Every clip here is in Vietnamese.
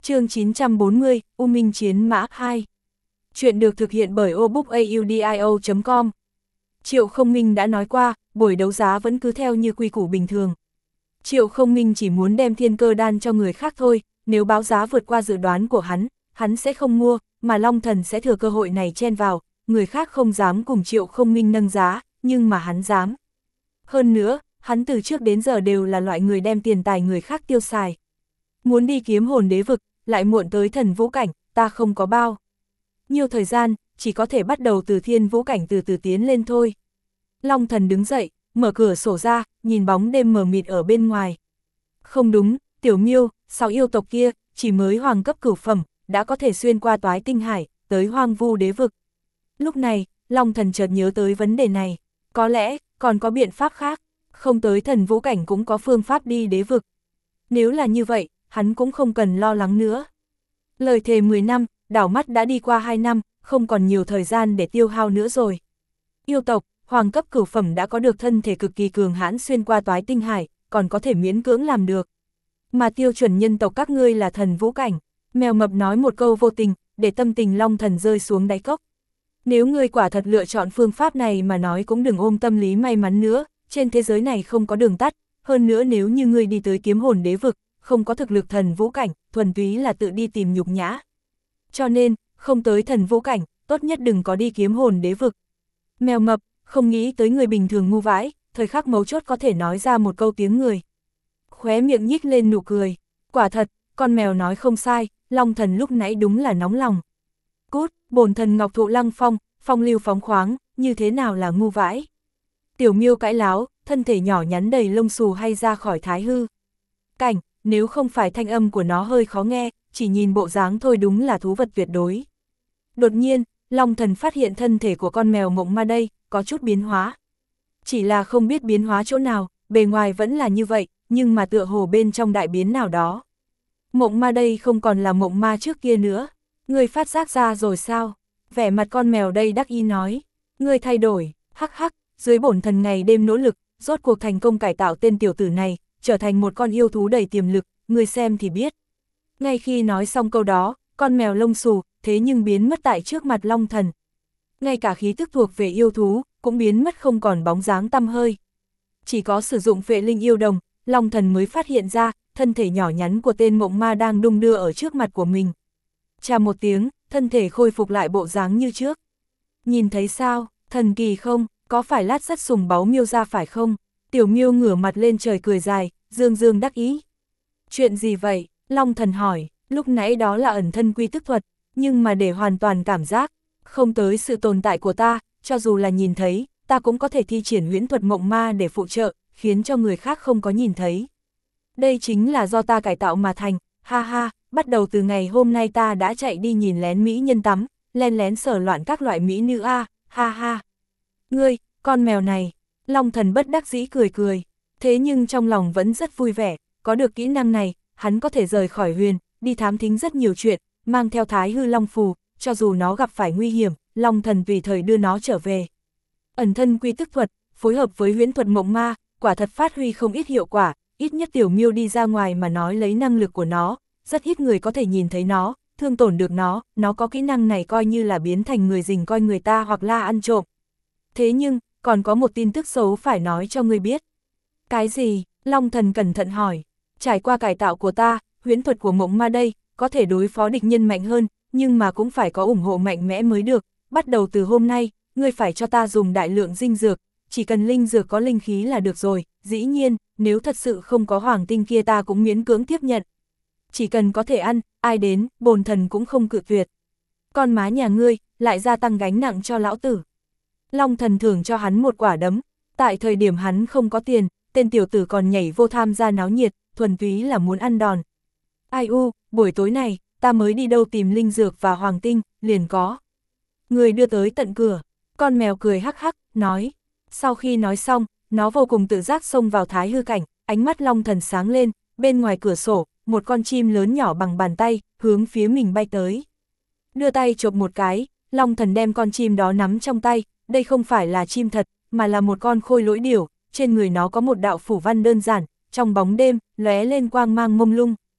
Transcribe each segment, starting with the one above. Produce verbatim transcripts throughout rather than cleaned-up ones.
Chương chín trăm bốn mươi, U Minh Chiến Mã hai. Chuyện được thực hiện bởi obookaudio chấm com. Triệu Không Minh đã nói qua, buổi đấu giá vẫn cứ theo như quy củ bình thường. Triệu Không Minh chỉ muốn đem thiên cơ đan cho người khác thôi, nếu báo giá vượt qua dự đoán của hắn, hắn sẽ không mua, mà Long Thần sẽ thừa cơ hội này chen vào, người khác không dám cùng Triệu Không Minh nâng giá, nhưng mà hắn dám. Hơn nữa, hắn từ trước đến giờ đều là loại người đem tiền tài người khác tiêu xài. Muốn đi kiếm hồn đế vực, lại muộn tới thần vũ cảnh, ta không có bao nhiều thời gian, chỉ có thể bắt đầu từ thiên vũ cảnh từ từ tiến lên thôi. Long Thần đứng dậy, mở cửa sổ ra, nhìn bóng đêm mờ mịt ở bên ngoài. Không đúng, Tiểu Miêu, sáu yêu tộc kia, chỉ mới hoàng cấp cửu phẩm, đã có thể xuyên qua toái tinh hải, tới hoang vu đế vực. Lúc này, Long Thần chợt nhớ tới vấn đề này, có lẽ, còn có biện pháp khác, không tới thần vũ cảnh cũng có phương pháp đi đế vực. Nếu là như vậy, hắn cũng không cần lo lắng nữa. Lời thề mười năm, đảo mắt đã đi qua hai năm, không còn nhiều thời gian để tiêu hao nữa rồi. Yêu tộc, hoàng cấp cửu phẩm đã có được thân thể cực kỳ cường hãn xuyên qua toái tinh hải, còn có thể miễn cưỡng làm được. Mà tiêu chuẩn nhân tộc các ngươi là thần vũ cảnh. Mèo mập nói một câu vô tình, để tâm tình Long Thần rơi xuống đáy cốc. Nếu ngươi quả thật lựa chọn phương pháp này mà nói cũng đừng ôm tâm lý may mắn nữa, trên thế giới này không có đường tắt, hơn nữa nếu như ngươi đi tới kiếm hồn đế vực, không có thực lực thần vũ cảnh, thuần túy là tự đi tìm nhục nhã. Cho nên, không tới thần vũ cảnh, tốt nhất đừng có đi kiếm hồn đế vực. Mèo mập, không nghĩ tới người bình thường ngu vãi, thời khắc mấu chốt có thể nói ra một câu tiếng người. Khóe miệng nhích lên nụ cười, quả thật, con mèo nói không sai, Long Thần lúc nãy đúng là nóng lòng. Cút, bổn thần ngọc thụ lăng phong, phong lưu phóng khoáng, như thế nào là ngu vãi. Tiểu Miêu cãi láo, thân thể nhỏ nhắn đầy lông xù hay ra khỏi thái hư cảnh, nếu không phải thanh âm của nó hơi khó nghe, chỉ nhìn bộ dáng thôi đúng là thú vật tuyệt đối. Đột nhiên, Long Thần phát hiện thân thể của con mèo mộng ma đây, có chút biến hóa. Chỉ là không biết biến hóa chỗ nào, bề ngoài vẫn là như vậy, nhưng mà tựa hồ bên trong đại biến nào đó. Mộng ma đây không còn là mộng ma trước kia nữa. Người phát giác ra rồi sao? Vẻ mặt con mèo đây đắc ý nói. Người thay đổi, hắc hắc, dưới bổn thần ngày đêm nỗ lực, rốt cuộc thành công cải tạo tên tiểu tử này, trở thành một con yêu thú đầy tiềm lực, người xem thì biết. Ngay khi nói xong câu đó, con mèo lông xù, thế nhưng biến mất tại trước mặt Long Thần. Ngay cả khí tức thuộc về yêu thú, cũng biến mất không còn bóng dáng tăm hơi. Chỉ có sử dụng phệ linh yêu đồng, Long Thần mới phát hiện ra, thân thể nhỏ nhắn của tên mộng ma đang đung đưa ở trước mặt của mình. Chà một tiếng, thân thể khôi phục lại bộ dáng như trước. Nhìn thấy sao, thần kỳ không, có phải lát sắt sùng báu Miêu ra phải không? Tiểu Miêu ngửa mặt lên trời cười dài, dương dương đắc ý. Chuyện gì vậy? Long Thần hỏi, lúc nãy đó là ẩn thân quy tức thuật, nhưng mà để hoàn toàn cảm giác, không tới sự tồn tại của ta, cho dù là nhìn thấy, ta cũng có thể thi triển huyễn thuật mộng ma để phụ trợ, khiến cho người khác không có nhìn thấy. Đây chính là do ta cải tạo mà thành, ha ha, bắt đầu từ ngày hôm nay ta đã chạy đi nhìn lén mỹ nhân tắm, len lén sở loạn các loại mỹ nữ a, ha ha. Ngươi, con mèo này, Long Thần bất đắc dĩ cười cười, thế nhưng trong lòng vẫn rất vui vẻ, có được kỹ năng này, hắn có thể rời khỏi huyền, đi thám thính rất nhiều chuyện, mang theo thái hư long phù, cho dù nó gặp phải nguy hiểm, Long Thần tùy thời đưa nó trở về. Ẩn thân quy tức thuật, phối hợp với huyễn thuật mộng ma, quả thật phát huy không ít hiệu quả, ít nhất Tiểu Miêu đi ra ngoài mà nói lấy năng lực của nó, rất ít người có thể nhìn thấy nó, thương tổn được nó, nó có kỹ năng này coi như là biến thành người rình coi người ta hoặc là ăn trộm. Thế nhưng, còn có một tin tức xấu phải nói cho ngươi biết. Cái gì? Long Thần cẩn thận hỏi. Trải qua cải tạo của ta, huyễn thuật của mộng ma đây, có thể đối phó địch nhân mạnh hơn, nhưng mà cũng phải có ủng hộ mạnh mẽ mới được. Bắt đầu từ hôm nay, ngươi phải cho ta dùng đại lượng dinh dược, chỉ cần linh dược có linh khí là được rồi, dĩ nhiên, nếu thật sự không có hoàng tinh kia ta cũng miễn cưỡng tiếp nhận. Chỉ cần có thể ăn, ai đến, bồn thần cũng không cự tuyệt. Con má nhà ngươi, lại gia tăng gánh nặng cho lão tử. Long Thần thưởng cho hắn một quả đấm, tại thời điểm hắn không có tiền, tên tiểu tử còn nhảy vô tham gia náo nhiệt, thuần túy là muốn ăn đòn. Ai u, buổi tối này, ta mới đi đâu tìm linh dược và hoàng tinh, liền có. Người đưa tới tận cửa, con mèo cười hắc hắc, nói. Sau khi nói xong, nó vô cùng tự giác xông vào thái hư cảnh, ánh mắt Long Thần sáng lên, bên ngoài cửa sổ, một con chim lớn nhỏ bằng bàn tay, hướng phía mình bay tới. Đưa tay chộp một cái, Long Thần đem con chim đó nắm trong tay, đây không phải là chim thật, mà là một con khôi lỗi điểu, trên người nó có một đạo phủ văn đơn giản, trong bóng đêm, lóe lên quang mang mông lung.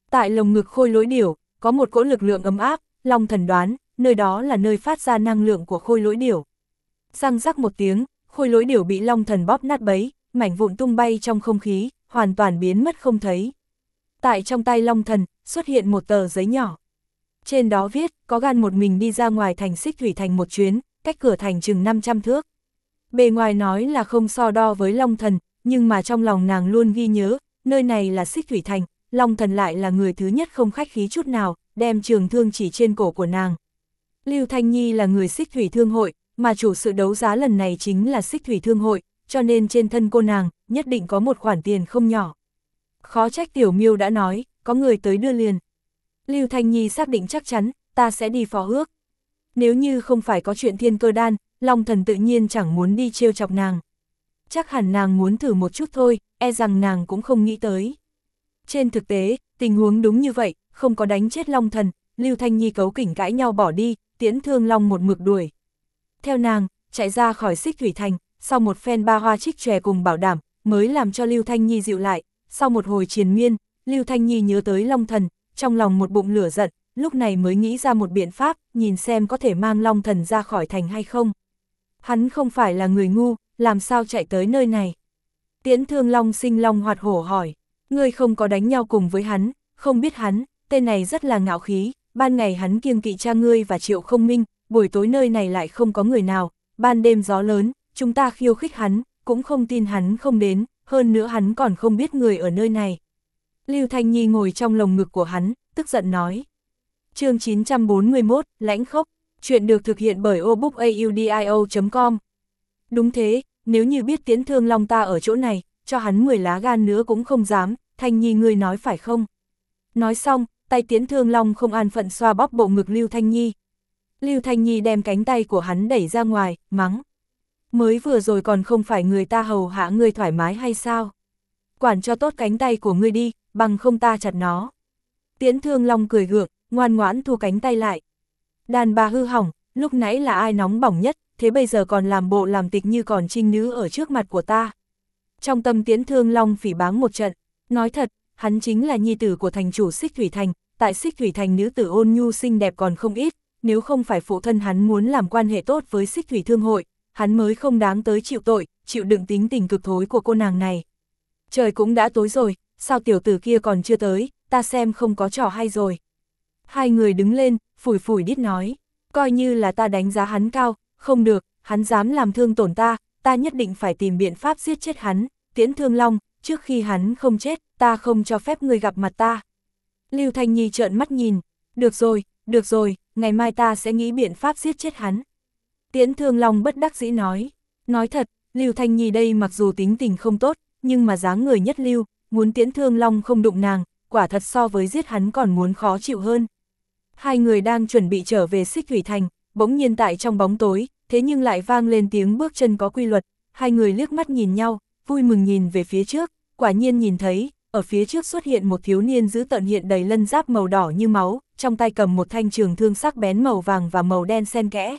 Tại lồng ngực khôi lỗi điểu, có một cỗ lực lượng ấm áp, Long Thần đoán, nơi đó là nơi phát ra năng lượng của khôi lỗi điểu. Răng rắc một tiếng, khôi lỗi điểu bị Long Thần bóp nát bấy, mảnh vụn tung bay trong không khí, hoàn toàn biến mất không thấy. Tại trong tay Long Thần, xuất hiện một tờ giấy nhỏ. Trên đó viết, có gan một mình đi ra ngoài thành Xích Thủy Thành một chuyến, cách cửa thành chừng năm trăm thước. Bề ngoài nói là không so đo với Long Thần, nhưng mà trong lòng nàng luôn ghi nhớ, nơi này là Xích Thủy Thành, Long Thần lại là người thứ nhất không khách khí chút nào, đem trường thương chỉ trên cổ của nàng. Lưu Thanh Nhi là người Xích Thủy Thương Hội, mà chủ sự đấu giá lần này chính là Xích Thủy Thương Hội, cho nên trên thân cô nàng, nhất định có một khoản tiền không nhỏ. Khó trách Tiểu Miêu đã nói, có người tới đưa liền. Lưu Thanh Nhi xác định chắc chắn, ta sẽ đi phó ước. Nếu như không phải có chuyện thiên cơ đan, Long Thần tự nhiên chẳng muốn đi trêu chọc nàng. Chắc hẳn nàng muốn thử một chút thôi, e rằng nàng cũng không nghĩ tới. Trên thực tế, tình huống đúng như vậy, không có đánh chết Long Thần, Lưu Thanh Nhi cấu kỉnh cãi nhau bỏ đi, Tiễn Thương Long một mực đuổi. Theo nàng, chạy ra khỏi Xích Thủy Thành, sau một phen ba hoa trích chòe cùng bảo đảm, mới làm cho Lưu Thanh Nhi dịu lại. Sau một hồi triền miên, Lưu Thanh Nhi nhớ tới Long Thần, trong lòng một bụng lửa giận, lúc này mới nghĩ ra một biện pháp, nhìn xem có thể mang Long Thần ra khỏi thành hay không. Hắn không phải là người ngu, làm sao chạy tới nơi này? Tiễn Thương Long sinh long hoạt hổ hỏi, ngươi không có đánh nhau cùng với hắn, không biết hắn, tên này rất là ngạo khí, ban ngày hắn kiêng kỵ cha ngươi và Triệu Không Minh, buổi tối nơi này lại không có người nào, ban đêm gió lớn, chúng ta khiêu khích hắn, cũng không tin hắn không đến, hơn nữa hắn còn không biết người ở nơi này. Lưu Thanh Nhi ngồi trong lồng ngực của hắn, tức giận nói. Chương chín trăm bốn mươi mốt, Lãnh Khốc, chuyện được thực hiện bởi obookaudio chấm com. Đúng thế, nếu như biết Tiễn Thương Long ta ở chỗ này, cho hắn mười lá gan nữa cũng không dám, Thanh Nhi ngươi nói phải không? Nói xong, tay Tiễn Thương Long không an phận xoa bóp bộ ngực Lưu Thanh Nhi. Lưu Thanh Nhi đem cánh tay của hắn đẩy ra ngoài, mắng. Mới vừa rồi còn không phải người ta hầu hạ ngươi thoải mái hay sao? Quản cho tốt cánh tay của ngươi đi, bằng không ta chặt nó. Tiễn Thương Long cười gượng, ngoan ngoãn thu cánh tay lại. Đàn bà hư hỏng, lúc nãy là ai nóng bỏng nhất, thế bây giờ còn làm bộ làm tịch như còn trinh nữ ở trước mặt của ta. Trong tâm Tiễn Thương Long phỉ báng một trận, nói thật, hắn chính là nhi tử của thành chủ Xích Thủy Thành, tại Xích Thủy Thành nữ tử ôn nhu xinh đẹp còn không ít, nếu không phải phụ thân hắn muốn làm quan hệ tốt với Xích Thủy Thương Hội, hắn mới không đáng tới chịu tội, chịu đựng tính tình cực thối của cô nàng này. Trời cũng đã tối rồi, sao tiểu tử kia còn chưa tới, ta xem không có trò hay rồi. Hai người đứng lên, phủi phủi đít nói, coi như là ta đánh giá hắn cao, không được, hắn dám làm thương tổn ta, ta nhất định phải tìm biện pháp giết chết hắn, Tiễn Thương Long, trước khi hắn không chết, ta không cho phép người gặp mặt ta. Lưu Thanh Nhi trợn mắt nhìn, được rồi, được rồi, ngày mai ta sẽ nghĩ biện pháp giết chết hắn. Tiễn Thương Long bất đắc dĩ nói, nói thật, Lưu Thanh Nhi đây mặc dù tính tình không tốt, nhưng mà dáng người nhất lưu, muốn Tiễn Thương Long không đụng nàng, quả thật so với giết hắn còn muốn khó chịu hơn. Hai người đang chuẩn bị trở về Xích Thủy Thành, bỗng nhiên tại trong bóng tối, thế nhưng lại vang lên tiếng bước chân có quy luật, hai người liếc mắt nhìn nhau, vui mừng nhìn về phía trước, quả nhiên nhìn thấy, ở phía trước xuất hiện một thiếu niên dữ tợn hiện đầy lân giáp màu đỏ như máu, trong tay cầm một thanh trường thương sắc bén màu vàng và màu đen xen kẽ.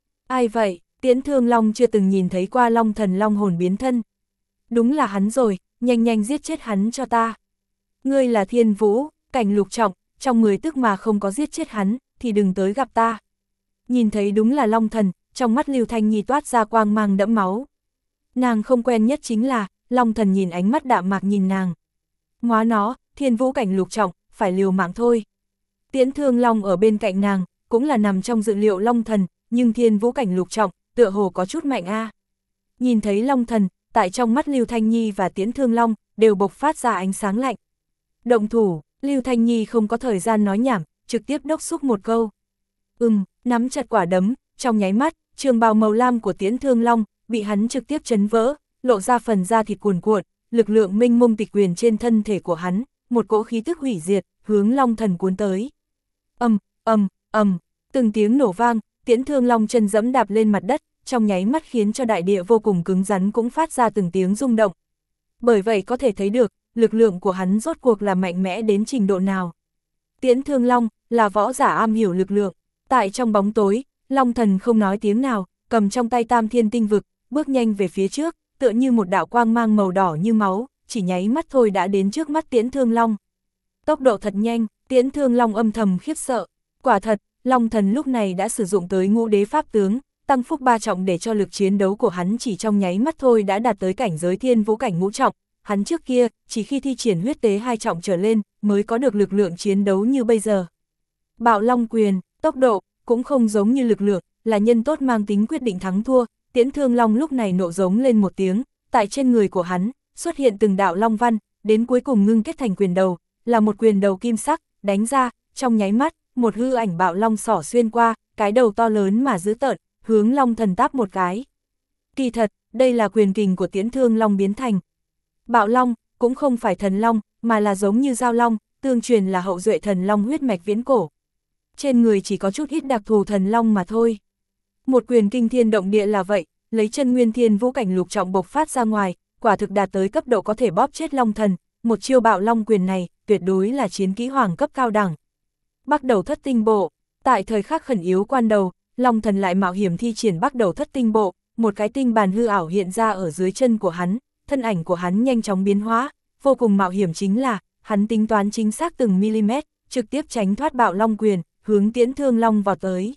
Ai vậy? Tiễn Thương Long chưa từng nhìn thấy qua Long Thần long hồn biến thân. Đúng là hắn rồi, nhanh nhanh giết chết hắn cho ta. Ngươi là Thiên Vũ, Cảnh Lục Trọng, trong mười tức mà không có giết chết hắn, thì đừng tới gặp ta. Nhìn thấy đúng là Long Thần, trong mắt Lưu Thanh Nhi toát ra quang mang đẫm máu. Nàng không quen nhất chính là, Long Thần nhìn ánh mắt đạm mạc nhìn nàng. Ngoá nó, Thiên Vũ Cảnh Lục Trọng, phải liều mạng thôi. Tiễn Thương Long ở bên cạnh nàng, cũng là nằm trong dự liệu Long Thần, nhưng Thiên Vũ Cảnh Lục Trọng, tựa hồ có chút mạnh a. Nhìn thấy Long Thần, tại trong mắt Lưu Thanh Nhi và Tiễn Thương Long, đều bộc phát ra ánh sáng lạnh. Động thủ, Lưu Thanh Nhi không có thời gian nói nhảm, trực tiếp đốc xúc một câu. Ừm, nắm chặt quả đấm, trong nháy mắt, trường bào màu lam của Tiễn Thương Long, bị hắn trực tiếp chấn vỡ, lộ ra phần da thịt cuồn cuộn, lực lượng mênh mông tịch quyền trên thân thể của hắn, một cỗ khí tức hủy diệt, hướng Long Thần cuốn tới. Ầm, ầm, ầm, từng tiếng nổ vang, Tiễn Thương Long chân dẫm đạp lên mặt đất, trong nháy mắt khiến cho đại địa vô cùng cứng rắn cũng phát ra từng tiếng rung động. Bởi vậy có thể thấy được, lực lượng của hắn rốt cuộc là mạnh mẽ đến trình độ nào. Tiễn Thương Long là võ giả am hiểu lực lượng, tại trong bóng tối, Long Thần không nói tiếng nào, cầm trong tay Tam Thiên Tinh Vực, bước nhanh về phía trước, tựa như một đạo quang mang màu đỏ như máu, chỉ nháy mắt thôi đã đến trước mắt Tiễn Thương Long. Tốc độ thật nhanh, Tiễn Thương Long âm thầm khiếp sợ. Quả thật, Long Thần lúc này đã sử dụng tới ngũ đế pháp tướng, tăng phúc ba trọng để cho lực chiến đấu của hắn chỉ trong nháy mắt thôi đã đạt tới cảnh giới thiên vũ cảnh ngũ trọng. Hắn trước kia, chỉ khi thi triển huyết tế hai trọng trở lên, mới có được lực lượng chiến đấu như bây giờ. Bạo Long quyền, tốc độ, cũng không giống như lực lượng, là nhân tố mang tính quyết định thắng thua. Tiễn Thương Long lúc này nộ giống lên một tiếng, tại trên người của hắn, xuất hiện từng đạo long văn, đến cuối cùng ngưng kết thành quyền đầu, là một quyền đầu kim sắc, đánh ra, trong nháy mắt, một hư ảnh bạo long xỏ xuyên qua, cái đầu to lớn mà dữ tợn, hướng Long Thần táp một cái. Kỳ thật, đây là quyền kình của Tiễn Thương Long biến thành. Bạo long, cũng không phải thần long, mà là giống như giao long, tương truyền là hậu duệ thần long huyết mạch viễn cổ. Trên người chỉ có chút ít đặc thù thần long mà thôi. Một quyền kinh thiên động địa là vậy, lấy chân nguyên thiên vũ cảnh lục trọng bộc phát ra ngoài, quả thực đạt tới cấp độ có thể bóp chết long thần, một chiêu bạo long quyền này, tuyệt đối là chiến kỹ hoàng cấp cao đẳng. Bắt đầu thất tinh bộ, tại thời khắc khẩn yếu quan đầu, long thần lại mạo hiểm thi triển bắt đầu thất tinh bộ, một cái tinh bàn hư ảo hiện ra ở dưới chân của hắn, thân ảnh của hắn nhanh chóng biến hóa, vô cùng mạo hiểm chính là, hắn tính toán chính xác từng mm, trực tiếp tránh thoát bạo long quyền, hướng Tiễn Thương Long vào tới.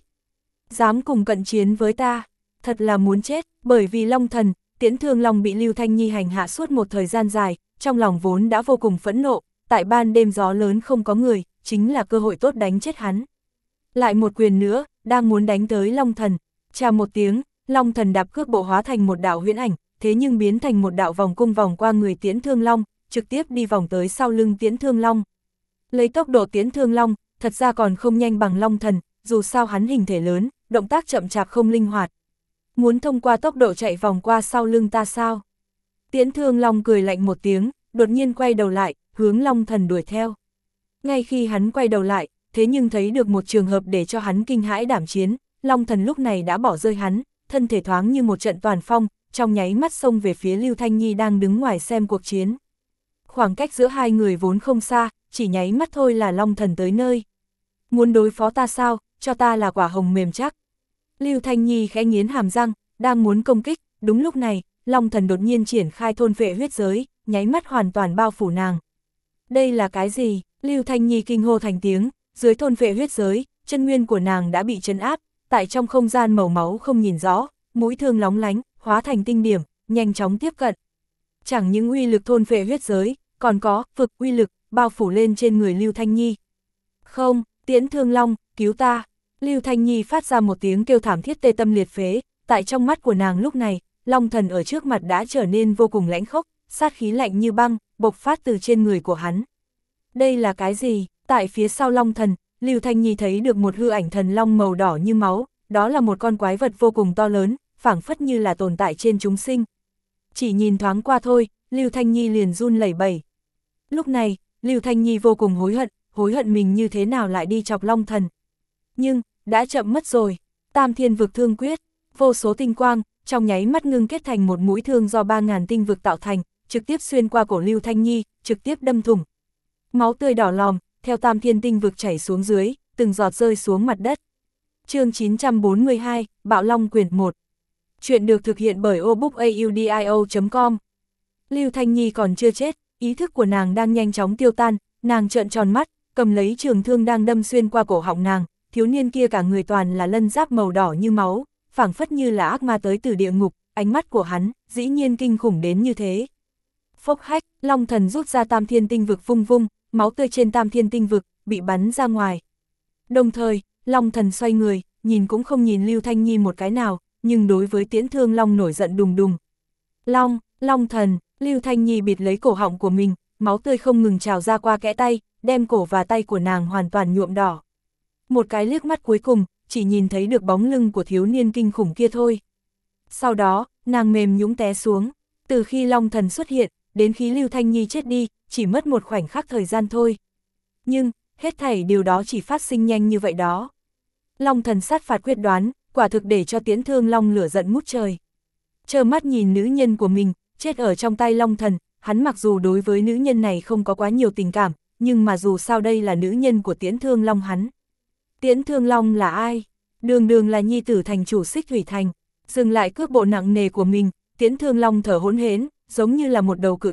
Dám cùng cận chiến với ta, thật là muốn chết, bởi vì long thần, Tiễn Thương Long bị Lưu Thanh Nhi hành hạ suốt một thời gian dài, trong lòng vốn đã vô cùng phẫn nộ, tại ban đêm gió lớn không có người, chính là cơ hội tốt đánh chết hắn. Lại một quyền nữa, đang muốn đánh tới long thần, chà một tiếng, long thần đạp cước bộ hóa thành một đạo huyễn ảnh, thế nhưng biến thành một đạo vòng cung vòng qua người Tiễn Thương Long, trực tiếp đi vòng tới sau lưng Tiễn Thương Long. Lấy tốc độ Tiễn Thương Long, thật ra còn không nhanh bằng long thần, dù sao hắn hình thể lớn, động tác chậm chạp không linh hoạt. Muốn thông qua tốc độ chạy vòng qua sau lưng ta sao? Tiễn Thương Long cười lạnh một tiếng, đột nhiên quay đầu lại, hướng long thần đuổi theo. Ngay khi hắn quay đầu lại, thế nhưng thấy được một trường hợp để cho hắn kinh hãi đảm chiến, long thần lúc này đã bỏ rơi hắn, thân thể thoáng như một trận toàn phong, trong nháy mắt xông về phía Lưu Thanh Nhi đang đứng ngoài xem cuộc chiến. Khoảng cách giữa hai người vốn không xa, chỉ nháy mắt thôi là long thần tới nơi. Muốn đối phó ta sao, cho ta là quả hồng mềm chắc. Lưu Thanh Nhi khẽ nghiến hàm răng, đang muốn công kích, đúng lúc này, long thần đột nhiên triển khai thôn phệ huyết giới, nháy mắt hoàn toàn bao phủ nàng. Đây là cái gì? Lưu Thanh Nhi kinh hô thành tiếng, dưới thôn phệ huyết giới, chân nguyên của nàng đã bị trấn áp, tại trong không gian màu máu không nhìn rõ, mũi thương lóng lánh, hóa thành tinh điểm, nhanh chóng tiếp cận. Chẳng những uy lực thôn phệ huyết giới, còn có vực uy lực bao phủ lên trên người Lưu Thanh Nhi. Không, Tiễn Thương Long, cứu ta! Lưu Thanh Nhi phát ra một tiếng kêu thảm thiết tê tâm liệt phế, tại trong mắt của nàng lúc này, long thần ở trước mặt đã trở nên vô cùng lãnh khốc, sát khí lạnh như băng, bộc phát từ trên người của hắn. Đây là cái gì? Tại phía sau long thần, Lưu Thanh Nhi thấy được một hư ảnh thần long màu đỏ như máu, đó là một con quái vật vô cùng to lớn, phảng phất như là tồn tại trên chúng sinh. Chỉ nhìn thoáng qua thôi, Lưu Thanh Nhi liền run lẩy bẩy. Lúc này, Lưu Thanh Nhi vô cùng hối hận, hối hận mình như thế nào lại đi chọc long thần. Nhưng, đã chậm mất rồi. Tam Thiên Vực Thương Quyết, vô số tinh quang, trong nháy mắt ngưng kết thành một mũi thương do ba ngàn tinh vực tạo thành, trực tiếp xuyên qua cổ Lưu Thanh Nhi, trực tiếp đâm thủng. Máu tươi đỏ lòm, theo Tam Thiên tinh vực chảy xuống dưới, từng giọt rơi xuống mặt đất. Chương chín trăm bốn mươi hai, Bạo Long Quyền một. Chuyện được thực hiện bởi obookaudio chấm com. Lưu Thanh Nhi còn chưa chết, ý thức của nàng đang nhanh chóng tiêu tan, nàng trợn tròn mắt, cầm lấy trường thương đang đâm xuyên qua cổ họng nàng, thiếu niên kia cả người toàn là lân giáp màu đỏ như máu, phảng phất như là ác ma tới từ địa ngục, ánh mắt của hắn, dĩ nhiên kinh khủng đến như thế. Phốc hách, long thần rút ra Tam Thiên tinh vực vung vung, máu tươi trên Tam Thiên tinh vực, bị bắn ra ngoài. Đồng thời, long thần xoay người, nhìn cũng không nhìn Lưu Thanh Nhi một cái nào, nhưng đối với Tiễn Thương Long nổi giận đùng đùng. Long, long thần, Lưu Thanh Nhi bịt lấy cổ họng của mình, máu tươi không ngừng trào ra qua kẽ tay, đem cổ và tay của nàng hoàn toàn nhuộm đỏ. Một cái liếc mắt cuối cùng, chỉ nhìn thấy được bóng lưng của thiếu niên kinh khủng kia thôi. Sau đó, nàng mềm nhũn té xuống, từ khi long thần xuất hiện, đến khi Lưu Thanh Nhi chết đi, chỉ mất một khoảnh khắc thời gian thôi. Nhưng, hết thảy điều đó chỉ phát sinh nhanh như vậy đó. Long thần sát phạt quyết đoán, quả thực để cho Tiễn Thương Long lửa giận ngút trời. Trơ mắt nhìn nữ nhân của mình, chết ở trong tay long thần, hắn mặc dù đối với nữ nhân này không có quá nhiều tình cảm, nhưng mà dù sao đây là nữ nhân của Tiễn Thương Long hắn. Tiễn Thương Long là ai? Đường đường là nhi tử thành chủ Xích Thủy Thành. Dừng lại cước bộ nặng nề của mình, Tiễn Thương Long thở hỗn hển, giống như là một đầu cự thú,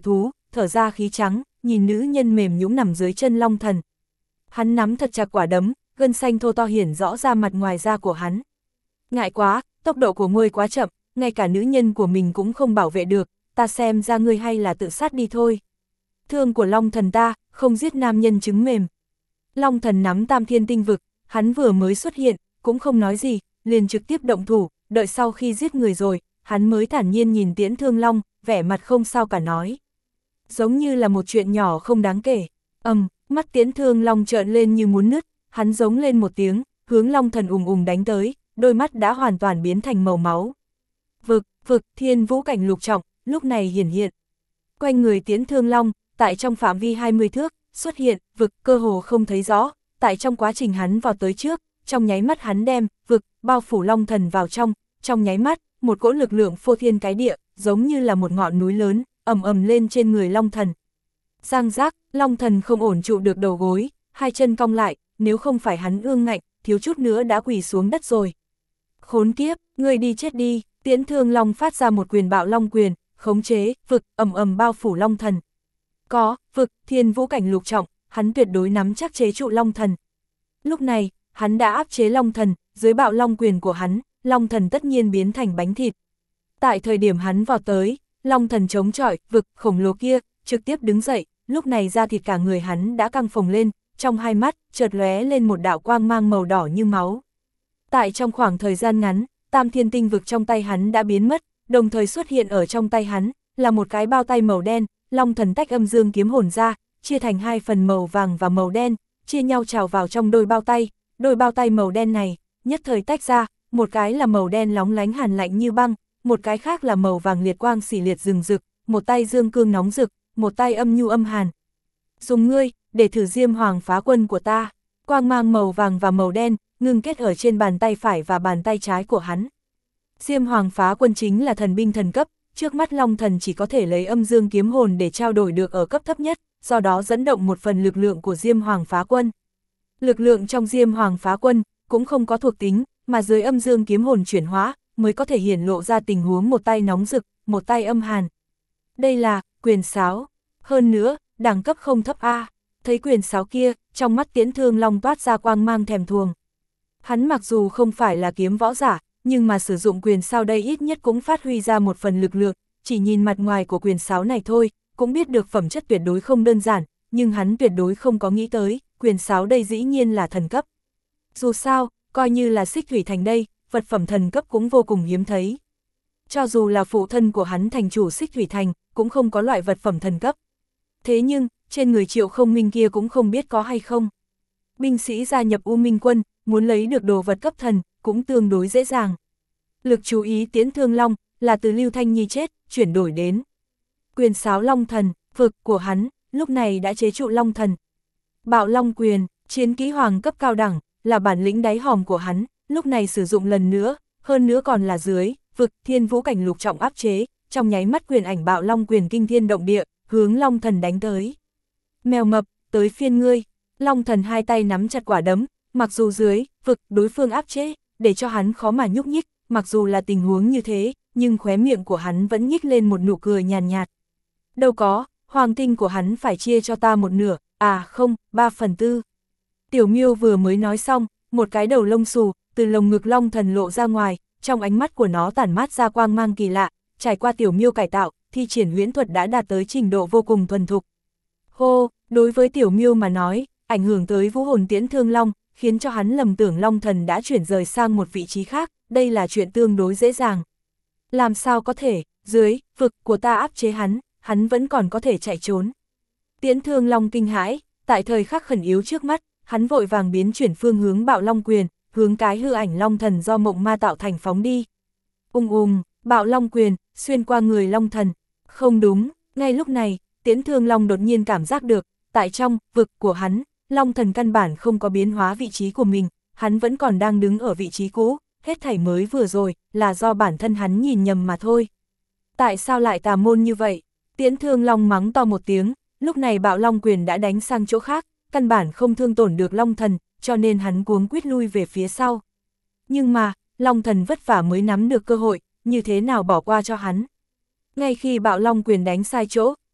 thở ra khí trắng, nhìn nữ nhân mềm nhũn nằm dưới chân Long Thần. Hắn nắm thật chặt quả đấm, gân xanh thô to hiển rõ ra mặt ngoài da của hắn. Ngại quá, tốc độ của ngươi quá chậm, ngay cả nữ nhân của mình cũng không bảo vệ được, ta xem ra ngươi hay là tự sát đi thôi. Thương của Long Thần ta, không giết nam nhân trứng mềm. Long Thần nắm Tam Thiên Tinh Vực, hắn vừa mới xuất hiện, cũng không nói gì, liền trực tiếp động thủ, đợi sau khi giết người rồi, hắn mới thản nhiên nhìn Tiễn Thương Long, vẻ mặt không sao cả nói. Giống như là một chuyện nhỏ không đáng kể. Ầm, mắt Tiễn Thương Long trợn lên như muốn nứt, hắn giống lên một tiếng, hướng Long Thần ùng ùng đánh tới, đôi mắt đã hoàn toàn biến thành màu máu. Vực, vực, thiên vũ cảnh lục trọng, lúc này hiển hiện. Quanh người Tiễn Thương Long, tại trong phạm vi hai mươi thước, xuất hiện, vực, cơ hồ không thấy rõ, tại trong quá trình hắn vào tới trước, trong nháy mắt hắn đem, vực, bao phủ Long Thần vào trong, trong nháy mắt, một cỗ lực lượng phô thiên cái địa, giống như là một ngọn núi lớn, ầm ầm lên trên người Long Thần. Giang giác, Long Thần không ổn trụ được đầu gối, hai chân cong lại, nếu không phải hắn ương ngạnh, thiếu chút nữa đã quỳ xuống đất rồi. Khốn kiếp, ngươi đi chết đi, Tiễn Thương Long phát ra một quyền bạo long quyền, khống chế, vực, ầm ầm bao phủ Long Thần. Có, vực, thiên vũ cảnh lục trọng, hắn tuyệt đối nắm chắc chế trụ Long Thần. Lúc này, hắn đã áp chế Long Thần, dưới bạo long quyền của hắn, Long Thần tất nhiên biến thành bánh thịt. Tại thời điểm hắn vào tới, Long Thần chống chọi, vực, khổng lồ kia, trực tiếp đứng dậy, lúc này da thịt cả người hắn đã căng phồng lên, trong hai mắt, chợt lóe lên một đạo quang mang màu đỏ như máu. Tại trong khoảng thời gian ngắn, Tam Thiên Tinh Vực trong tay hắn đã biến mất, đồng thời xuất hiện ở trong tay hắn, là một cái bao tay màu đen, Long Thần tách âm dương kiếm hồn ra, chia thành hai phần màu vàng và màu đen, chia nhau trào vào trong đôi bao tay, đôi bao tay màu đen này, nhất thời tách ra, một cái là màu đen lóng lánh hàn lạnh như băng, một cái khác là màu vàng liệt quang xỉ liệt rừng rực, một tay dương cương nóng rực, một tay âm nhu âm hàn. Dùng ngươi, để thử Diêm Hoàng Phá Quân của ta. Quang mang màu vàng và màu đen, ngưng kết ở trên bàn tay phải và bàn tay trái của hắn. Diêm Hoàng Phá Quân chính là thần binh thần cấp, trước mắt Long Thần chỉ có thể lấy âm dương kiếm hồn để trao đổi được ở cấp thấp nhất, do đó dẫn động một phần lực lượng của Diêm Hoàng Phá Quân. Lực lượng trong Diêm Hoàng Phá Quân cũng không có thuộc tính, mà dưới âm dương kiếm hồn chuyển hóa, mới có thể hiển lộ ra tình huống một tay nóng rực, một tay âm hàn. Đây là quyền sáo, hơn nữa, đẳng cấp không thấp A. Thấy quyền sáo kia, trong mắt Tiễn Thương Long toát ra quang mang thèm thuồng. Hắn mặc dù không phải là kiếm võ giả, nhưng mà sử dụng quyền sáo đây ít nhất cũng phát huy ra một phần lực lượng, chỉ nhìn mặt ngoài của quyền sáo này thôi, cũng biết được phẩm chất tuyệt đối không đơn giản, nhưng hắn tuyệt đối không có nghĩ tới, quyền sáo đây dĩ nhiên là thần cấp. Dù sao, coi như là Xích Thủy Thành đây, vật phẩm thần cấp cũng vô cùng hiếm thấy. Cho dù là phụ thân của hắn thành chủ Xích Thủy Thành, cũng không có loại vật phẩm thần cấp. Thế nhưng, trên người Triệu Không Minh kia cũng không biết có hay không. Binh sĩ gia nhập U Minh Quân, muốn lấy được đồ vật cấp thần, cũng tương đối dễ dàng. Lực chú ý Tiễn Thương Long, là từ Lưu Thanh Nhi chết, chuyển đổi đến. Quyền sáo Long Thần, vực của hắn, lúc này đã chế trụ Long Thần. Bạo Long Quyền, chiến kỹ hoàng cấp cao đẳng, là bản lĩnh đáy hòm của hắn, lúc này sử dụng lần nữa, hơn nữa còn là dưới, vực, thiên vũ cảnh lục trọng áp chế, trong nháy mắt quyền ảnh Bạo Long Quyền kinh thiên động địa, hướng Long Thần đánh tới. Mèo mập, tới phiên ngươi. Long Thần hai tay nắm chặt quả đấm, mặc dù dưới, vực, đối phương áp chế, để cho hắn khó mà nhúc nhích, mặc dù là tình huống như thế, nhưng khóe miệng của hắn vẫn nhích lên một nụ cười nhàn nhạt, nhạt. Đâu có, hoàng tinh của hắn phải chia cho ta một nửa, à không, ba phần tư. Tiểu Miêu vừa mới nói xong, một cái đầu lông xù, từ lồng ngực Long Thần lộ ra ngoài, trong ánh mắt của nó tản mát ra quang mang kỳ lạ, trải qua Tiểu Miêu cải tạo, thi triển huyễn thuật đã đạt tới trình độ vô cùng thuần thục. Hô, đối với Tiểu Miêu mà nói, ảnh hưởng tới vũ hồn Tiễn Thương Long, khiến cho hắn lầm tưởng Long Thần đã chuyển rời sang một vị trí khác, đây là chuyện tương đối dễ dàng. Làm sao có thể, dưới, vực của ta áp chế hắn, hắn vẫn còn có thể chạy trốn. Tiễn Thương Long kinh hãi, tại thời khắc khẩn yếu trước mắt, hắn vội vàng biến chuyển phương hướng Bạo Long Quyền, hướng cái hư ảnh Long Thần do mộng ma tạo thành phóng đi. Ung ung, Bạo Long Quyền, xuyên qua người Long Thần. Không đúng, ngay lúc này, Tiễn Thương Long đột nhiên cảm giác được, tại trong, vực của hắn, Long Thần căn bản không có biến hóa vị trí của mình, hắn vẫn còn đang đứng ở vị trí cũ, hết thảy mới vừa rồi, là do bản thân hắn nhìn nhầm mà thôi. Tại sao lại tà môn như vậy? Tiễn Thương Long mắng to một tiếng, lúc này Bạo Long Quyền đã đánh sang chỗ khác, căn bản không thương tổn được Long Thần, cho nên hắn cuống quýt lui về phía sau. Nhưng mà, Long Thần vất vả mới nắm được cơ hội, như thế nào bỏ qua cho hắn. Ngay khi Bạo Long Quyền đánh sai chỗ,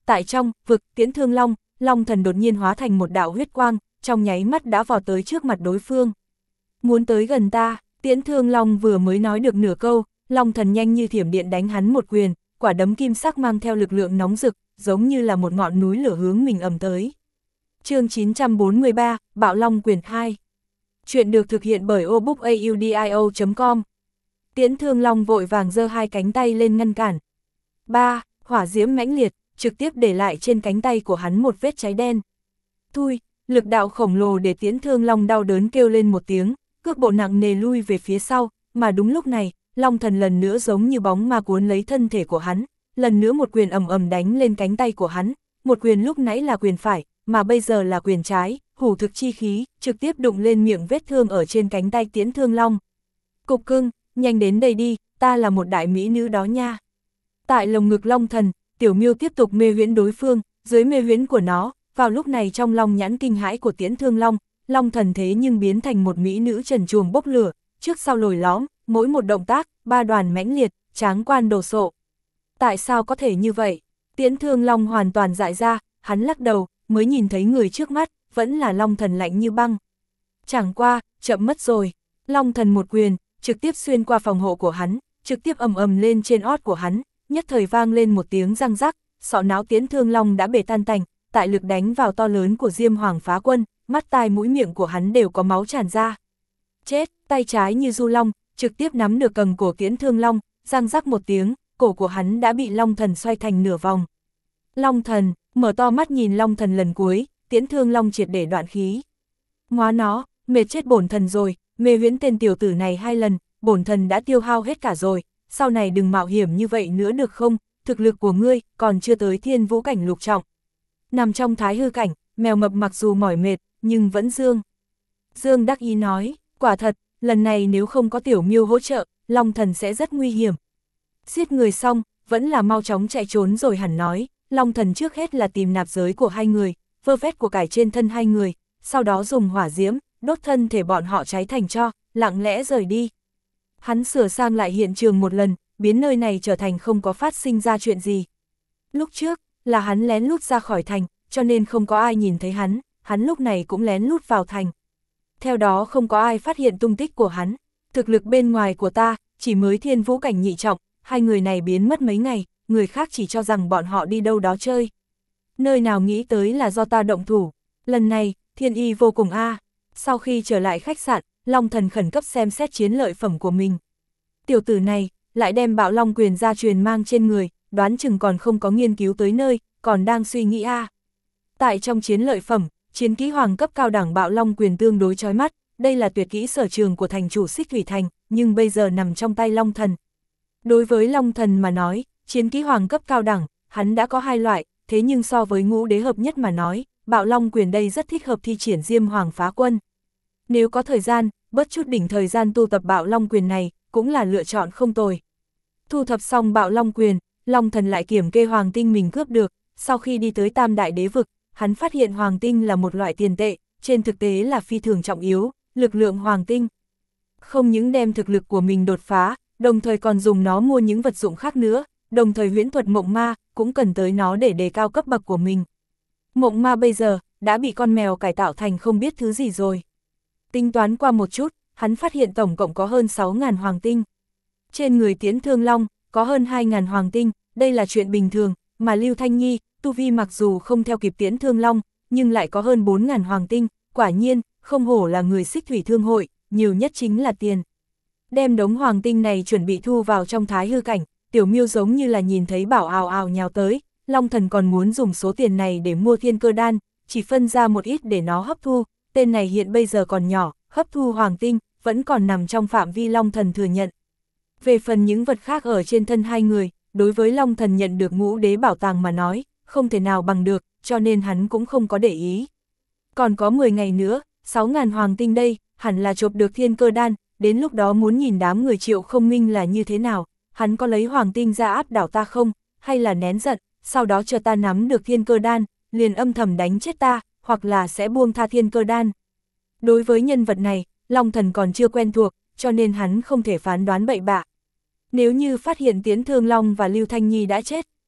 tại trong vực Tiễn Thương Long, Long Thần đột nhiên hóa thành một đạo huyết quang, trong nháy mắt đã vọt tới trước mặt đối phương. Muốn tới gần ta, Tiễn Thương Long vừa mới nói được nửa câu, Long Thần nhanh như thiểm điện đánh hắn một quyền, quả đấm kim sắc mang theo lực lượng nóng rực, giống như là một ngọn núi lửa hướng mình ầm tới. Chương chín trăm bốn mươi ba, Bạo Long Quyền hai. Chuyện được thực hiện bởi o book audio chấm com. Tiễn Thương Long vội vàng giơ hai cánh tay lên ngăn cản. ba. Hỏa diễm mãnh liệt, trực tiếp để lại trên cánh tay của hắn một vết cháy đen. Tui, lực đạo khổng lồ để Tiễn Thương Long đau đớn kêu lên một tiếng, cước bộ nặng nề lui về phía sau, mà đúng lúc này, Long Thần lần nữa giống như bóng ma cuốn lấy thân thể của hắn, lần nữa một quyền ầm ầm đánh lên cánh tay của hắn, một quyền lúc nãy là quyền phải, mà bây giờ là quyền trái, hủ thực chi khí, trực tiếp đụng lên miệng vết thương ở trên cánh tay Tiễn Thương Long. Cục cưng, nhanh đến đây đi, ta là một đại mỹ nữ đó nha. Tại lồng ngực Long Thần, Tiểu Miêu tiếp tục mê huyễn đối phương, dưới mê huyễn của nó, vào lúc này trong lòng nhãn kinh hãi của Tiễn Thương Long, Long Thần thế nhưng biến thành một mỹ nữ trần truồng bốc lửa, trước sau lồi lõm, mỗi một động tác, ba đoàn mãnh liệt, tráng quan đồ sộ. Tại sao có thể như vậy? Tiễn Thương Long hoàn toàn dại ra, hắn lắc đầu, mới nhìn thấy người trước mắt, vẫn là Long Thần lạnh như băng. Chẳng qua, chậm mất rồi. Long Thần một quyền, trực tiếp xuyên qua phòng hộ của hắn, trực tiếp ầm ầm lên trên ót của hắn, nhất thời vang lên một tiếng răng rắc, sọ não Tiễn Thương Long đã bể tan tành, tại lực đánh vào to lớn của Diêm Hoàng Phá Quân, mắt tai mũi miệng của hắn đều có máu tràn ra. Chết, tay trái như du long, trực tiếp nắm được cầm cổ Tiễn Thương Long, răng rắc một tiếng, cổ của hắn đã bị Long Thần xoay thành nửa vòng. Long Thần, mở to mắt nhìn Long Thần lần cuối, Tiễn Thương Long triệt để đoạn khí. Ngoá nó, mệt chết bổn thần rồi, mê huyễn tên tiểu tử này hai lần, bổn thần đã tiêu hao hết cả rồi, sau này đừng mạo hiểm như vậy nữa được không, thực lực của ngươi còn chưa tới thiên vũ cảnh lục trọng. Nằm trong thái hư cảnh, mèo mập mặc dù mỏi mệt, nhưng vẫn dương. Dương đắc ý nói, quả thật, lần này nếu không có Tiểu Miêu hỗ trợ, Long Thần sẽ rất nguy hiểm. Giết người xong, vẫn là mau chóng chạy trốn rồi hẳn nói, Long Thần trước hết là tìm nạp giới của hai người, vơ vét của cải trên thân hai người, sau đó dùng hỏa diễm, đốt thân thể bọn họ cháy thành tro, lặng lẽ rời đi. Hắn sửa sang lại hiện trường một lần, biến nơi này trở thành không có phát sinh ra chuyện gì. Lúc trước, là hắn lén lút ra khỏi thành, cho nên không có ai nhìn thấy hắn, hắn lúc này cũng lén lút vào thành. Theo đó không có ai phát hiện tung tích của hắn, thực lực bên ngoài của ta, chỉ mới thiên vũ cảnh nhị trọng, hai người này biến mất mấy ngày, người khác chỉ cho rằng bọn họ đi đâu đó chơi. Nơi nào nghĩ tới là do ta động thủ, lần này, thiên y vô cùng a. Sau khi trở lại khách sạn, Long Thần khẩn cấp xem xét chiến lợi phẩm của mình. Tiểu tử này, lại đem Bạo Long Quyền gia truyền mang trên người, đoán chừng còn không có nghiên cứu tới nơi, còn đang suy nghĩ a. Tại trong chiến lợi phẩm, chiến kỹ hoàng cấp cao đẳng Bạo Long Quyền tương đối chói mắt, đây là tuyệt kỹ sở trường của thành chủ Xích Thủy Thành, nhưng bây giờ nằm trong tay Long Thần. Đối với Long Thần mà nói, chiến kỹ hoàng cấp cao đẳng, hắn đã có hai loại, thế nhưng so với ngũ đế hợp nhất mà nói, Bạo Long Quyền đây rất thích hợp thi triển Diêm Hoàng Phá Quân. Nếu có thời gian, bớt chút đỉnh thời gian tu tập Bạo Long Quyền này, cũng là lựa chọn không tồi. Thu thập xong Bạo Long Quyền, Long Thần lại kiểm kê hoàng tinh mình cướp được, sau khi đi tới Tam Đại Đế Vực, hắn phát hiện hoàng tinh là một loại tiền tệ, trên thực tế là phi thường trọng yếu, lực lượng hoàng tinh. Không những đem thực lực của mình đột phá, đồng thời còn dùng nó mua những vật dụng khác nữa, đồng thời huyễn thuật mộng ma, cũng cần tới nó để đề cao cấp bậc của mình. Mộng ma bây giờ, đã bị con mèo cải tạo thành không biết thứ gì rồi. Tính toán qua một chút, hắn phát hiện tổng cộng có hơn sáu nghìn hoàng tinh. Trên người Tiễn Thương Long, có hơn hai nghìn hoàng tinh, đây là chuyện bình thường, mà Lưu Thanh Nhi, tu vi mặc dù không theo kịp Tiễn Thương Long, nhưng lại có hơn bốn nghìn hoàng tinh, quả nhiên, không hổ là người Xích Thủy Thương hội, nhiều nhất chính là tiền. Đem đống hoàng tinh này chuẩn bị thu vào trong thái hư cảnh, Tiểu Miêu giống như là nhìn thấy bảo ào ào nhào tới, Long Thần còn muốn dùng số tiền này để mua thiên cơ đan, chỉ phân ra một ít để nó hấp thu, tên này hiện bây giờ còn nhỏ, hấp thu hoàng tinh, vẫn còn nằm trong phạm vi Long Thần thừa nhận. Về phần những vật khác ở trên thân hai người, đối với Long Thần nhận được ngũ đế bảo tàng mà nói, không thể nào bằng được, cho nên hắn cũng không có để ý. Còn có mười ngày nữa, sáu nghìn hoàng tinh đây, hẳn là chộp được thiên cơ đan, đến lúc đó muốn nhìn đám người Triệu Không Minh là như thế nào, hắn có lấy hoàng tinh ra áp đảo ta không, hay là nén giận, sau đó chờ ta nắm được thiên cơ đan, liền âm thầm đánh chết ta, hoặc là sẽ buông tha thiên cơ đan. Đối với nhân vật này, Long Thần còn chưa quen thuộc, cho nên hắn không thể phán đoán bậy bạ. Nếu như phát hiện Tiễn Thương Long và Lưu Thanh Nhi đã chết,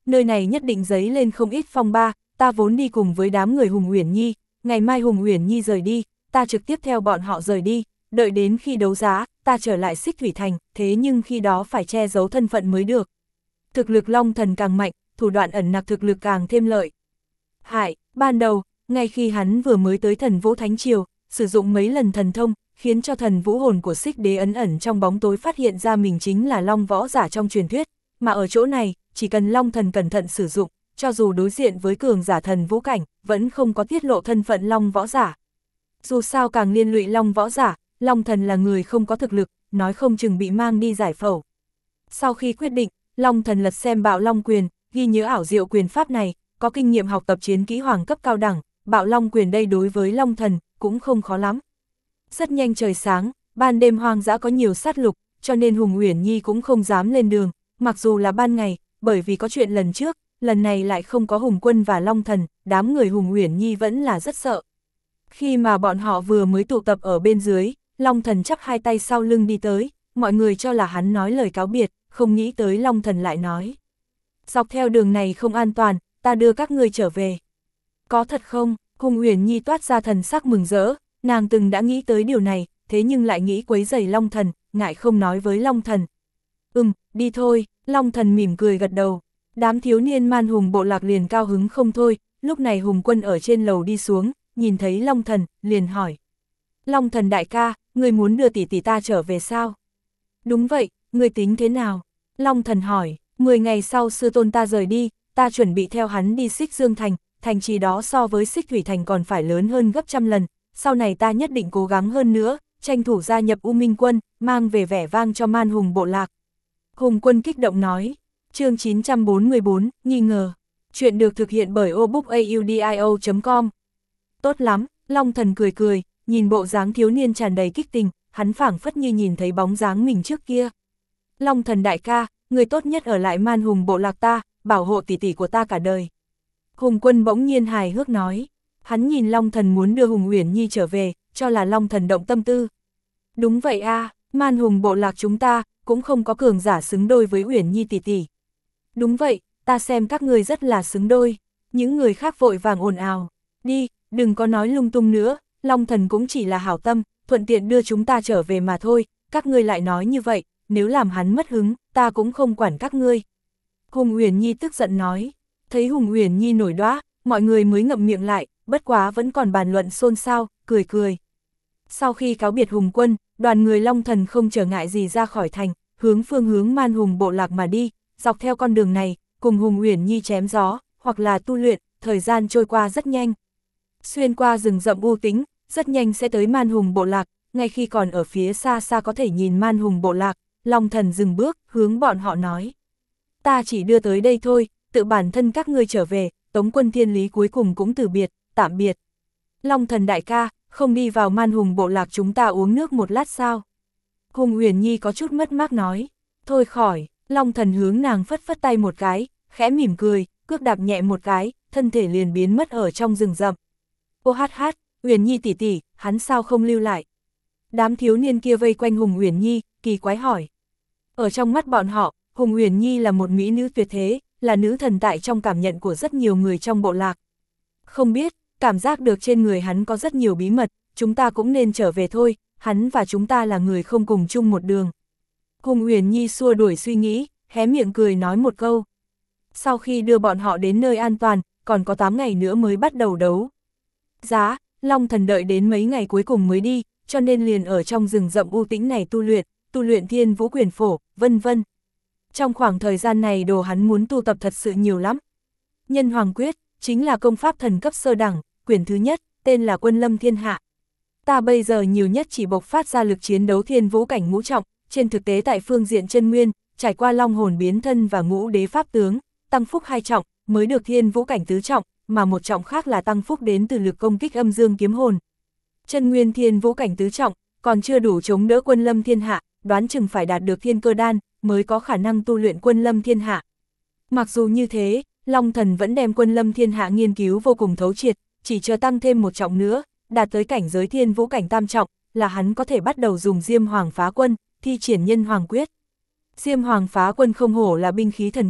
nơi này nhất định giấy lên không ít phong ba, ta vốn đi cùng với đám người Hùng Uyển Nhi, ngày mai Hùng Uyển Nhi rời đi, ta trực tiếp theo bọn họ rời đi, đợi đến khi đấu giá, ta trở lại Xích Thủy Thành, thế nhưng khi đó phải che giấu thân phận mới được. Thực lực Long Thần càng mạnh, thủ đoạn ẩn nặc thực lực càng thêm lợi hại. Ban đầu, ngay khi hắn vừa mới tới Thần Vũ Thánh Triều, sử dụng mấy lần thần thông, khiến cho thần vũ hồn của Xích Đế ấn ẩn trong bóng tối phát hiện ra mình chính là Long võ giả trong truyền thuyết, mà ở chỗ này, chỉ cần Long Thần cẩn thận sử dụng, cho dù đối diện với cường giả thần vũ cảnh, vẫn không có tiết lộ thân phận Long võ giả. Dù sao càng liên lụy Long võ giả, Long Thần là người không có thực lực, nói không chừng bị mang đi giải phẫu. Sau khi quyết định, Long Thần lật xem Bạo Long Quyền, ghi nhớ ảo diệu quyền pháp này, có kinh nghiệm học tập chiến kỹ hoàng cấp cao đẳng, Bạo Long Quyền đây đối với Long Thần cũng không khó lắm. Rất nhanh trời sáng, ban đêm hoang dã có nhiều sát lục, cho nên Hùng Uyển Nhi cũng không dám lên đường, mặc dù là ban ngày, bởi vì có chuyện lần trước, lần này lại không có Hùng Quân và Long Thần, đám người Hùng Uyển Nhi vẫn là rất sợ. Khi mà bọn họ vừa mới tụ tập ở bên dưới, Long Thần chắp hai tay sau lưng đi tới, mọi người cho là hắn nói lời cáo biệt, không nghĩ tới Long Thần lại nói. Dọc theo đường này không an toàn, ta đưa các ngươi trở về. Có thật không? Hùng Uyển Nhi toát ra thần sắc mừng rỡ, nàng từng đã nghĩ tới điều này, thế nhưng lại nghĩ quấy rầy Long Thần, ngại không nói với Long Thần. Ừm, đi thôi, Long Thần mỉm cười gật đầu. Đám thiếu niên man hùng bộ lạc liền cao hứng không thôi, lúc này Hùng Quân ở trên lầu đi xuống, nhìn thấy Long Thần, liền hỏi. Long Thần đại ca, người muốn đưa tỷ tỷ ta trở về sao? Đúng vậy, người tính thế nào? Long Thần hỏi, mười ngày sau sư tôn ta rời đi, ta chuẩn bị theo hắn đi Xích Dương Thành, thành trì đó so với Xích Thủy Thành còn phải lớn hơn gấp trăm lần, sau này ta nhất định cố gắng hơn nữa, tranh thủ gia nhập U Minh Quân, mang về vẻ vang cho man hùng bộ lạc. Hùng Quân kích động nói, chương chín trăm bốn mươi bốn, nghi ngờ. Chuyện được thực hiện bởi obookaudio chấm com. Tốt lắm, Long Thần cười cười, nhìn bộ dáng thiếu niên tràn đầy kích tình, hắn phảng phất như nhìn thấy bóng dáng mình trước kia. Long Thần đại ca, người tốt nhất ở lại man hùng bộ lạc ta, bảo hộ tỷ tỷ của ta cả đời. Hùng Quân bỗng nhiên hài hước nói, hắn nhìn Long Thần muốn đưa Hùng Uyển Nhi trở về, cho là Long Thần động tâm tư. Đúng vậy a, à, man hùng bộ lạc chúng ta, cũng không có cường giả xứng đôi với Uyển Nhi tỷ tỷ. Đúng vậy, ta xem các người rất là xứng đôi. Những người khác vội vàng ồn ào. Đi, đừng có nói lung tung nữa, Long Thần cũng chỉ là hảo tâm, thuận tiện đưa chúng ta trở về mà thôi, các ngươi lại nói như vậy, nếu làm hắn mất hứng, ta cũng không quản các ngươi. Hùng Uyển Nhi tức giận nói, thấy Hùng Uyển Nhi nổi đoá, mọi người mới ngậm miệng lại, bất quá vẫn còn bàn luận xôn xao, cười cười. Sau khi cáo biệt Hùng Quân, đoàn người Long Thần không trở ngại gì ra khỏi thành, hướng phương hướng man hùng bộ lạc mà đi, dọc theo con đường này, cùng Hùng Uyển Nhi chém gió, hoặc là tu luyện, thời gian trôi qua rất nhanh. Xuyên qua rừng rậm u tĩnh, rất nhanh sẽ tới man hùng bộ lạc, ngay khi còn ở phía xa xa có thể nhìn man hùng bộ lạc, Long Thần dừng bước, hướng bọn họ nói. Ta chỉ đưa tới đây thôi, tự bản thân các ngươi trở về, Tống Quân Thiên Lý cuối cùng cũng từ biệt, tạm biệt. Long Thần đại ca, không đi vào man hùng bộ lạc chúng ta uống nước một lát sao? Hùng Uyển Nhi có chút mất mát nói, thôi khỏi. Long Thần hướng nàng phất phất tay một cái, khẽ mỉm cười, cước đạp nhẹ một cái, thân thể liền biến mất ở trong rừng rậm. Ô hát hát, Uyển Nhi tỷ tỷ, hắn sao không lưu lại? Đám thiếu niên kia vây quanh Hùng Uyển Nhi, kỳ quái hỏi. Ở trong mắt bọn họ, Hùng Uyển Nhi là một mỹ nữ tuyệt thế, là nữ thần tại trong cảm nhận của rất nhiều người trong bộ lạc. Không biết, cảm giác được trên người hắn có rất nhiều bí mật, chúng ta cũng nên trở về thôi, hắn và chúng ta là người không cùng chung một đường. Hùng Uyển Nhi xua đuổi suy nghĩ, hé miệng cười nói một câu. Sau khi đưa bọn họ đến nơi an toàn, còn có tám ngày nữa mới bắt đầu đấu giá, Long Thần đợi đến mấy ngày cuối cùng mới đi, cho nên liền ở trong rừng rậm u tĩnh này tu luyện, tu luyện Thiên Vũ Quyền Phổ, vân vân. Trong khoảng thời gian này đồ hắn muốn tu tập thật sự nhiều lắm. Nhân Hoàng Quyết, chính là công pháp thần cấp sơ đẳng, quyển thứ nhất, tên là Quân Lâm Thiên Hạ. Ta bây giờ nhiều nhất chỉ bộc phát ra lực chiến đấu thiên vũ cảnh ngũ trọng, trên thực tế tại phương diện chân nguyên, trải qua long hồn biến thân và ngũ đế pháp tướng, tăng phúc hai trọng, mới được thiên vũ cảnh tứ trọng, mà một trọng khác là tăng phúc đến từ lực công kích âm dương kiếm hồn. Chân nguyên thiên vũ cảnh tứ trọng, còn chưa đủ chống đỡ Quân Lâm Thiên Hạ, đoán chừng phải đạt được thiên cơ đan, mới có khả năng tu luyện Quân Lâm Thiên Hạ. Mặc dù như thế, Long Thần vẫn đem Quân Lâm Thiên Hạ nghiên cứu vô cùng thấu triệt, chỉ chờ tăng thêm một trọng nữa, đạt tới cảnh giới thiên vũ cảnh tam trọng, là hắn có thể bắt đầu dùng Diêm Hoàng Phá Quân, thi triển Nhân Hoàng Quyết. Diêm Hoàng Phá Quân không hổ là binh khí thần cấp,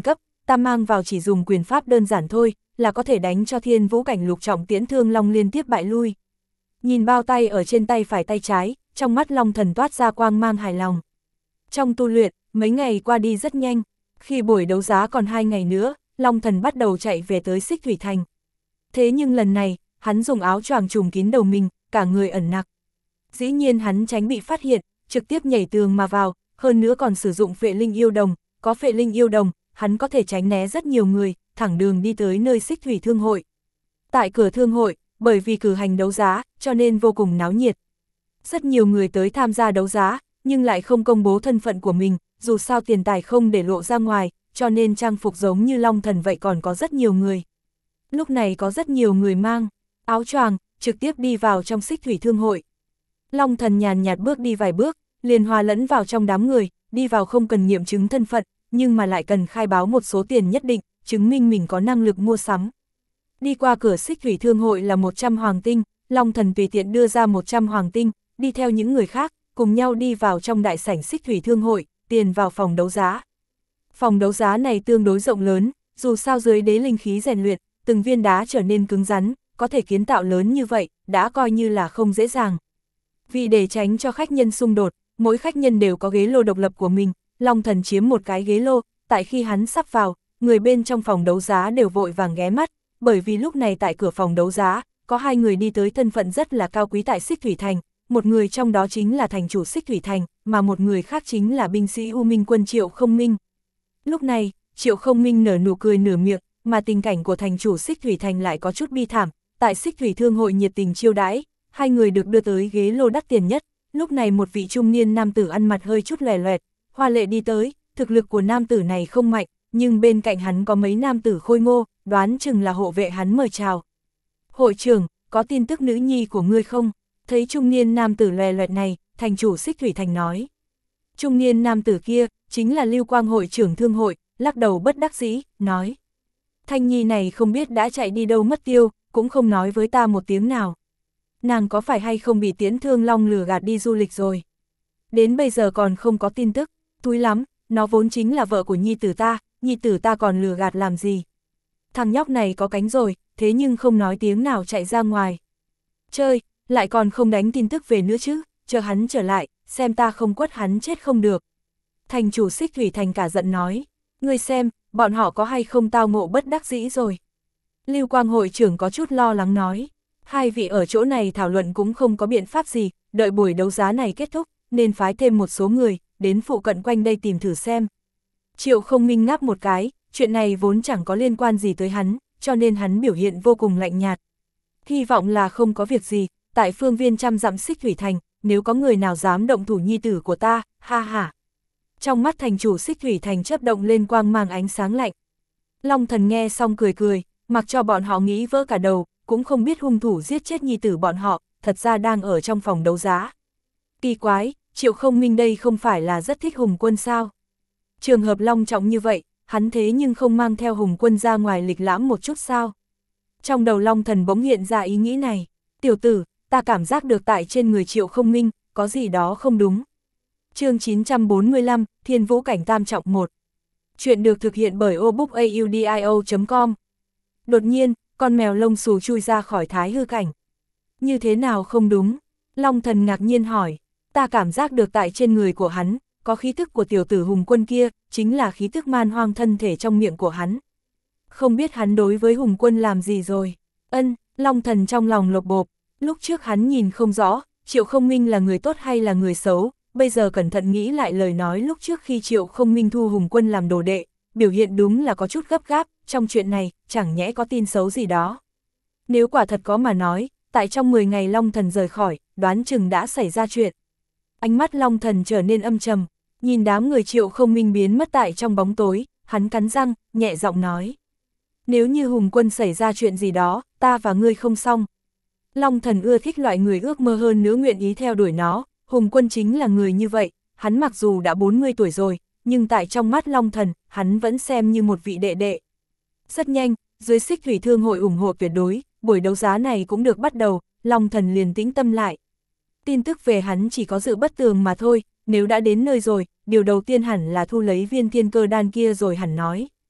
ta mang vào chỉ dùng quyền pháp đơn giản thôi, là có thể đánh cho thiên vũ cảnh lục trọng Tiễn Thương Long liên tiếp bại lui. Nhìn bao tay ở trên tay phải tay trái, trong mắt Long Thần toát ra quang mang hài lòng. Trong tu luyện, mấy ngày qua đi rất nhanh, khi buổi đấu giá còn hai ngày nữa, Long Thần bắt đầu chạy về tới Xích Thủy Thành. Thế nhưng lần này, hắn dùng áo choàng trùm kín đầu mình, cả người ẩn nặc. Dĩ nhiên hắn tránh bị phát hiện, trực tiếp nhảy tường mà vào, hơn nữa còn sử dụng phệ linh yêu đồng, có phệ linh yêu đồng, hắn có thể tránh né rất nhiều người, thẳng đường đi tới nơi Xích Thủy Thương hội. Tại cửa thương hội, bởi vì cử hành đấu giá, cho nên vô cùng náo nhiệt. Rất nhiều người tới tham gia đấu giá, nhưng lại không công bố thân phận của mình, dù sao tiền tài không để lộ ra ngoài, cho nên trang phục giống như Long Thần vậy còn có rất nhiều người. Lúc này có rất nhiều người mang áo choàng, trực tiếp đi vào trong Xích Thủy Thương hội. Long Thần nhàn nhạt bước đi vài bước, liền hòa lẫn vào trong đám người, đi vào không cần nghiệm chứng thân phận, nhưng mà lại cần khai báo một số tiền nhất định, chứng minh mình có năng lực mua sắm. Đi qua cửa Xích Thủy Thương hội là một trăm hoàng tinh, Long Thần tùy tiện đưa ra một trăm hoàng tinh, đi theo những người khác, cùng nhau đi vào trong đại sảnh Xích Thủy Thương hội, tiền vào phòng đấu giá. Phòng đấu giá này tương đối rộng lớn, dù sao dưới đế linh khí rèn luyện, từng viên đá trở nên cứng rắn, có thể kiến tạo lớn như vậy, đã coi như là không dễ dàng. Vì để tránh cho khách nhân xung đột, mỗi khách nhân đều có ghế lô độc lập của mình, Long Thần chiếm một cái ghế lô, tại khi hắn sắp vào, người bên trong phòng đấu giá đều vội vàng ghé mắt, bởi vì lúc này tại cửa phòng đấu giá, có hai người đi tới thân phận rất là cao quý tại Xích Thủy Thành, một người trong đó chính là thành chủ Xích Thủy Thành, mà một người khác chính là binh sĩ U Minh quân Triệu Không Minh. Lúc này, Triệu Không Minh nở nụ cười nửa miệng, mà tình cảnh của thành chủ Xích Thủy Thành lại có chút bi thảm, tại Xích Thủy Thương hội nhiệt tình chiêu đãi, hai người được đưa tới ghế lô đắt tiền nhất, lúc này một vị trung niên nam tử ăn mặt hơi chút lòe loẹt, hoa lệ đi tới, thực lực của nam tử này không mạnh, nhưng bên cạnh hắn có mấy nam tử khôi ngô, đoán chừng là hộ vệ hắn mời chào. Hội trưởng, có tin tức nữ nhi của ngươi không? Thấy trung niên nam tử lòe loẹt này, thành chủ Xích Thủy Thành nói. Trung niên nam tử kia, chính là Lưu Quang hội trưởng thương hội, lắc đầu bất đắc dĩ, nói. Thanh nhi này không biết đã chạy đi đâu mất tiêu, cũng không nói với ta một tiếng nào. Nàng có phải hay không bị Tiễn Thương Long lừa gạt đi du lịch rồi? Đến bây giờ còn không có tin tức, túi lắm, nó vốn chính là vợ của nhi tử ta, nhi tử ta còn lừa gạt làm gì? Thằng nhóc này có cánh rồi, thế nhưng không nói tiếng nào chạy ra ngoài. Chơi, lại còn không đánh tin tức về nữa chứ, chờ hắn trở lại, xem ta không quất hắn chết không được. Thành chủ Xích Thủy Thành cả giận nói, ngươi xem, bọn họ có hay không tao ngộ bất đắc dĩ rồi. Lưu Quang hội trưởng có chút lo lắng nói, hai vị ở chỗ này thảo luận cũng không có biện pháp gì, đợi buổi đấu giá này kết thúc, nên phái thêm một số người, đến phụ cận quanh đây tìm thử xem. Triệu Không Minh ngáp một cái, chuyện này vốn chẳng có liên quan gì tới hắn, cho nên hắn biểu hiện vô cùng lạnh nhạt. Hy vọng là không có việc gì, tại phương viên trăm dặm Xích Thủy Thành, nếu có người nào dám động thủ nhi tử của ta, ha ha. Trong mắt thành chủ Xích Thủy Thành chớp động lên quang mang ánh sáng lạnh. Long Thần nghe xong cười cười, mặc cho bọn họ nghĩ vỡ cả đầu, cũng không biết hung thủ giết chết nhi tử bọn họ, thật ra đang ở trong phòng đấu giá. Kỳ quái, Triệu Không Minh đây không phải là rất thích Hùng Quân sao? Trường hợp long trọng như vậy, hắn thế nhưng không mang theo Hùng Quân ra ngoài lịch lãm một chút sao? Trong đầu Long Thần bỗng hiện ra ý nghĩ này, tiểu tử, ta cảm giác được tại trên người Triệu Không Minh, có gì đó không đúng. Chương chín trăm bốn mươi lăm, Thiên Vũ Cảnh Tam Trọng một. Chuyện được thực hiện bởi obookaudio chấm com. Đột nhiên, con mèo lông xù chui ra khỏi thái hư cảnh. Như thế nào không đúng? Long Thần ngạc nhiên hỏi, ta cảm giác được tại trên người của hắn, có khí thức của tiểu tử Hùng Quân kia, chính là khí thức man hoang thân thể trong miệng của hắn. Không biết hắn đối với Hùng Quân làm gì rồi? Ân, Long Thần trong lòng lột bộp, lúc trước hắn nhìn không rõ, Triệu Không Minh là người tốt hay là người xấu, bây giờ cẩn thận nghĩ lại lời nói lúc trước khi Triệu Không Minh thu Hùng Quân làm đồ đệ, biểu hiện đúng là có chút gấp gáp, trong chuyện này, chẳng nhẽ có tin xấu gì đó. Nếu quả thật có mà nói, tại trong mười ngày Long Thần rời khỏi, đoán chừng đã xảy ra chuyện. Ánh mắt Long Thần trở nên âm trầm, nhìn đám người Triệu Không Minh biến mất tại trong bóng tối, hắn cắn răng, nhẹ giọng nói. Nếu như Hùng Quân xảy ra chuyện gì đó, ta và ngươi không xong. Long Thần ưa thích loại người ước mơ hơn nữa nguyện ý theo đuổi nó, Hùng Quân chính là người như vậy, hắn mặc dù đã bốn mươi tuổi rồi, nhưng tại trong mắt Long Thần, hắn vẫn xem như một vị đệ đệ. Rất nhanh, dưới Xích Thủy Thương hội ủng hộ tuyệt đối, buổi đấu giá này cũng được bắt đầu, Long Thần liền tĩnh tâm lại. Tin tức về hắn chỉ có dự bất tường mà thôi, nếu đã đến nơi rồi, điều đầu tiên hẳn là thu lấy viên thiên cơ đan kia rồi hẳn nói.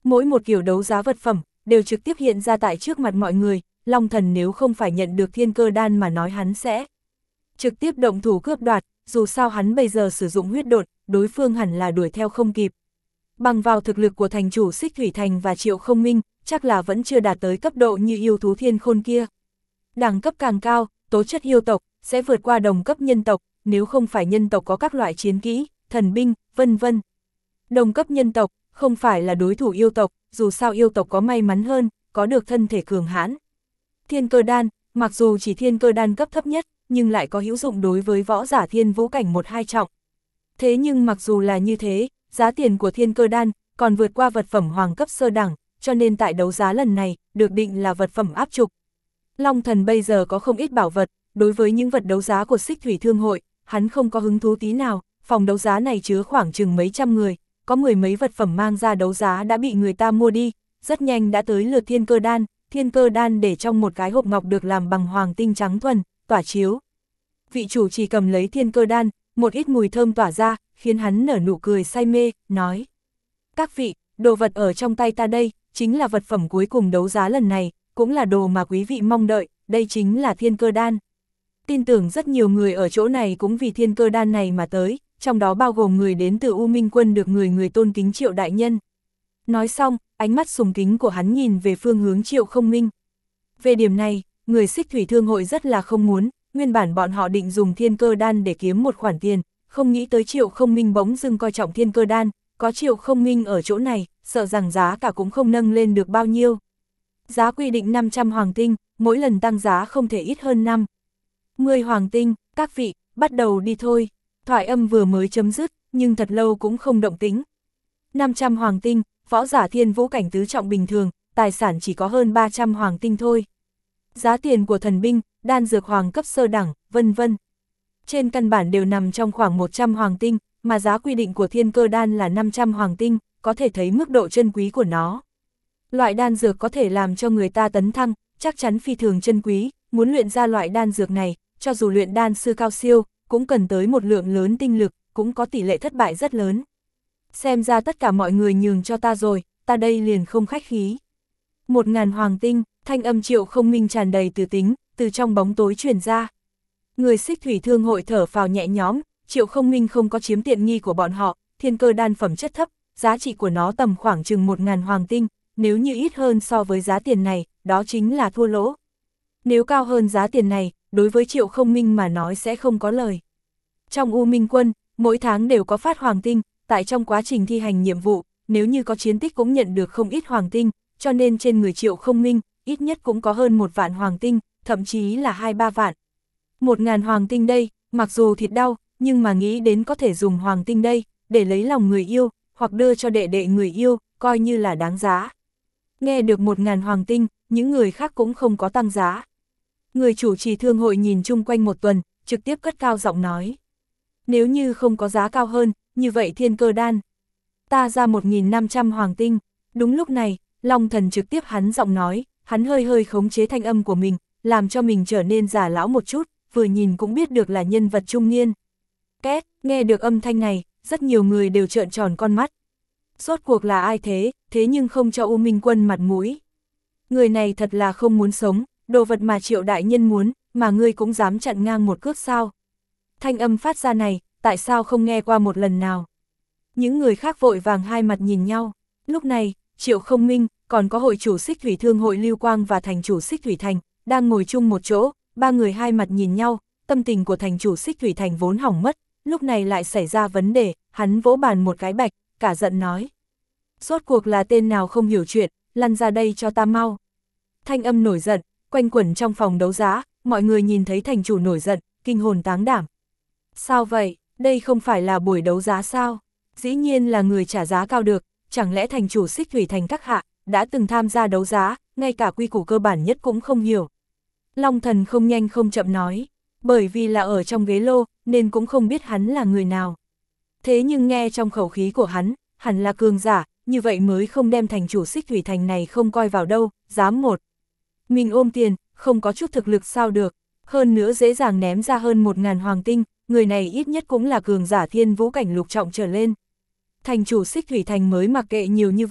Mỗi một kiểu đấu giá vật phẩm, đều trực tiếp hiện ra tại trước mặt mọi người, Long Thần nếu không phải nhận được thiên cơ đan mà nói hắn sẽ trực tiếp động thủ cướp đoạt, dù sao hắn bây giờ sử dụng huyết độn, đối phương hẳn là đuổi theo không kịp. Bằng vào thực lực của thành chủ Xích Thủy Thành và Triệu Không Minh, chắc là vẫn chưa đạt tới cấp độ như yêu thú thiên khôn kia. Đẳng cấp càng cao, tố chất yêu tộc sẽ vượt qua đồng cấp nhân tộc, nếu không phải nhân tộc có các loại chiến kỹ, thần binh, vân vân. Đồng cấp nhân tộc không phải là đối thủ yêu tộc, dù sao yêu tộc có may mắn hơn, có được thân thể cường hãn. Thiên cơ đan, mặc dù chỉ thiên cơ đan cấp thấp nhất, nhưng lại có hữu dụng đối với võ giả thiên vũ cảnh một hai trọng. Thế nhưng mặc dù là như thế, giá tiền của thiên cơ đan còn vượt qua vật phẩm hoàng cấp sơ đẳng, cho nên tại đấu giá lần này, được định là vật phẩm áp trục. Long Thần bây giờ có không ít bảo vật, đối với những vật đấu giá của Xích Thủy Thương hội, hắn không có hứng thú tí nào, phòng đấu giá này chứa khoảng chừng mấy trăm người, có mười mấy vật phẩm mang ra đấu giá đã bị người ta mua đi, rất nhanh đã tới lượt thiên cơ đan, thiên cơ đan để trong một cái hộp ngọc được làm bằng hoàng tinh trắng thuần, tỏa chiếu. Vị chủ chỉ cầm lấy thiên cơ đan, một ít mùi thơm tỏa ra, khiến hắn nở nụ cười say mê, nói: các vị, đồ vật ở trong tay ta đây, chính là vật phẩm cuối cùng đấu giá lần này, cũng là đồ mà quý vị mong đợi, đây chính là thiên cơ đan. Tin tưởng rất nhiều người ở chỗ này cũng vì thiên cơ đan này mà tới, trong đó bao gồm người đến từ U Minh Quân được người người tôn kính Triệu đại nhân. Nói xong, ánh mắt sùng kính của hắn nhìn về phương hướng Triệu Không Minh. Về điểm này, người Xích Thủy Thương hội rất là không muốn, nguyên bản bọn họ định dùng thiên cơ đan để kiếm một khoản tiền, không nghĩ tới Triệu Không Minh bỗng dưng coi trọng thiên cơ đan, có Triệu Không Minh ở chỗ này, sợ rằng giá cả cũng không nâng lên được bao nhiêu. Giá quy định năm trăm hoàng tinh, mỗi lần tăng giá không thể ít hơn năm mươi hoàng tinh, các vị, bắt đầu đi thôi. Thoại âm vừa mới chấm dứt, nhưng thật lâu cũng không động tĩnh. năm trăm hoàng tinh, võ giả thiên vũ cảnh tứ trọng bình thường, tài sản chỉ có hơn ba trăm hoàng tinh thôi. Giá tiền của thần binh, đan dược hoàng cấp sơ đẳng, vân vân. Trên căn bản đều nằm trong khoảng một trăm hoàng tinh, mà giá quy định của thiên cơ đan là năm trăm hoàng tinh, có thể thấy mức độ chân quý của nó. Loại đan dược có thể làm cho người ta tấn thăng, chắc chắn phi thường chân quý, muốn luyện ra loại đan dược này, cho dù luyện đan sư cao siêu, cũng cần tới một lượng lớn tinh lực, cũng có tỷ lệ thất bại rất lớn. Xem ra tất cả mọi người nhường cho ta rồi, ta đây liền không khách khí. Một ngàn hoàng tinh, thanh âm Triệu Không Minh tràn đầy từ tính, từ trong bóng tối truyền ra. Người Xích Thủy Thương hội thở phào nhẹ nhõm, Triệu Không Minh không có chiếm tiện nghi của bọn họ, thiên cơ đan phẩm chất thấp, giá trị của nó tầm khoảng chừng một ngàn hoàng tinh, nếu như ít hơn so với giá tiền này, đó chính là thua lỗ. Nếu cao hơn giá tiền này, đối với Triệu Không Minh mà nói sẽ không có lời. Trong U Minh Quân, mỗi tháng đều có phát hoàng tinh, tại trong quá trình thi hành nhiệm vụ, nếu như có chiến tích cũng nhận được không ít hoàng tinh, cho nên trên người Triệu Không Minh, ít nhất cũng có hơn một vạn hoàng tinh, thậm chí là hai ba vạn. Một ngàn hoàng tinh đây, mặc dù thịt đau, nhưng mà nghĩ đến có thể dùng hoàng tinh đây, để lấy lòng người yêu, hoặc đưa cho đệ đệ người yêu, coi như là đáng giá. Nghe được một ngàn hoàng tinh, những người khác cũng không có tăng giá. Người chủ trì thương hội nhìn chung quanh một tuần, trực tiếp cất cao giọng nói: nếu như không có giá cao hơn, như vậy thiên cơ đan, ta ra một nghìn năm trăm hoàng tinh. Đúng lúc này, Long Thần trực tiếp hắn giọng nói, hắn hơi hơi khống chế thanh âm của mình, làm cho mình trở nên già lão một chút, vừa nhìn cũng biết được là nhân vật trung niên. Két, nghe được âm thanh này, rất nhiều người đều trợn tròn con mắt. Rốt cuộc là ai thế, thế nhưng không cho U Minh Quân mặt mũi. Người này thật là không muốn sống, đồ vật mà Triệu đại nhân muốn, mà ngươi cũng dám chặn ngang một cước sao. Thanh âm phát ra này, tại sao không nghe qua một lần nào. Những người khác vội vàng hai mặt nhìn nhau. Lúc này, Triệu Không Minh, còn có hội chủ Xích Thủy Thương hội Lưu Quang và thành chủ Xích Thủy Thành, đang ngồi chung một chỗ, ba người hai mặt nhìn nhau, tâm tình của thành chủ Xích Thủy Thành vốn hỏng mất, lúc này lại xảy ra vấn đề, hắn vỗ bàn một cái bạch, cả giận nói: rốt cuộc là tên nào không hiểu chuyện, lăn ra đây cho ta mau. Thanh âm nổi giận, quanh quẩn trong phòng đấu giá, mọi người nhìn thấy thành chủ nổi giận, kinh hồn táng đảm. Sao vậy, đây không phải là buổi đấu giá sao? Dĩ nhiên là người trả giá cao được, chẳng lẽ thành chủ Xích Thủy Thành các hạ, đã từng tham gia đấu giá, ngay cả quy củ cơ bản nhất cũng không hiểu. Long Thần không nhanh không chậm nói, bởi vì là ở trong ghế lô, nên cũng không biết hắn là người nào. Thế nhưng nghe trong khẩu khí của hắn, hẳn là cường giả, như vậy mới không đem thành chủ Xích Thủy Thành này không coi vào đâu, dám một. Mình ôm tiền, không có chút thực lực sao được, hơn nữa dễ dàng ném ra hơn một ngàn hoàng tinh, người này ít nhất cũng là cường giả thiên vũ cảnh lục trọng trở lên. Thành chủ Xích Thủy Thành mới mặc kệ nhiều như vậy,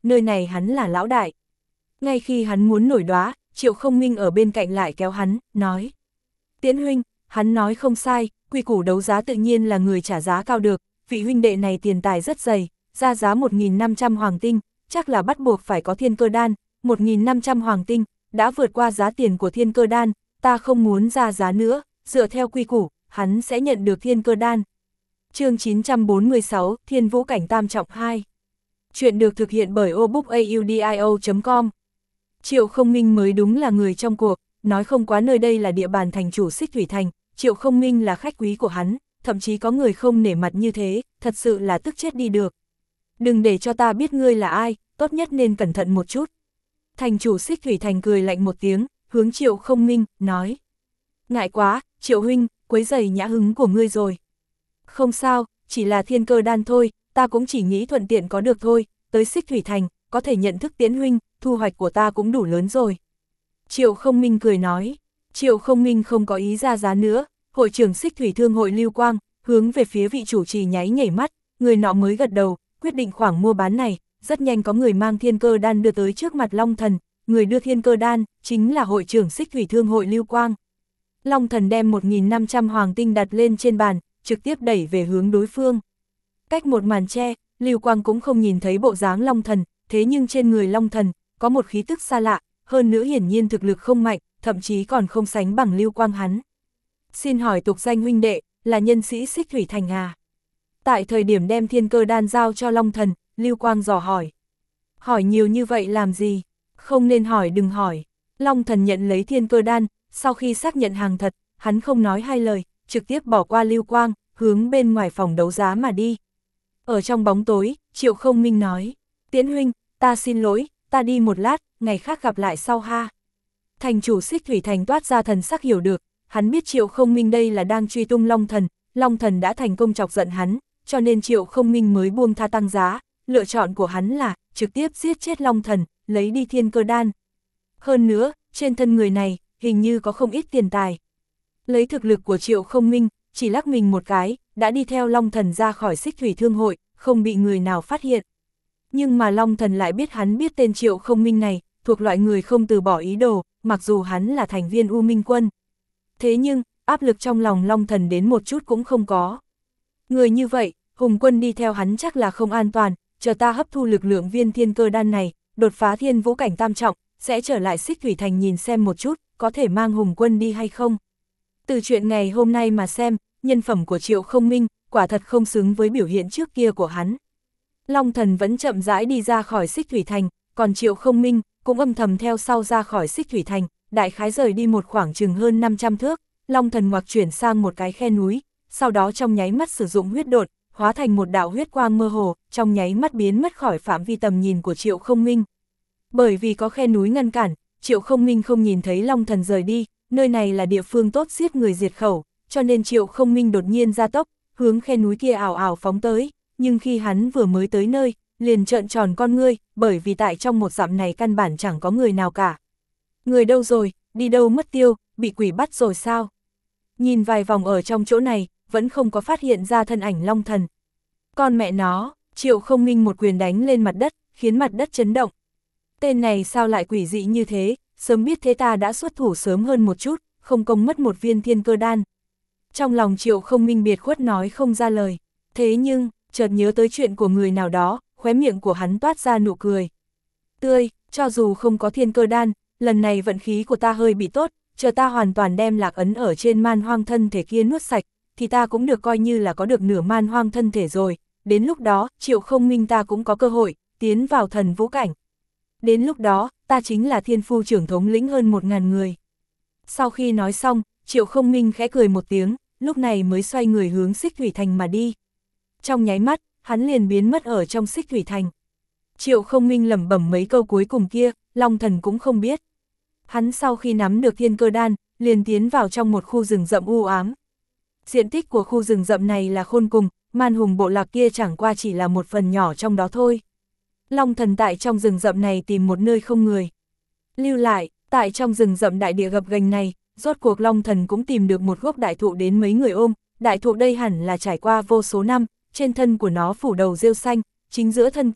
nơi này hắn là lão đại. Ngay khi hắn muốn nổi đoá, Triệu Không Minh ở bên cạnh lại kéo hắn, nói. Tiễn huynh, hắn nói không sai, quy củ đấu giá tự nhiên là người trả giá cao được, vị huynh đệ này tiền tài rất dày, ra giá một nghìn năm trăm hoàng tinh, chắc là bắt buộc phải có thiên cơ đan, một nghìn năm trăm hoàng tinh, đã vượt qua giá tiền của thiên cơ đan, ta không muốn ra giá nữa, dựa theo quy củ, hắn sẽ nhận được thiên cơ đan. Chương chín trăm bốn mươi sáu, Thiên Vũ Cảnh Tam Trọng hai. Chuyện được thực hiện bởi obookaudio chấm com. Triệu Không Minh mới đúng là người trong cuộc, nói không quá nơi đây là địa bàn thành chủ Xích Thủy Thành, Triệu Không Minh là khách quý của hắn, thậm chí có người không nể mặt như thế, thật sự là tức chết đi được. Đừng để cho ta biết ngươi là ai, tốt nhất nên cẩn thận một chút. Thành chủ Xích Thủy Thành cười lạnh một tiếng, hướng Triệu Không Minh, nói. Ngại quá, Triệu huynh, quấy rầy nhã hứng của ngươi rồi. Không sao, chỉ là thiên cơ đan thôi, ta cũng chỉ nghĩ thuận tiện có được thôi, tới Xích Thủy Thành, có thể nhận thức Tiễn huynh, thu hoạch của ta cũng đủ lớn rồi. Triệu Không Minh cười nói. Triệu Không Minh không có ý ra giá nữa, hội trưởng Xích Thủy Thương hội Lưu Quang, hướng về phía vị chủ trì nháy nhảy mắt, người nọ mới gật đầu, quyết định khoản mua bán này, rất nhanh có người mang thiên cơ đan đưa tới trước mặt Long Thần, người đưa thiên cơ đan, chính là hội trưởng Xích Thủy Thương hội Lưu Quang. Long Thần đem một nghìn năm trăm hoàng tinh đặt lên trên bàn, trực tiếp đẩy về hướng đối phương. Cách một màn che, Lưu Quang cũng không nhìn thấy bộ dáng Long Thần, thế nhưng trên người Long Thần, có một khí tức xa lạ, hơn nữa hiển nhiên thực lực không mạnh, thậm chí còn không sánh bằng Lưu Quang hắn. Xin hỏi tục danh huynh đệ, là nhân sĩ Xích Thủy Thành à? Tại thời điểm đem thiên cơ đan giao cho Long Thần, Lưu Quang dò hỏi. Hỏi nhiều như vậy làm gì? Không nên hỏi đừng hỏi. Long Thần nhận lấy thiên cơ đan, sau khi xác nhận hàng thật, hắn không nói hai lời, trực tiếp bỏ qua Lưu Quang, hướng bên ngoài phòng đấu giá mà đi. Ở trong bóng tối, Triệu Không Minh nói. Tiễn huynh, ta xin lỗi, ta đi một lát, ngày khác gặp lại sau ha. Thành chủ Xích Thủy Thành toát ra thần sắc hiểu được, hắn biết Triệu Không Minh đây là đang truy tung Long Thần, Long Thần đã thành công chọc giận hắn, cho nên Triệu Không Minh mới buông tha tăng giá, lựa chọn của hắn là trực tiếp giết chết Long Thần, lấy đi thiên cơ đan. Hơn nữa, trên thân người này, hình như có không ít tiền tài. Lấy thực lực của Triệu Không Minh, chỉ lắc mình một cái, đã đi theo Long Thần ra khỏi Xích Thủy Thương hội, không bị người nào phát hiện. Nhưng mà Long Thần lại biết hắn biết tên Triệu Không Minh này, thuộc loại người không từ bỏ ý đồ, mặc dù hắn là thành viên U Minh Quân. Thế nhưng, áp lực trong lòng Long Thần đến một chút cũng không có. Người như vậy, Hùng Quân đi theo hắn chắc là không an toàn, chờ ta hấp thu lực lượng viên thiên cơ đan này, đột phá thiên vũ cảnh tam trọng, sẽ trở lại Xích Thủy Thành nhìn xem một chút, có thể mang Hùng Quân đi hay không. Từ chuyện ngày hôm nay mà xem, nhân phẩm của Triệu Không Minh, quả thật không xứng với biểu hiện trước kia của hắn. Long Thần vẫn chậm rãi đi ra khỏi Xích Thủy Thành, còn Triệu Không Minh cũng âm thầm theo sau ra khỏi Xích Thủy Thành, đại khái rời đi một khoảng chừng hơn năm trăm thước, Long Thần ngoặc chuyển sang một cái khe núi, sau đó trong nháy mắt sử dụng huyết độn, hóa thành một đạo huyết quang mơ hồ, trong nháy mắt biến mất khỏi phạm vi tầm nhìn của Triệu Không Minh. Bởi vì có khe núi ngăn cản, Triệu Không Minh không nhìn thấy Long Thần rời đi, nơi này là địa phương tốt giết người diệt khẩu, cho nên Triệu Không Minh đột nhiên ra tốc, hướng khe núi kia ảo ảo phóng tới, nhưng khi hắn vừa mới tới nơi, liền trợn tròn con ngươi, bởi vì tại trong một dặm này căn bản chẳng có người nào cả. Người đâu rồi, đi đâu mất tiêu, bị quỷ bắt rồi sao? Nhìn vài vòng ở trong chỗ này, vẫn không có phát hiện ra thân ảnh Long Thần. Con mẹ nó, Triệu Không Minh một quyền đánh lên mặt đất, khiến mặt đất chấn động. Tên này sao lại quỷ dị như thế, sớm biết thế ta đã xuất thủ sớm hơn một chút, không công mất một viên thiên cơ đan. Trong lòng Triệu Không Minh biệt khuất nói không ra lời. Thế nhưng, chợt nhớ tới chuyện của người nào đó, khóe miệng của hắn toát ra nụ cười. Tươi, cho dù không có thiên cơ đan, lần này vận khí của ta hơi bị tốt, chờ ta hoàn toàn đem lạc ấn ở trên man hoang thân thể kia nuốt sạch, thì ta cũng được coi như là có được nửa man hoang thân thể rồi. Đến lúc đó, Triệu Không Minh ta cũng có cơ hội, tiến vào thần vũ cảnh. Đến lúc đó, ta chính là thiên phu trưởng thống lĩnh hơn một ngàn người. Sau khi nói xong, Triệu Không Minh khẽ cười một tiếng, lúc này mới xoay người hướng Xích Thủy Thành mà đi. Trong nháy mắt, hắn liền biến mất ở trong Xích Thủy Thành. Triệu Không Minh lẩm bẩm mấy câu cuối cùng kia, Long Thần cũng không biết. Hắn sau khi nắm được thiên cơ đan, liền tiến vào trong một khu rừng rậm u ám. Diện tích của khu rừng rậm này là khôn cùng, man hùng bộ lạc kia chẳng qua chỉ là một phần nhỏ trong đó thôi. Long Thần tại trong rừng rậm này tìm một nơi không người. Lưu lại, tại trong rừng rậm đại địa gập ghềnh này, rốt cuộc Long Thần cũng tìm được một gốc đại thụ đến mấy người ôm. Đại thụ đây hẳn là trải qua vô số năm, trên thân của nó phủ đầu rêu xanh, chính giữa thân cây,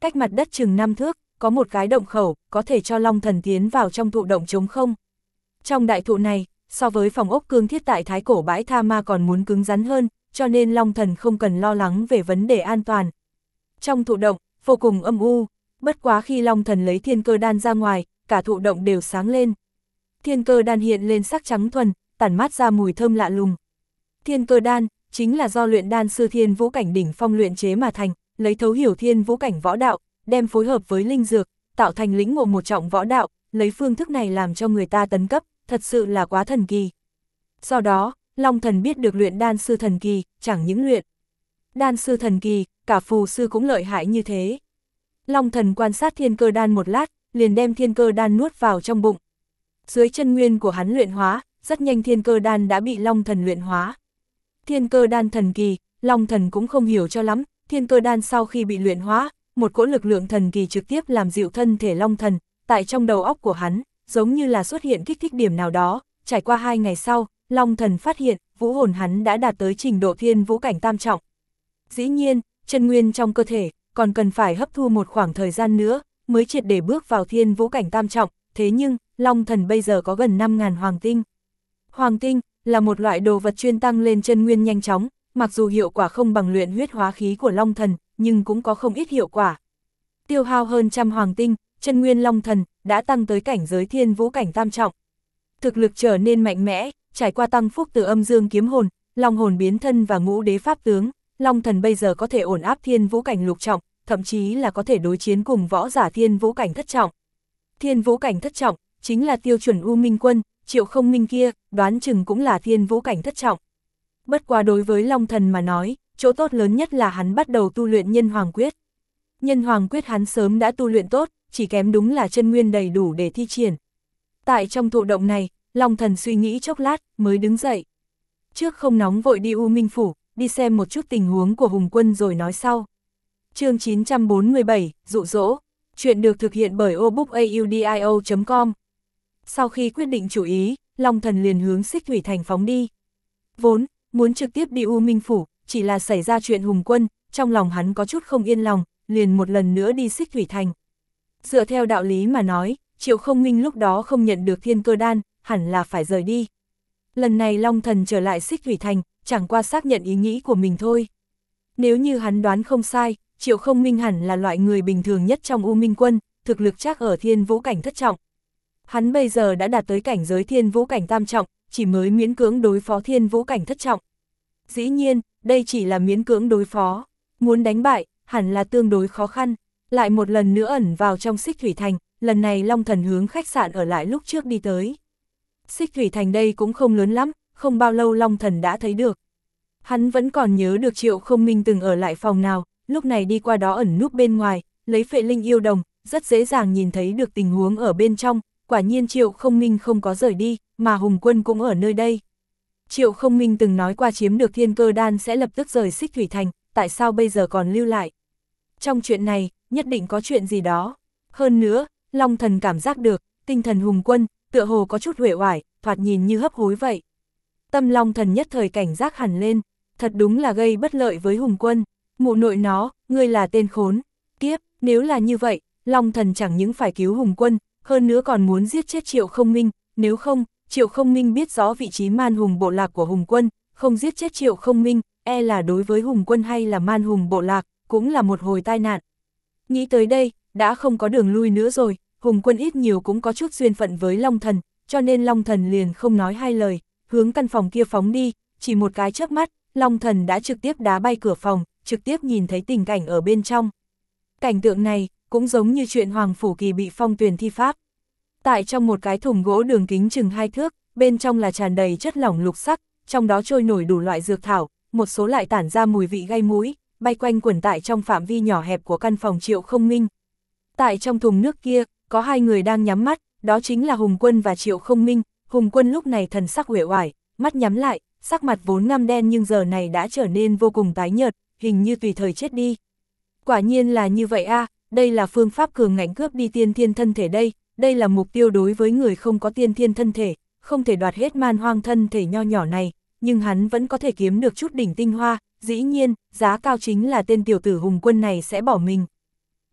cách mặt đất chừng năm thước, có một cái động khẩu, có thể cho Long Thần tiến vào trong thụ động trống không. Trong đại thụ này, so với phòng ốc cương thiết tại Thái Cổ Bãi Tha Ma còn muốn cứng rắn hơn, cho nên Long Thần không cần lo lắng về vấn đề an toàn. Trong thụ động, vô cùng âm u, bất quá khi Long Thần lấy thiên cơ đan ra ngoài, cả thụ động đều sáng lên. Thiên cơ đan hiện lên sắc trắng thuần, tản mát ra mùi thơm lạ lùng. Thiên cơ đan chính là do luyện đan sư Thiên Vũ Cảnh đỉnh phong luyện chế mà thành, lấy thấu hiểu Thiên Vũ Cảnh võ đạo, đem phối hợp với linh dược, tạo thành lĩnh ngộ một trọng võ đạo, lấy phương thức này làm cho người ta tấn cấp, thật sự là quá thần kỳ. Do đó, Long Thần biết được luyện đan sư thần kỳ, chẳng những luyện đan sư thần kỳ, cả phù sư cũng lợi hại như thế. Long Thần quan sát thiên cơ đan một lát, liền đem thiên cơ đan nuốt vào trong bụng. Dưới chân nguyên của hắn luyện hóa, rất nhanh thiên cơ đan đã bị Long Thần luyện hóa. Thiên cơ đan thần kỳ, Long Thần cũng không hiểu cho lắm, thiên cơ đan sau khi bị luyện hóa, một cỗ lực lượng thần kỳ trực tiếp làm dịu thân thể Long Thần, tại trong đầu óc của hắn, giống như là xuất hiện kích thích điểm nào đó, trải qua hai ngày sau, Long Thần phát hiện, vũ hồn hắn đã đạt tới trình độ Thiên Vũ Cảnh tam trọng. Dĩ nhiên, chân nguyên trong cơ thể, còn cần phải hấp thu một khoảng thời gian nữa, mới triệt để bước vào Thiên Vũ Cảnh tam trọng, thế nhưng, Long Thần bây giờ có gần năm nghìn hoàng tinh. Hoàng tinh là một loại đồ vật chuyên tăng lên chân nguyên nhanh chóng, mặc dù hiệu quả không bằng luyện huyết hóa khí của Long Thần, nhưng cũng có không ít hiệu quả. Tiêu hao hơn trăm hoàng tinh, chân nguyên Long Thần đã tăng tới cảnh giới Thiên Vũ Cảnh tam trọng. Thực lực trở nên mạnh mẽ, trải qua tăng phúc từ âm dương kiếm hồn, long hồn biến thân và ngũ đế pháp tướng, Long Thần bây giờ có thể ổn áp Thiên Vũ Cảnh lục trọng, thậm chí là có thể đối chiến cùng võ giả Thiên Vũ Cảnh thất trọng. Thiên Vũ Cảnh thất trọng chính là tiêu chuẩn U Minh Quân, Triệu Không Minh kia, đoán chừng cũng là Thiên Vũ Cảnh thất trọng. Bất quá đối với Long Thần mà nói, chỗ tốt lớn nhất là hắn bắt đầu tu luyện Nhân Hoàng Quyết. Nhân Hoàng Quyết hắn sớm đã tu luyện tốt, chỉ kém đúng là chân nguyên đầy đủ để thi triển. Tại trong thụ động này, Long Thần suy nghĩ chốc lát, mới đứng dậy. Trước không nóng vội đi U Minh Phủ, đi xem một chút tình huống của Hùng Quân rồi nói sau. Chương chín trăm bốn mươi bảy, dụ dỗ. Chuyện được thực hiện bởi obookaudio chấm com. Sau khi quyết định chủ ý, Long Thần liền hướng Xích Thủy Thành phóng đi. Vốn, muốn trực tiếp đi U Minh Phủ, chỉ là xảy ra chuyện Hùng Quân, trong lòng hắn có chút không yên lòng, liền một lần nữa đi Xích Thủy Thành. Dựa theo đạo lý mà nói, Triệu Không Minh lúc đó không nhận được thiên cơ đan, hẳn là phải rời đi. Lần này Long Thần trở lại Xích Thủy Thành, chẳng qua xác nhận ý nghĩ của mình thôi. Nếu như hắn đoán không sai, Triệu Không Minh hẳn là loại người bình thường nhất trong U Minh Quân, thực lực chắc ở Thiên Vũ Cảnh thất trọng. Hắn bây giờ đã đạt tới cảnh giới Thiên Vũ Cảnh tam trọng, chỉ mới miễn cưỡng đối phó Thiên Vũ Cảnh thất trọng. Dĩ nhiên, đây chỉ là miễn cưỡng đối phó, muốn đánh bại, hẳn là tương đối khó khăn. Lại một lần nữa ẩn vào trong Xích Thủy Thành, lần này Long Thần hướng khách sạn ở lại lúc trước đi tới. Xích Thủy Thành đây cũng không lớn lắm, không bao lâu Long Thần đã thấy được. Hắn vẫn còn nhớ được Triệu Không Minh từng ở lại phòng nào, lúc này đi qua đó ẩn núp bên ngoài, lấy phệ linh yêu đồng, rất dễ dàng nhìn thấy được tình huống ở bên trong, quả nhiên Triệu Không Minh không có rời đi, mà Hùng Quân cũng ở nơi đây. Triệu Không Minh từng nói qua chiếm được thiên cơ đan sẽ lập tức rời Xích Thủy Thành, tại sao bây giờ còn lưu lại? Trong chuyện này, nhất định có chuyện gì đó. Hơn nữa, Long Thần cảm giác được, tinh thần Hùng Quân, tựa hồ có chút uể oải, thoạt nhìn như hấp hối vậy. Tâm Long Thần nhất thời cảnh giác hẳn lên, thật đúng là gây bất lợi với Hùng Quân. Mụ nội nó, ngươi là tên khốn. Kiếp, nếu là như vậy, Long Thần chẳng những phải cứu Hùng Quân, hơn nữa còn muốn giết chết Triệu Không Minh, nếu không, Triệu Không Minh biết rõ vị trí man hùng bộ lạc của Hùng Quân, không giết chết Triệu Không Minh, e là đối với Hùng Quân hay là man hùng bộ lạc, cũng là một hồi tai nạn. Nghĩ tới đây, đã không có đường lui nữa rồi, Hùng Quân ít nhiều cũng có chút duyên phận với Long Thần, cho nên Long Thần liền không nói hai lời, hướng căn phòng kia phóng đi, chỉ một cái chớp mắt, Long Thần đã trực tiếp đá bay cửa phòng, trực tiếp nhìn thấy tình cảnh ở bên trong. Cảnh tượng này, cũng giống như chuyện Hoàng Phủ Kỳ bị phong tuyền thi pháp. Tại trong một cái thùng gỗ đường kính chừng hai thước, bên trong là tràn đầy chất lỏng lục sắc, trong đó trôi nổi đủ loại dược thảo, một số lại tản ra mùi vị gây mũi, bay quanh quẩn tại trong phạm vi nhỏ hẹp của căn phòng Triệu Không Minh. Tại trong thùng nước kia, có hai người đang nhắm mắt, đó chính là Hùng Quân và Triệu Không Minh. Hùng Quân lúc này thần sắc uể oải, mắt nhắm lại, sắc mặt vốn ngăm đen nhưng giờ này đã trở nên vô cùng tái nhợt, hình như tùy thời chết đi. Quả nhiên là như vậy a, à, đây là phương pháp cường ngạnh cướp đi tiên thiên thân thể đây, đây là mục tiêu đối với người không có tiên thiên thân thể, không thể đoạt hết man hoang thân thể nho nhỏ này, nhưng hắn vẫn có thể kiếm được chút đỉnh tinh hoa, dĩ nhiên, giá cao chính là tên tiểu tử Hùng Quân này sẽ bỏ mình.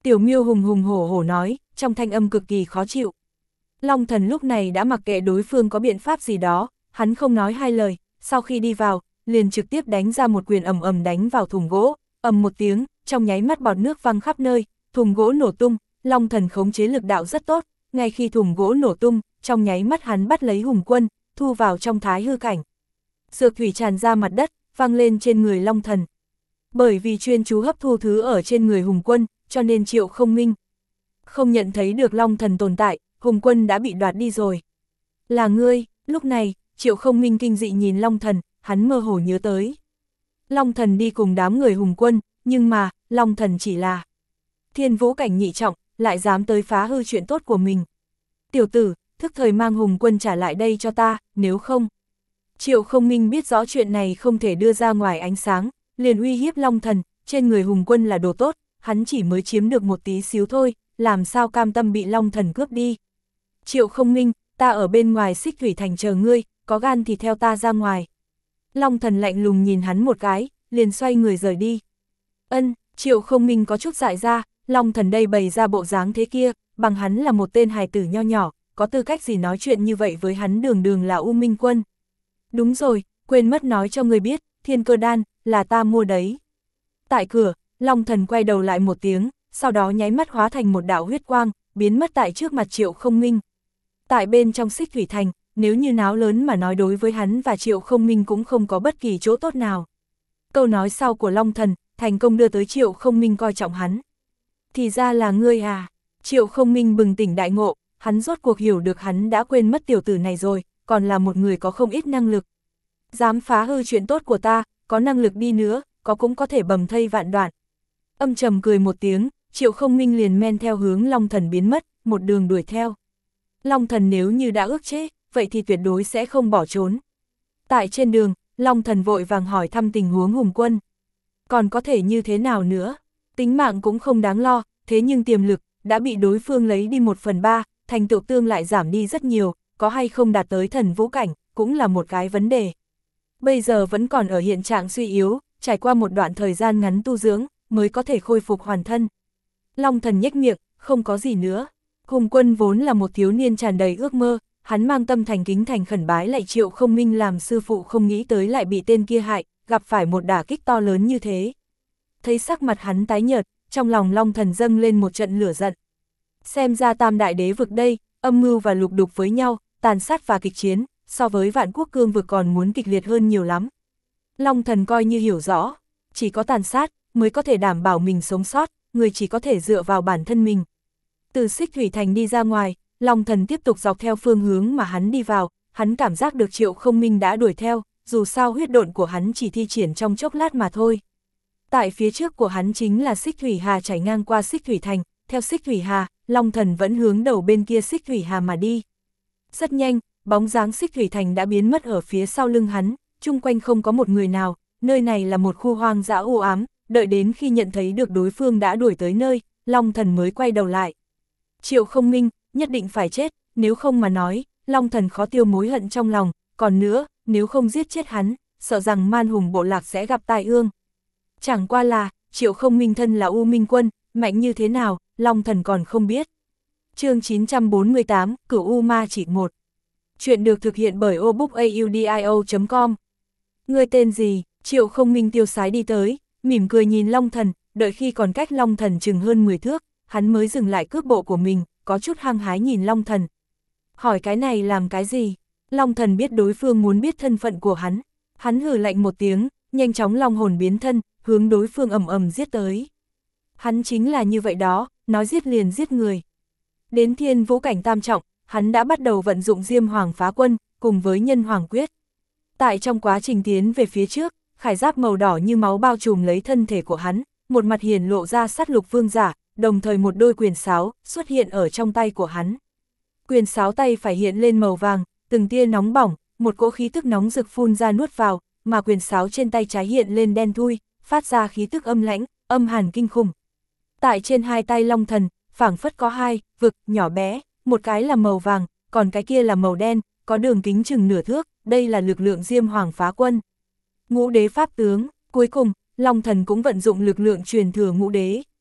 Tiểu Miêu hùng hùng hổ hổ nói, trong thanh âm cực kỳ khó chịu. Long Thần lúc này đã mặc kệ đối phương có biện pháp gì đó, hắn không nói hai lời, sau khi đi vào, liền trực tiếp đánh ra một quyền ầm ầm đánh vào thùng gỗ, ầm một tiếng, trong nháy mắt bọt nước văng khắp nơi, thùng gỗ nổ tung, Long Thần khống chế lực đạo rất tốt, ngay khi thùng gỗ nổ tung, trong nháy mắt hắn bắt lấy Hùng Quân, thu vào trong thái hư cảnh. Dược thủy tràn ra mặt đất, văng lên trên người Long Thần. Bởi vì chuyên chú hấp thu thứ ở trên người Hùng Quân, cho nên Triệu Không Minh không nhận thấy được Long Thần tồn tại, Hùng Quân đã bị đoạt đi rồi. Là ngươi, lúc này, Triệu Không Minh kinh dị nhìn Long Thần, hắn mơ hồ nhớ tới. Long Thần đi cùng đám người Hùng Quân, nhưng mà, Long Thần chỉ là thiên vũ cảnh nhị trọng, lại dám tới phá hư chuyện tốt của mình. Tiểu tử, thức thời mang Hùng Quân trả lại đây cho ta, nếu không. Triệu Không Minh biết rõ chuyện này không thể đưa ra ngoài ánh sáng, liền uy hiếp Long Thần, trên người Hùng Quân là đồ tốt, hắn chỉ mới chiếm được một tí xíu thôi, làm sao cam tâm bị Long Thần cướp đi. Triệu Không Minh, ta ở bên ngoài Xích Thủy Thành chờ ngươi, có gan thì theo ta ra ngoài. Long Thần lạnh lùng nhìn hắn một cái, liền xoay người rời đi. Ân, Triệu Không Minh có chút dại ra, Long Thần đây bày ra bộ dáng thế kia, bằng hắn là một tên hài tử nho nhỏ, có tư cách gì nói chuyện như vậy với hắn, đường đường là U Minh Quân. Đúng rồi, quên mất nói cho ngươi biết, thiên cơ đan, là ta mua đấy. Tại cửa, Long Thần quay đầu lại một tiếng, sau đó nháy mắt hóa thành một đạo huyết quang, biến mất tại trước mặt Triệu Không Minh. Tại bên trong Xích Thủy Thành, nếu như náo lớn mà nói đối với hắn và Triệu Không Minh cũng không có bất kỳ chỗ tốt nào. Câu nói sau của Long Thần, thành công đưa tới Triệu Không Minh coi trọng hắn. Thì ra là ngươi à? Triệu Không Minh bừng tỉnh đại ngộ, hắn rốt cuộc hiểu được hắn đã quên mất tiểu tử này rồi, còn là một người có không ít năng lực. Dám phá hư chuyện tốt của ta, có năng lực đi nữa, có cũng có thể bầm thây vạn đoạn. Âm trầm cười một tiếng, Triệu Không Minh liền men theo hướng Long Thần biến mất, một đường đuổi theo. Long Thần nếu như đã ước chế, vậy thì tuyệt đối sẽ không bỏ trốn. Tại trên đường, Long Thần vội vàng hỏi thăm tình huống Hùng Quân. Còn có thể như thế nào nữa? Tính mạng cũng không đáng lo, thế nhưng tiềm lực đã bị đối phương lấy đi một phần ba, thành tựu tương lại giảm đi rất nhiều, có hay không đạt tới thần vũ cảnh, cũng là một cái vấn đề. Bây giờ vẫn còn ở hiện trạng suy yếu, trải qua một đoạn thời gian ngắn tu dưỡng, mới có thể khôi phục hoàn thân. Long Thần nhếch miệng, không có gì nữa. Hùng Quân vốn là một thiếu niên tràn đầy ước mơ, hắn mang tâm thành kính thành khẩn bái lại Triệu Không Minh làm sư phụ, không nghĩ tới lại bị tên kia hại, gặp phải một đả kích to lớn như thế. Thấy sắc mặt hắn tái nhợt, trong lòng Long Thần dâng lên một trận lửa giận. Xem ra tam đại đế vực đây, âm mưu và lục đục với nhau, tàn sát và kịch chiến, so với Vạn Quốc cương vực còn muốn kịch liệt hơn nhiều lắm. Long Thần coi như hiểu rõ, chỉ có tàn sát mới có thể đảm bảo mình sống sót, người chỉ có thể dựa vào bản thân mình. Từ Xích Thủy Thành đi ra ngoài, Long Thần tiếp tục dọc theo phương hướng mà hắn đi vào, hắn cảm giác được Triệu Không Minh đã đuổi theo, dù sao huyết độn của hắn chỉ thi triển trong chốc lát mà thôi. Tại phía trước của hắn chính là Xích Thủy Hà chảy ngang qua Xích Thủy Thành, theo Xích Thủy Hà, Long Thần vẫn hướng đầu bên kia Xích Thủy Hà mà đi. Rất nhanh, bóng dáng Xích Thủy Thành đã biến mất ở phía sau lưng hắn, chung quanh không có một người nào, nơi này là một khu hoang dã u ám, đợi đến khi nhận thấy được đối phương đã đuổi tới nơi, Long Thần mới quay đầu lại. Triệu Không Minh, nhất định phải chết, nếu không mà nói, Long Thần khó tiêu mối hận trong lòng, còn nữa, nếu không giết chết hắn, sợ rằng Man Hùng bộ lạc sẽ gặp tai ương. Chẳng qua là, Triệu Không Minh thân là U Minh Quân, mạnh như thế nào, Long Thần còn không biết. Chương chín trăm bốn mươi tám, Cửu U Ma Chỉ một. Chuyện được thực hiện bởi obookaudio chấm com. Người tên gì? Triệu Không Minh tiêu sái đi tới, mỉm cười nhìn Long Thần, đợi khi còn cách Long Thần chừng hơn mười thước, hắn mới dừng lại cước bộ của mình, có chút hăng hái nhìn Long Thần. Hỏi cái này làm cái gì? Long Thần biết đối phương muốn biết thân phận của hắn, hắn hừ lạnh một tiếng, nhanh chóng long hồn biến thân, hướng đối phương ầm ầm giết tới. Hắn chính là như vậy đó, nói giết liền giết người. Đến thiên vũ cảnh tam trọng, hắn đã bắt đầu vận dụng Diêm Hoàng Phá Quân, cùng với Nhân Hoàng Quyết. Tại trong quá trình tiến về phía trước, khải giáp màu đỏ như máu bao trùm lấy thân thể của hắn, một mặt hiển lộ ra sát lục vương giả, đồng thời một đôi quyền sáo xuất hiện ở trong tay của hắn. Quyền sáo tay phải hiện lên màu vàng, từng tia nóng bỏng, một cỗ khí tức nóng rực phun ra nuốt vào, mà quyền sáo trên tay trái hiện lên đen thui, phát ra khí tức âm lãnh, âm hàn kinh khủng. Tại trên hai tay Long Thần, phảng phất có hai vực nhỏ bé, một cái là màu vàng, còn cái kia là màu đen, có đường kính chừng nửa thước, đây là lực lượng Diêm Hoàng Phá Quân. Ngũ đế pháp tướng, cuối cùng, Long Thần cũng vận dụng lực lượng truyền thừa ngũ đế.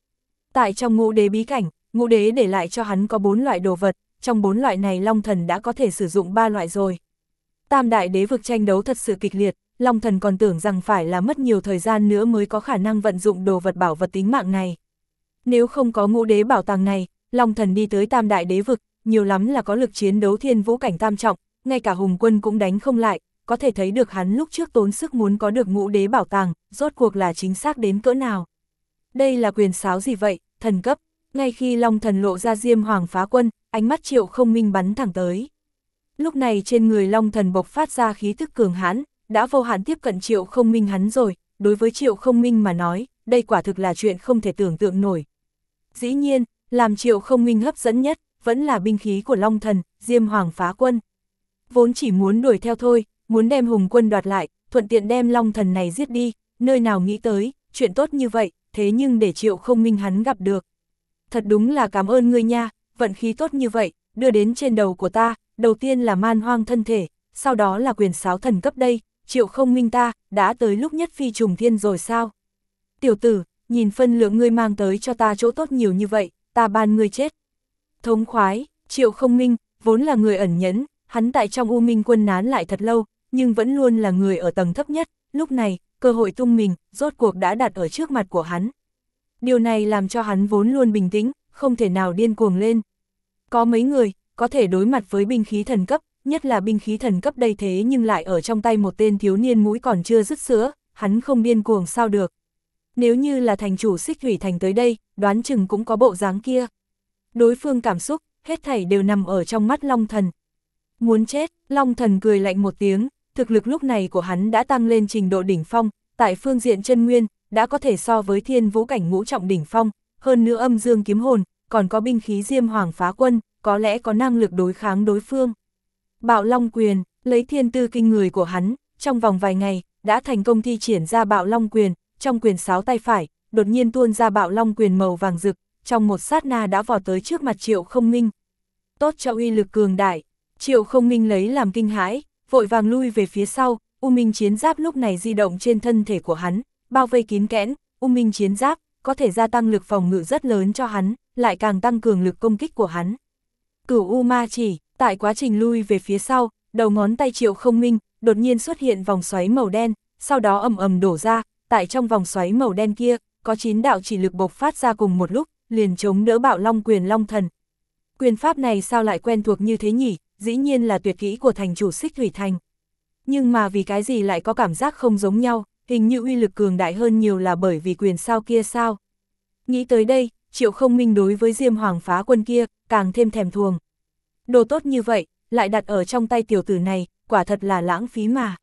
Tại trong ngũ đế bí cảnh, ngũ đế để lại cho hắn có bốn loại đồ vật, trong bốn loại này Long Thần đã có thể sử dụng ba loại rồi. Tam đại đế vực tranh đấu thật sự kịch liệt, Long Thần còn tưởng rằng phải là mất nhiều thời gian nữa mới có khả năng vận dụng đồ vật bảo vật tính mạng này. Nếu không có ngũ đế bảo tàng này, Long Thần đi tới tam đại đế vực, nhiều lắm là có lực chiến đấu thiên vũ cảnh tam trọng, ngay cả hùng quân cũng đánh không lại, có thể thấy được hắn lúc trước tốn sức muốn có được ngũ đế bảo tàng, rốt cuộc là chính xác đến cỡ nào. Đây là quyền sáo gì vậy, thần cấp, ngay khi Long Thần lộ ra Diêm Hoàng Phá Quân, ánh mắt Triệu Không Minh bắn thẳng tới. Lúc này trên người Long Thần bộc phát ra khí thức cường hãn, đã vô hạn tiếp cận Triệu Không Minh hắn rồi, đối với Triệu Không Minh mà nói, đây quả thực là chuyện không thể tưởng tượng nổi. Dĩ nhiên, làm Triệu Không Minh hấp dẫn nhất, vẫn là binh khí của Long Thần, Diêm Hoàng Phá Quân. Vốn chỉ muốn đuổi theo thôi, muốn đem hùng quân đoạt lại, thuận tiện đem Long Thần này giết đi, nơi nào nghĩ tới, chuyện tốt như vậy, thế nhưng để Triệu Không Minh hắn gặp được. Thật đúng là cảm ơn ngươi nha, vận khí tốt như vậy, đưa đến trên đầu của ta, đầu tiên là man hoang thân thể, sau đó là quyền sáo thần cấp đây, Triệu Không Minh ta, đã tới lúc nhất phi trùng thiên rồi sao? Tiểu tử, nhìn phân lượng ngươi mang tới cho ta chỗ tốt nhiều như vậy, ta ban ngươi chết. Thống khoái, Triệu Không Minh, vốn là người ẩn nhẫn, hắn tại trong U Minh quân nán lại thật lâu, nhưng vẫn luôn là người ở tầng thấp nhất, lúc này, cơ hội tung mình, rốt cuộc đã đặt ở trước mặt của hắn. Điều này làm cho hắn vốn luôn bình tĩnh, không thể nào điên cuồng lên. Có mấy người, có thể đối mặt với binh khí thần cấp, nhất là binh khí thần cấp đây thế nhưng lại ở trong tay một tên thiếu niên mũi còn chưa dứt sữa, hắn không điên cuồng sao được. Nếu như là thành chủ Xích Thủy Thành tới đây, đoán chừng cũng có bộ dáng kia. Đối phương cảm xúc, hết thảy đều nằm ở trong mắt Long Thần. Muốn chết, Long Thần cười lạnh một tiếng, thực lực lúc này của hắn đã tăng lên trình độ đỉnh phong, tại phương diện chân nguyên, đã có thể so với thiên vũ cảnh ngũ trọng đỉnh phong, hơn nữa âm dương kiếm hồn, còn có binh khí Diêm Hoàng Phá Quân, có lẽ có năng lực đối kháng đối phương. Bạo Long Quyền, lấy thiên tư kinh người của hắn, trong vòng vài ngày, đã thành công thi triển ra Bạo Long Quyền, trong quyền sáo tay phải, đột nhiên tuôn ra Bạo Long Quyền màu vàng rực, trong một sát na đã vọt tới trước mặt Triệu Không Minh. Tốt cho uy lực cường đại, Triệu Không Minh lấy làm kinh hãi, vội vàng lui về phía sau, U Minh chiến giáp lúc này di động trên thân thể của hắn, bao vây kín kẽn, U Minh chiến giáp có thể gia tăng lực phòng ngự rất lớn cho hắn, lại càng tăng cường lực công kích của hắn. Cửu U Ma Chỉ, tại quá trình lui về phía sau, đầu ngón tay Triệu Không Minh đột nhiên xuất hiện vòng xoáy màu đen, sau đó ầm ầm đổ ra, tại trong vòng xoáy màu đen kia, có chín đạo chỉ lực bộc phát ra cùng một lúc, liền chống đỡ Bạo Long Quyền Long Thần. Quyền pháp này sao lại quen thuộc như thế nhỉ, dĩ nhiên là tuyệt kỹ của thành chủ Xích Thủy Thành. Nhưng mà vì cái gì lại có cảm giác không giống nhau, hình như uy lực cường đại hơn nhiều là bởi vì quyền sao kia sao. Nghĩ tới đây, Triệu Không Minh đối với Diêm Hoàng Phá Quân kia, càng thêm thèm thuồng. Đồ tốt như vậy, lại đặt ở trong tay tiểu tử này, quả thật là lãng phí mà.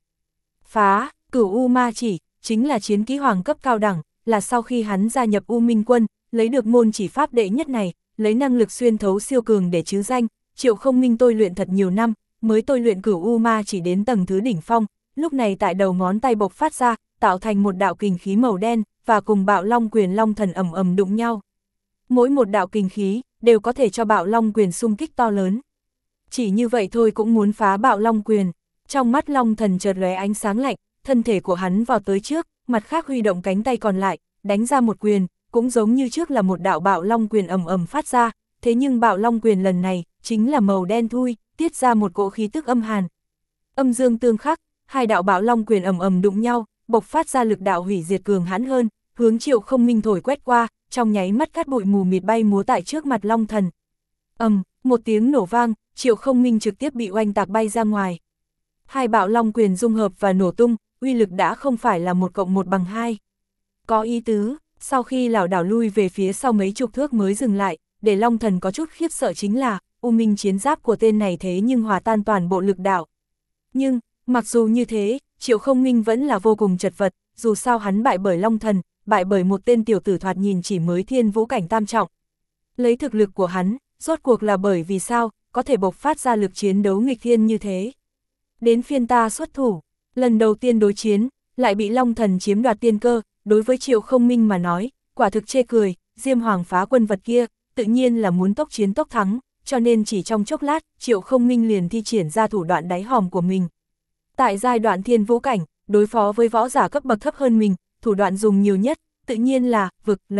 Phá, Cửu U Ma Chỉ, chính là chiến kỹ hoàng cấp cao đẳng, là sau khi hắn gia nhập U Minh quân, lấy được môn chỉ pháp đệ nhất này, lấy năng lực xuyên thấu siêu cường để chứ danh, Triệu Không Minh tôi luyện thật nhiều năm, mới tôi luyện Cửu U Ma Chỉ đến tầng thứ đỉnh phong, lúc này tại đầu ngón tay bộc phát ra, tạo thành một đạo kình khí màu đen, và cùng Bạo Long Quyền Long Thần ầm ầm đụng nhau. Mỗi một đạo kình khí, đều có thể cho Bạo Long Quyền xung kích to lớn. Chỉ như vậy thôi cũng muốn phá Bạo Long Quyền, trong mắt Long Thần chợt lóe ánh sáng lạnh, thân thể của hắn vào tới trước, mặt khác huy động cánh tay còn lại, đánh ra một quyền, cũng giống như trước là một đạo Bạo Long Quyền ầm ầm phát ra, thế nhưng Bạo Long Quyền lần này, chính là màu đen thui, tiết ra một cỗ khí tức âm hàn. Âm dương tương khắc, hai đạo Bạo Long Quyền ầm ầm đụng nhau, bộc phát ra lực đạo hủy diệt cường hãn hơn, hướng Triệu Không Minh thổi quét qua, trong nháy mắt cát bụi mù mịt bay múa tại trước mặt Long Thần. Ầm, um, một tiếng nổ vang, Triệu Không Minh trực tiếp bị oanh tạc bay ra ngoài. Hai Bạo Long Quyền dung hợp và nổ tung, uy lực đã không phải là một cộng một bằng hai. Có ý tứ, sau khi lảo đảo lui về phía sau mấy chục thước mới dừng lại, để Long Thần có chút khiếp sợ chính là, U Minh chiến giáp của tên này thế nhưng hòa tan toàn bộ lực đạo. Nhưng, mặc dù như thế, Triệu Không Minh vẫn là vô cùng chật vật, dù sao hắn bại bởi Long Thần, bại bởi một tên tiểu tử thoạt nhìn chỉ mới thiên vũ cảnh tam trọng. Lấy thực lực của hắn, rốt cuộc là bởi vì sao, có thể bộc phát ra lực chiến đấu nghịch thiên như thế. Đến phiên ta xuất thủ, lần đầu tiên đối chiến, lại bị Long Thần chiếm đoạt tiên cơ, đối với Triệu Không Minh mà nói, quả thực chê cười, Diêm Hoàng Phá Quân vật kia, tự nhiên là muốn tốc chiến tốc thắng, cho nên chỉ trong chốc lát, Triệu Không Minh liền thi triển ra thủ đoạn đáy hòm của mình. Tại giai đoạn thiên vũ cảnh, đối phó với võ giả cấp bậc thấp hơn mình, thủ đoạn dùng nhiều nhất, tự nhiên là vực lấy,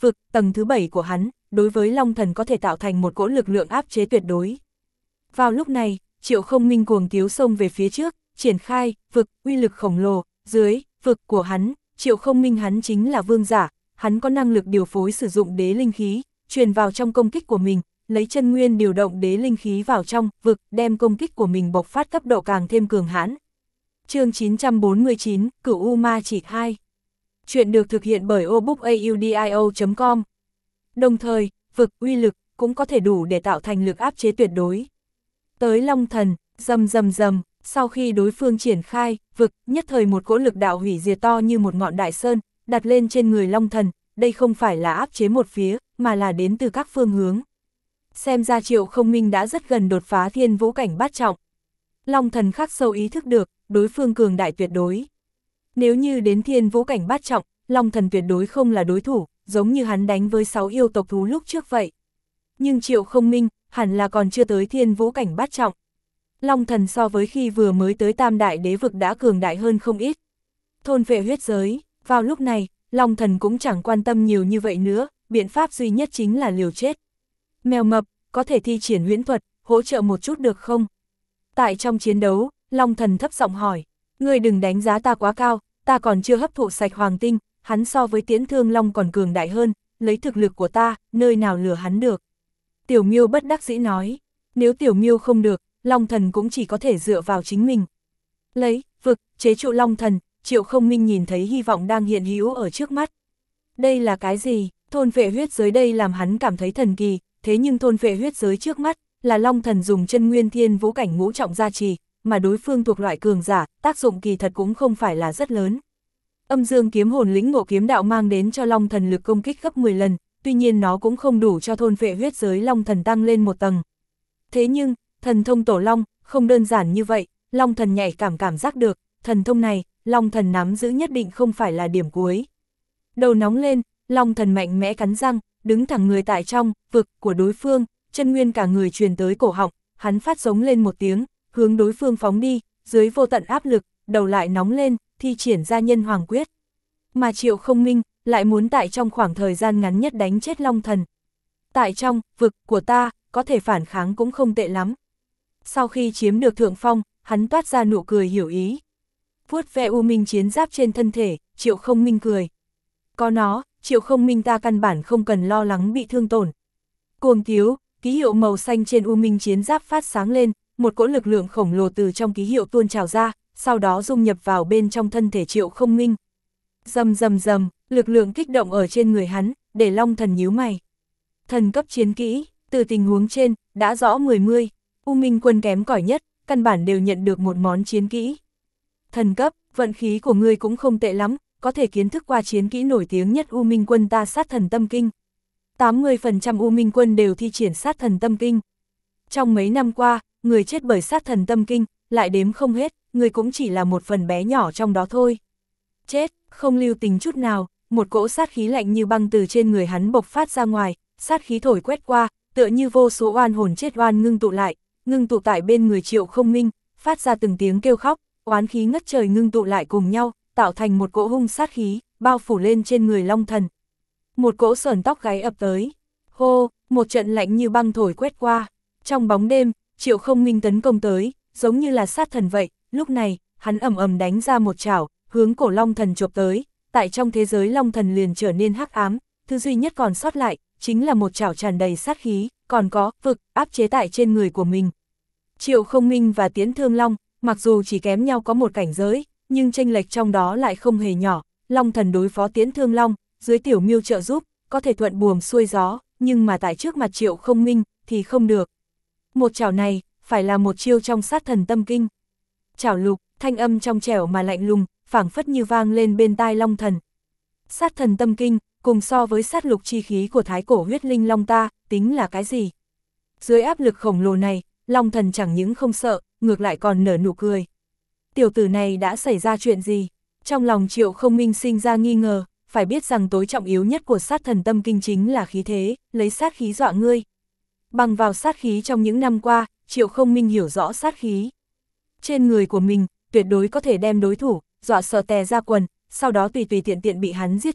vực, tầng thứ bảy của hắn, đối với Long Thần có thể tạo thành một cỗ lực lượng áp chế tuyệt đối. Vào lúc này, Triệu Không Minh cuồng tiếu xông về phía trước, triển khai, vực, uy lực khổng lồ, dưới, vực của hắn, Triệu Không Minh hắn chính là vương giả, hắn có năng lực điều phối sử dụng đế linh khí, truyền vào trong công kích của mình, lấy chân nguyên điều động đế linh khí vào trong, vực, đem công kích của mình bộc phát cấp độ càng thêm cường hãn. Chương chín trăm bốn mươi chín, Cửu U Ma Chỉ hai. Chuyện được thực hiện bởi o book audio chấm com. Đồng thời, vực uy lực cũng có thể đủ để tạo thành lực áp chế tuyệt đối. Tới Long Thần, rầm rầm rầm, sau khi đối phương triển khai, vực, nhất thời một cỗ lực đạo hủy diệt to như một ngọn đại sơn, đặt lên trên người Long Thần, đây không phải là áp chế một phía, mà là đến từ các phương hướng. Xem ra Triệu Không Minh đã rất gần đột phá thiên vũ cảnh bát trọng. Long Thần khắc sâu ý thức được, đối phương cường đại tuyệt đối. Nếu như đến thiên vũ cảnh bát trọng, Long Thần tuyệt đối không là đối thủ, giống như hắn đánh với sáu yêu tộc thú lúc trước vậy. Nhưng Triệu Không Minh, hẳn là còn chưa tới thiên vũ cảnh bát trọng. Long Thần so với khi vừa mới tới tam đại đế vực đã cường đại hơn không ít. Thôn vệ huyết giới, vào lúc này, Long Thần cũng chẳng quan tâm nhiều như vậy nữa, biện pháp duy nhất chính là liều chết. Mèo mập, có thể thi triển huyễn thuật, hỗ trợ một chút được không? Tại trong chiến đấu, Long Thần thấp giọng hỏi, ngươi đừng đánh giá ta quá cao, ta còn chưa hấp thụ sạch hoàng tinh, hắn so với Tiễn Thương Long còn cường đại hơn, lấy thực lực của ta, nơi nào lừa hắn được. Tiểu Miêu bất đắc dĩ nói, nếu Tiểu Miêu không được, Long Thần cũng chỉ có thể dựa vào chính mình. Lấy, vực, chế trụ Long Thần, Triệu Không Minh nhìn thấy hy vọng đang hiện hữu ở trước mắt. Đây là cái gì? Thôn vệ huyết giới đây làm hắn cảm thấy thần kỳ, thế nhưng thôn vệ huyết giới trước mắt, là Long Thần dùng chân nguyên thiên vũ cảnh ngũ trọng gia trì, mà đối phương thuộc loại cường giả, tác dụng kỳ thật cũng không phải là rất lớn. Âm Dương kiếm hồn lĩnh ngộ kiếm đạo mang đến cho Long Thần lực công kích gấp mười lần, tuy nhiên nó cũng không đủ cho thôn vệ huyết giới Long Thần tăng lên một tầng. Thế nhưng, thần thông Tổ Long, không đơn giản như vậy, Long Thần nhạy cảm cảm giác được, thần thông này, Long Thần nắm giữ nhất định không phải là điểm cuối. Đầu nóng lên, Long Thần mạnh mẽ cắn răng, đứng thẳng người tại trong, vực của đối phương, chân nguyên cả người truyền tới cổ họng, hắn phát giống lên một tiếng, hướng đối phương phóng đi, dưới vô tận áp lực, đầu lại nóng lên, thi triển ra nhân hoàng quyết. Mà Triệu Không Minh, lại muốn tại trong khoảng thời gian ngắn nhất đánh chết Long Thần. Tại trong, vực của ta, có thể phản kháng cũng không tệ lắm. Sau khi chiếm được thượng phong, hắn toát ra nụ cười hiểu ý. Vuốt ve u minh chiến giáp trên thân thể, Triệu Không Minh cười. Có nó, Triệu Không Minh ta căn bản không cần lo lắng bị thương tổn. Cuồng tiếu, ký hiệu màu xanh trên u minh chiến giáp phát sáng lên, một cỗ lực lượng khổng lồ từ trong ký hiệu tuôn trào ra, sau đó dung nhập vào bên trong thân thể Triệu Không Minh. Rầm rầm rầm, lực lượng kích động ở trên người hắn, để Long Thần nhíu mày. Thần cấp chiến kỹ, từ tình huống trên, đã rõ mười mươi, U Minh quân kém cỏi nhất, căn bản đều nhận được một món chiến kỹ. Thần cấp, vận khí của ngươi cũng không tệ lắm, có thể kiến thức qua chiến kỹ nổi tiếng nhất U Minh quân ta sát thần tâm kinh. tám mươi phần trăm U Minh quân đều thi triển sát thần tâm kinh. Trong mấy năm qua, người chết bởi sát thần tâm kinh, lại đếm không hết, người cũng chỉ là một phần bé nhỏ trong đó thôi. Chết, không lưu tình chút nào, một cỗ sát khí lạnh như băng từ trên người hắn bộc phát ra ngoài, sát khí thổi quét qua, tựa như vô số oan hồn chết oan ngưng tụ lại, ngưng tụ tại bên người Triệu Không Minh, phát ra từng tiếng kêu khóc, oán khí ngất trời ngưng tụ lại cùng nhau, tạo thành một cỗ hung sát khí, bao phủ lên trên người Long Thần. Một cỗ sởn tóc gáy ập tới. Hô, một trận lạnh như băng thổi quét qua. Trong bóng đêm, Triệu Không Minh tấn công tới, giống như là sát thần vậy, lúc này, hắn ầm ầm đánh ra một chảo, hướng cổ Long Thần chộp tới, tại trong thế giới Long Thần liền trở nên hắc ám, thứ duy nhất còn sót lại, chính là một chảo tràn đầy sát khí, còn có, vực, áp chế tại trên người của mình. Triệu Không Minh và Tiễn Thương Long, mặc dù chỉ kém nhau có một cảnh giới, nhưng chênh lệch trong đó lại không hề nhỏ, Long Thần đối phó Tiễn Thương Long, dưới Tiểu Miêu trợ giúp, có thể thuận buồm xuôi gió, nhưng mà tại trước mặt Triệu Không Minh, thì không được. Một chảo này, phải là một chiêu trong sát thần tâm kinh. Chảo lục, thanh âm trong trẻo mà lạnh lùng, phảng phất như vang lên bên tai Long Thần. Sát thần tâm kinh, cùng so với sát lục chi khí của thái cổ huyết linh long ta, tính là cái gì? Dưới áp lực khổng lồ này, Long Thần chẳng những không sợ, ngược lại còn nở nụ cười. Tiểu tử này đã xảy ra chuyện gì? Trong lòng Triệu Không Minh sinh ra nghi ngờ, phải biết rằng tối trọng yếu nhất của sát thần tâm kinh chính là khí thế, lấy sát khí dọa ngươi. Bằng vào sát khí trong những năm qua, Triệu Không Minh hiểu rõ sát khí. Trên người của mình, tuyệt đối có thể đem đối thủ, dọa sợ tè ra quần, sau đó tùy tùy tiện tiện bị hắn giết chết,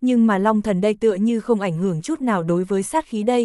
nhưng mà Long Thần đây tựa như không ảnh hưởng chút nào đối với sát khí đây.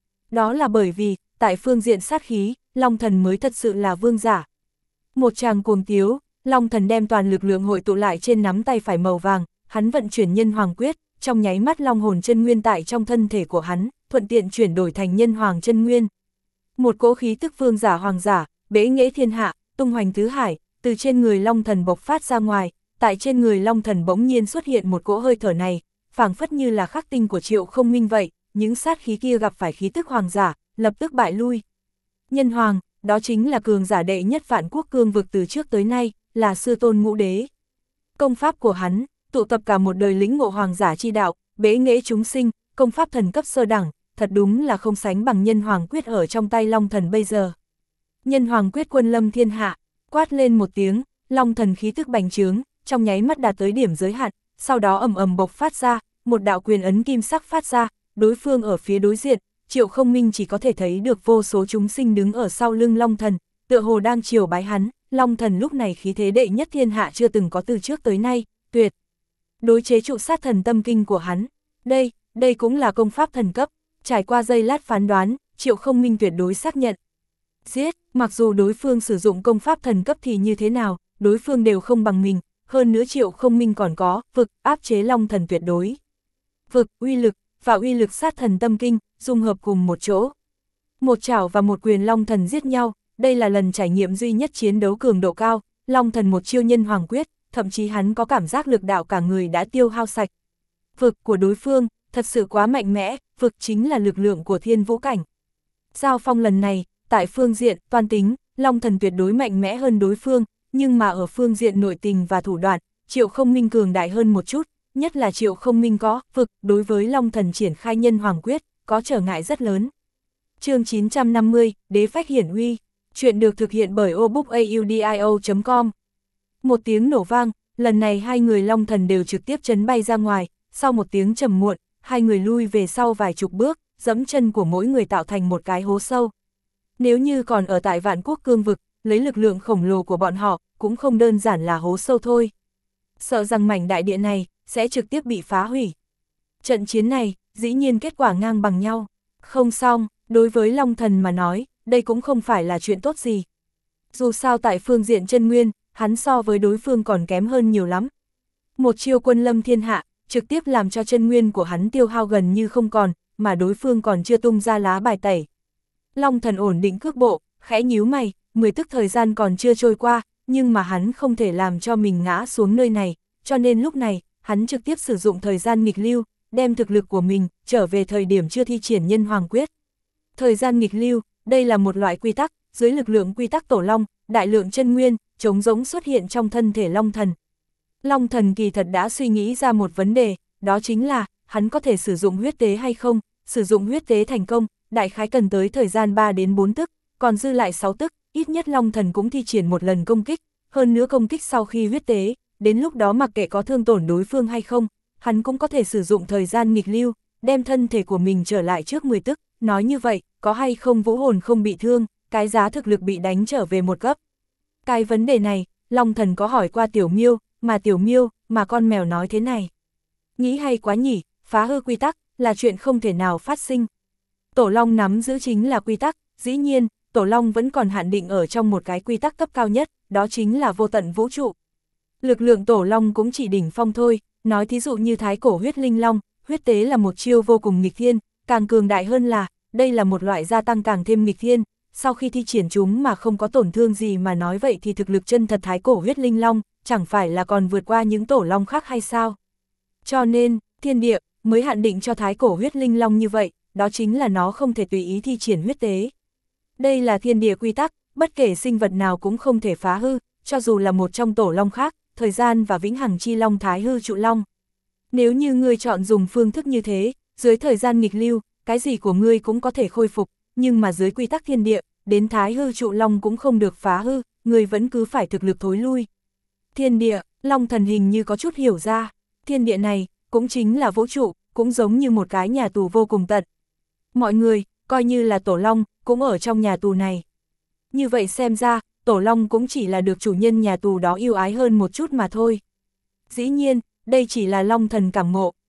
Đó là bởi vì, tại phương diện sát khí, Long Thần mới thật sự là vương giả. Một tràng cuồng tiếu, Long Thần đem toàn lực lượng hội tụ lại trên nắm tay phải màu vàng, hắn vận chuyển nhân hoàng quyết, trong nháy mắt long hồn chân nguyên tại trong thân thể của hắn, thuận tiện chuyển đổi thành nhân hoàng chân nguyên. Một cỗ khí tức vương giả hoàng giả, bế nghệ thiên hạ, tung hoành tứ hải, từ trên người Long Thần bộc phát ra ngoài, tại trên người Long Thần bỗng nhiên xuất hiện một cỗ hơi thở này, phảng phất như là khắc tinh của Triệu Không Minh vậy, những sát khí kia gặp phải khí tức hoàng giả, lập tức bại lui. Nhân hoàng, đó chính là cường giả đệ nhất vạn quốc cương vực từ trước tới nay, là sư tôn ngũ đế. Công pháp của hắn, tụ tập cả một đời lĩnh ngộ hoàng giả chi đạo, bế nghệ chúng sinh, công pháp thần cấp sơ đẳng, thật đúng là không sánh bằng nhân hoàng quyết ở trong tay Long Thần bây giờ. Nhân hoàng quyết quân lâm thiên hạ, quát lên một tiếng, Long Thần khí tức bành trướng, trong nháy mắt đạt tới điểm giới hạn, sau đó ầm ầm bộc phát ra, một đạo quyền ấn kim sắc phát ra, đối phương ở phía đối diện, Triệu Không Minh chỉ có thể thấy được vô số chúng sinh đứng ở sau lưng Long Thần, tựa hồ đang triều bái hắn. Long Thần lúc này khí thế đệ nhất thiên hạ chưa từng có từ trước tới nay, tuyệt đối chế trụ sát thần tâm kinh của hắn. Đây, đây cũng là công pháp thần cấp, trải qua giây lát phán đoán, Triệu Không Minh tuyệt đối xác nhận. Giết, mặc dù đối phương sử dụng công pháp thần cấp thì như thế nào, đối phương đều không bằng mình, hơn nữa Triệu Không Minh còn có vực áp chế Long Thần tuyệt đối. Vực, uy lực và uy lực sát thần tâm kinh dung hợp cùng một chỗ. Một chảo và một quyền Long Thần giết nhau, đây là lần trải nghiệm duy nhất chiến đấu cường độ cao, Long Thần một chiêu nhân hoàng quyết, thậm chí hắn có cảm giác lực đạo cả người đã tiêu hao sạch. Vực của đối phương, thật sự quá mạnh mẽ, vực chính là lực lượng của thiên vũ cảnh. Giao phong lần này, tại phương diện, toan tính, Long Thần tuyệt đối mạnh mẽ hơn đối phương, nhưng mà ở phương diện nội tình và thủ đoạn, Triệu Không Minh cường đại hơn một chút, nhất là Triệu Không Minh có vực đối với Long Thần triển khai nhân hoàng quyết, có trở ngại rất lớn. Chương chín trăm năm mươi, Đế phách hiển uy, chuyện được thực hiện bởi obookaudio chấm com. Một tiếng nổ vang, lần này hai người Long Thần đều trực tiếp chấn bay ra ngoài, sau một tiếng trầm muộn, hai người lui về sau vài chục bước, dẫm chân của mỗi người tạo thành một cái hố sâu. Nếu như còn ở tại vạn quốc cương vực, lấy lực lượng khổng lồ của bọn họ, cũng không đơn giản là hố sâu thôi. Sợ rằng mảnh đại địa này, sẽ trực tiếp bị phá hủy. Trận chiến này, dĩ nhiên kết quả ngang bằng nhau. Không xong, đối với Long Thần mà nói, đây cũng không phải là chuyện tốt gì. Dù sao tại phương diện chân nguyên, hắn so với đối phương còn kém hơn nhiều lắm. Một chiêu quân lâm thiên hạ, trực tiếp làm cho chân nguyên của hắn tiêu hao gần như không còn, mà đối phương còn chưa tung ra lá bài tẩy. Long Thần ổn định cước bộ, khẽ nhíu mày, mười tức thời gian còn chưa trôi qua, nhưng mà hắn không thể làm cho mình ngã xuống nơi này, cho nên lúc này, hắn trực tiếp sử dụng thời gian nghịch lưu, đem thực lực của mình trở về thời điểm chưa thi triển nhân hoàng quyết. Thời gian nghịch lưu, đây là một loại quy tắc, dưới lực lượng quy tắc tổ long, đại lượng chân nguyên, trống rỗng xuất hiện trong thân thể Long Thần. Long Thần kỳ thật đã suy nghĩ ra một vấn đề, đó chính là, hắn có thể sử dụng huyết tế hay không, sử dụng huyết tế thành công, đại khái cần tới thời gian ba đến bốn tức, còn dư lại sáu tức, ít nhất Long Thần cũng thi triển một lần công kích, hơn nữa công kích sau khi huyết tế, đến lúc đó mặc kệ có thương tổn đối phương hay không, hắn cũng có thể sử dụng thời gian nghịch lưu, đem thân thể của mình trở lại trước mười tức, nói như vậy, có hay không vũ hồn không bị thương, cái giá thực lực bị đánh trở về một cấp. Cái vấn đề này, Long Thần có hỏi qua Tiểu Miêu, mà Tiểu Miêu, mà con mèo nói thế này. Nghĩ hay quá nhỉ, phá hư quy tắc, là chuyện không thể nào phát sinh. Tổ Long nắm giữ chính là quy tắc, dĩ nhiên, Tổ Long vẫn còn hạn định ở trong một cái quy tắc cấp cao nhất, đó chính là vô tận vũ trụ. Lực lượng Tổ Long cũng chỉ đỉnh phong thôi, nói thí dụ như thái cổ huyết linh long, huyết tế là một chiêu vô cùng nghịch thiên, càng cường đại hơn là, đây là một loại gia tăng càng thêm nghịch thiên, sau khi thi triển chúng mà không có tổn thương gì mà nói vậy thì thực lực chân thật thái cổ huyết linh long, chẳng phải là còn vượt qua những tổ long khác hay sao? Cho nên, thiên địa mới hạn định cho thái cổ huyết linh long như vậy, đó chính là nó không thể tùy ý thi triển huyết tế. Đây là thiên địa quy tắc, bất kể sinh vật nào cũng không thể phá hư, cho dù là một trong tổ long khác, thời gian và vĩnh hằng chi long thái hư trụ long. Nếu như ngươi chọn dùng phương thức như thế, dưới thời gian nghịch lưu, cái gì của ngươi cũng có thể khôi phục, nhưng mà dưới quy tắc thiên địa, đến thái hư trụ long cũng không được phá hư, ngươi vẫn cứ phải thực lực thối lui. Thiên địa, Long Thần hình như có chút hiểu ra, thiên địa này, cũng chính là vũ trụ, cũng giống như một cái nhà tù vô cùng tận. Mọi người, coi như là tổ long, cũng ở trong nhà tù này. Như vậy xem ra, tổ long cũng chỉ là được chủ nhân nhà tù đó yêu ái hơn một chút mà thôi. Dĩ nhiên, đây chỉ là Long Thần cảm ngộ,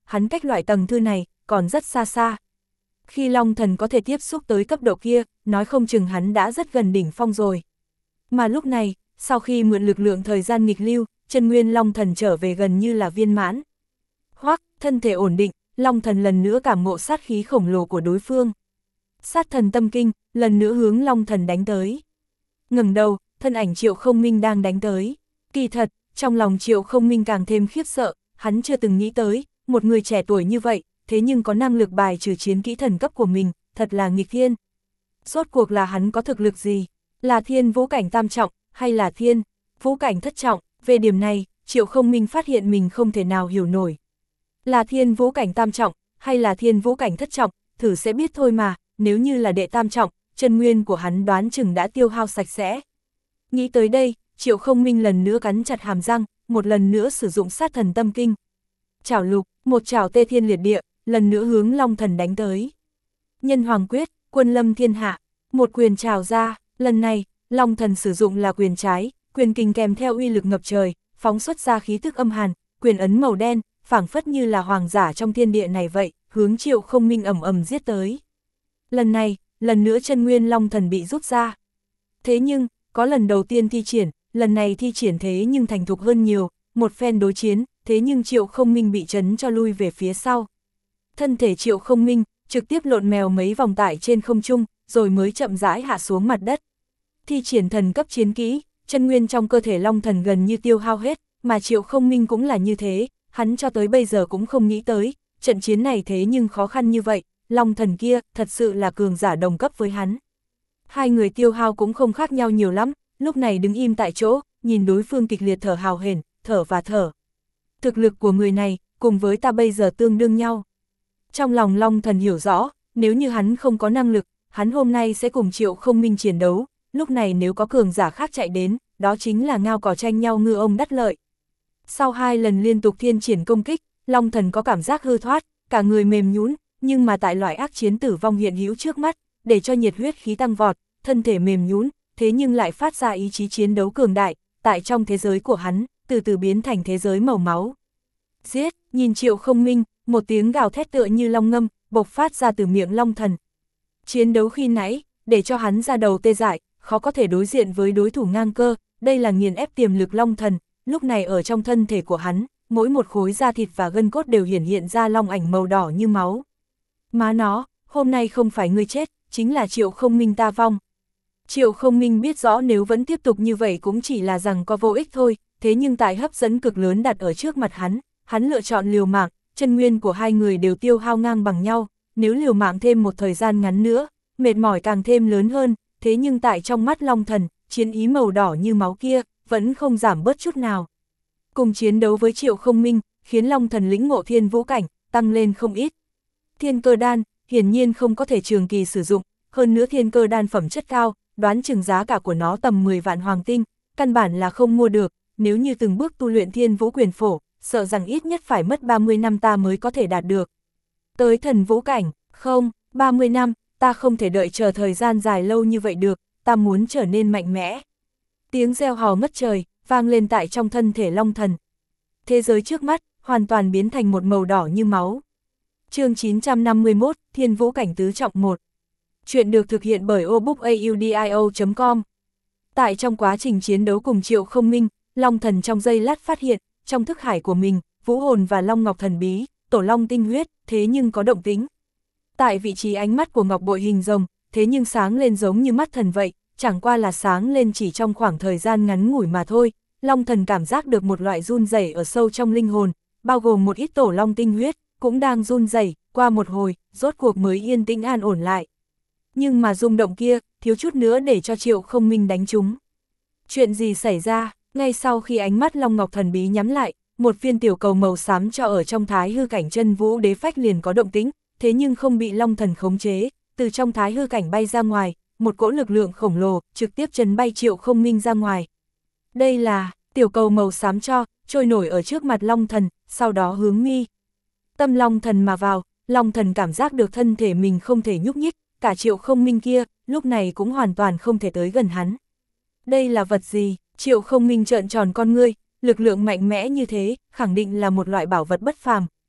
hắn cách loại tầng thư này, còn rất xa xa. Khi Long Thần có thể tiếp xúc tới cấp độ kia, nói không chừng hắn đã rất gần đỉnh phong rồi. Mà lúc này, sau khi mượn lực lượng thời gian nghịch lưu, chân nguyên Long Thần trở về gần như là viên mãn. Hoắc, thân thể ổn định, Long Thần lần nữa cảm ngộ sát khí khổng lồ của đối phương. Sát thần tâm kinh, lần nữa hướng Long Thần đánh tới. Ngẩng đầu, thân ảnh Triệu Không Minh đang đánh tới. Kỳ thật, trong lòng Triệu Không Minh càng thêm khiếp sợ, hắn chưa từng nghĩ tới, một người trẻ tuổi như vậy, thế nhưng có năng lực bài trừ chiến kỹ thần cấp của mình, thật là nghịch thiên. Rốt cuộc là hắn có thực lực gì? Là thiên vũ cảnh tam trọng, hay là thiên vũ cảnh thất trọng? Về điểm này, Triệu Không Minh phát hiện mình không thể nào hiểu nổi. Là thiên vũ cảnh tam trọng, hay là thiên vũ cảnh thất trọng, thử sẽ biết thôi mà, nếu như là đệ tam trọng, chân nguyên của hắn đoán chừng đã tiêu hao sạch sẽ. Nghĩ tới đây, Triệu Không Minh lần nữa cắn chặt hàm răng, một lần nữa sử dụng sát thần tâm kinh. Chảo lục, một chảo tê thiên liệt địa, lần nữa hướng Long Thần đánh tới. Nhân hoàng quyết, quân lâm thiên hạ, một quyền trào ra, lần này, Long Thần sử dụng là quyền trái, quyền kình kèm theo uy lực ngập trời, phóng xuất ra khí tức âm hàn, quyền ấn màu đen, phảng phất như là hoàng giả trong thiên địa này vậy, hướng Triệu Không Minh ầm ầm giết tới. Lần này, lần nữa chân nguyên Long Thần bị rút ra. Thế nhưng, có lần đầu tiên thi triển, lần này thi triển thế nhưng thành thục hơn nhiều, một phen đối chiến, thế nhưng Triệu Không Minh bị chấn cho lui về phía sau. Thân thể Triệu Không Minh trực tiếp lộn mèo mấy vòng tại trên không trung, rồi mới chậm rãi hạ xuống mặt đất. Thi triển thần cấp chiến kỹ, chân nguyên trong cơ thể Long Thần gần như tiêu hao hết, mà Triệu Không Minh cũng là như thế, hắn cho tới bây giờ cũng không nghĩ tới, trận chiến này thế nhưng khó khăn như vậy, Long Thần kia thật sự là cường giả đồng cấp với hắn. Hai người tiêu hao cũng không khác nhau nhiều lắm, lúc này đứng im tại chỗ, nhìn đối phương kịch liệt thở hào hển, thở và thở. Thực lực của người này, cùng với ta bây giờ tương đương nhau. Trong lòng Long Thần hiểu rõ, nếu như hắn không có năng lực, hắn hôm nay sẽ cùng Triệu Không Minh chiến đấu, lúc này nếu có cường giả khác chạy đến, đó chính là ngao cỏ tranh nhau ngư ông đắc lợi. Sau hai lần liên tục thiên triển công kích, Long Thần có cảm giác hư thoát, cả người mềm nhũn, nhưng mà tại loại ác chiến tử vong hiện hữu trước mắt, để cho nhiệt huyết khí tăng vọt, thân thể mềm nhũn, thế nhưng lại phát ra ý chí chiến đấu cường đại, tại trong thế giới của hắn, từ từ biến thành thế giới màu máu. Giết, nhìn Triệu Không Minh, một tiếng gào thét tựa như long ngâm, bộc phát ra từ miệng Long Thần. Chiến đấu khi nãy, để cho hắn ra đầu tê dại, khó có thể đối diện với đối thủ ngang cơ, đây là nghiền ép tiềm lực Long Thần, lúc này ở trong thân thể của hắn, mỗi một khối da thịt và gân cốt đều hiển hiện ra long ảnh màu đỏ như máu. Má nó, hôm nay không phải ngươi chết, chính là Triệu Không Minh ta vong. Triệu Không Minh biết rõ nếu vẫn tiếp tục như vậy cũng chỉ là rằng có vô ích thôi, thế nhưng tại hấp dẫn cực lớn đặt ở trước mặt hắn, hắn lựa chọn liều mạng, chân nguyên của hai người đều tiêu hao ngang bằng nhau, nếu liều mạng thêm một thời gian ngắn nữa, mệt mỏi càng thêm lớn hơn, thế nhưng tại trong mắt Long Thần, chiến ý màu đỏ như máu kia, vẫn không giảm bớt chút nào. Cùng chiến đấu với Triệu Không Minh, khiến Long Thần lĩnh ngộ thiên vũ cảnh, tăng lên không ít. Thiên cơ đan, hiển nhiên không có thể trường kỳ sử dụng, hơn nữa thiên cơ đan phẩm chất cao, đoán chừng giá cả của nó tầm mười vạn hoàng tinh, căn bản là không mua được, nếu như từng bước tu luyện thiên vũ quyền phổ, sợ rằng ít nhất phải mất ba mươi năm ta mới có thể đạt được. Tới thần vũ cảnh, không, ba mươi năm, ta không thể đợi chờ thời gian dài lâu như vậy được, ta muốn trở nên mạnh mẽ. Tiếng reo hò ngất trời, vang lên tại trong thân thể Long Thần. Thế giới trước mắt, hoàn toàn biến thành một màu đỏ như máu. Chương chín trăm năm mươi mốt, Thiên Vũ Cảnh Tứ Trọng một. Chuyện được thực hiện bởi obookaudio chấm com. Tại trong quá trình chiến đấu cùng Triệu Không Minh, Long Thần trong giây lát phát hiện, trong thức hải của mình, vũ hồn và long ngọc thần bí, tổ long tinh huyết, thế nhưng có động tĩnh. Tại vị trí ánh mắt của ngọc bội hình rồng, thế nhưng sáng lên giống như mắt thần vậy, chẳng qua là sáng lên chỉ trong khoảng thời gian ngắn ngủi mà thôi. Long Thần cảm giác được một loại run rẩy ở sâu trong linh hồn, bao gồm một ít tổ long tinh huyết, cũng đang run rẩy, qua một hồi, rốt cuộc mới yên tĩnh an ổn lại. Nhưng mà rung động kia, thiếu chút nữa để cho Triệu Không Minh đánh trúng. Chuyện gì xảy ra? Ngay sau khi ánh mắt Long Ngọc thần bí nhắm lại, một viên tiểu cầu màu xám cho ở trong thái hư cảnh chân vũ đế phách liền có động tĩnh, thế nhưng không bị Long Thần khống chế, từ trong thái hư cảnh bay ra ngoài, một cỗ lực lượng khổng lồ trực tiếp chấn bay Triệu Không Minh ra ngoài. Đây là tiểu cầu màu xám cho, trôi nổi ở trước mặt Long Thần, sau đó hướng mi tâm Long Thần mà vào. Long Thần cảm giác được thân thể mình không thể nhúc nhích, cả Triệu Không Minh kia, lúc này cũng hoàn toàn không thể tới gần hắn. Đây là vật gì? Triệu Không Minh trợn tròn con ngươi, lực lượng mạnh mẽ như thế, khẳng định là một loại bảo vật bất phàm.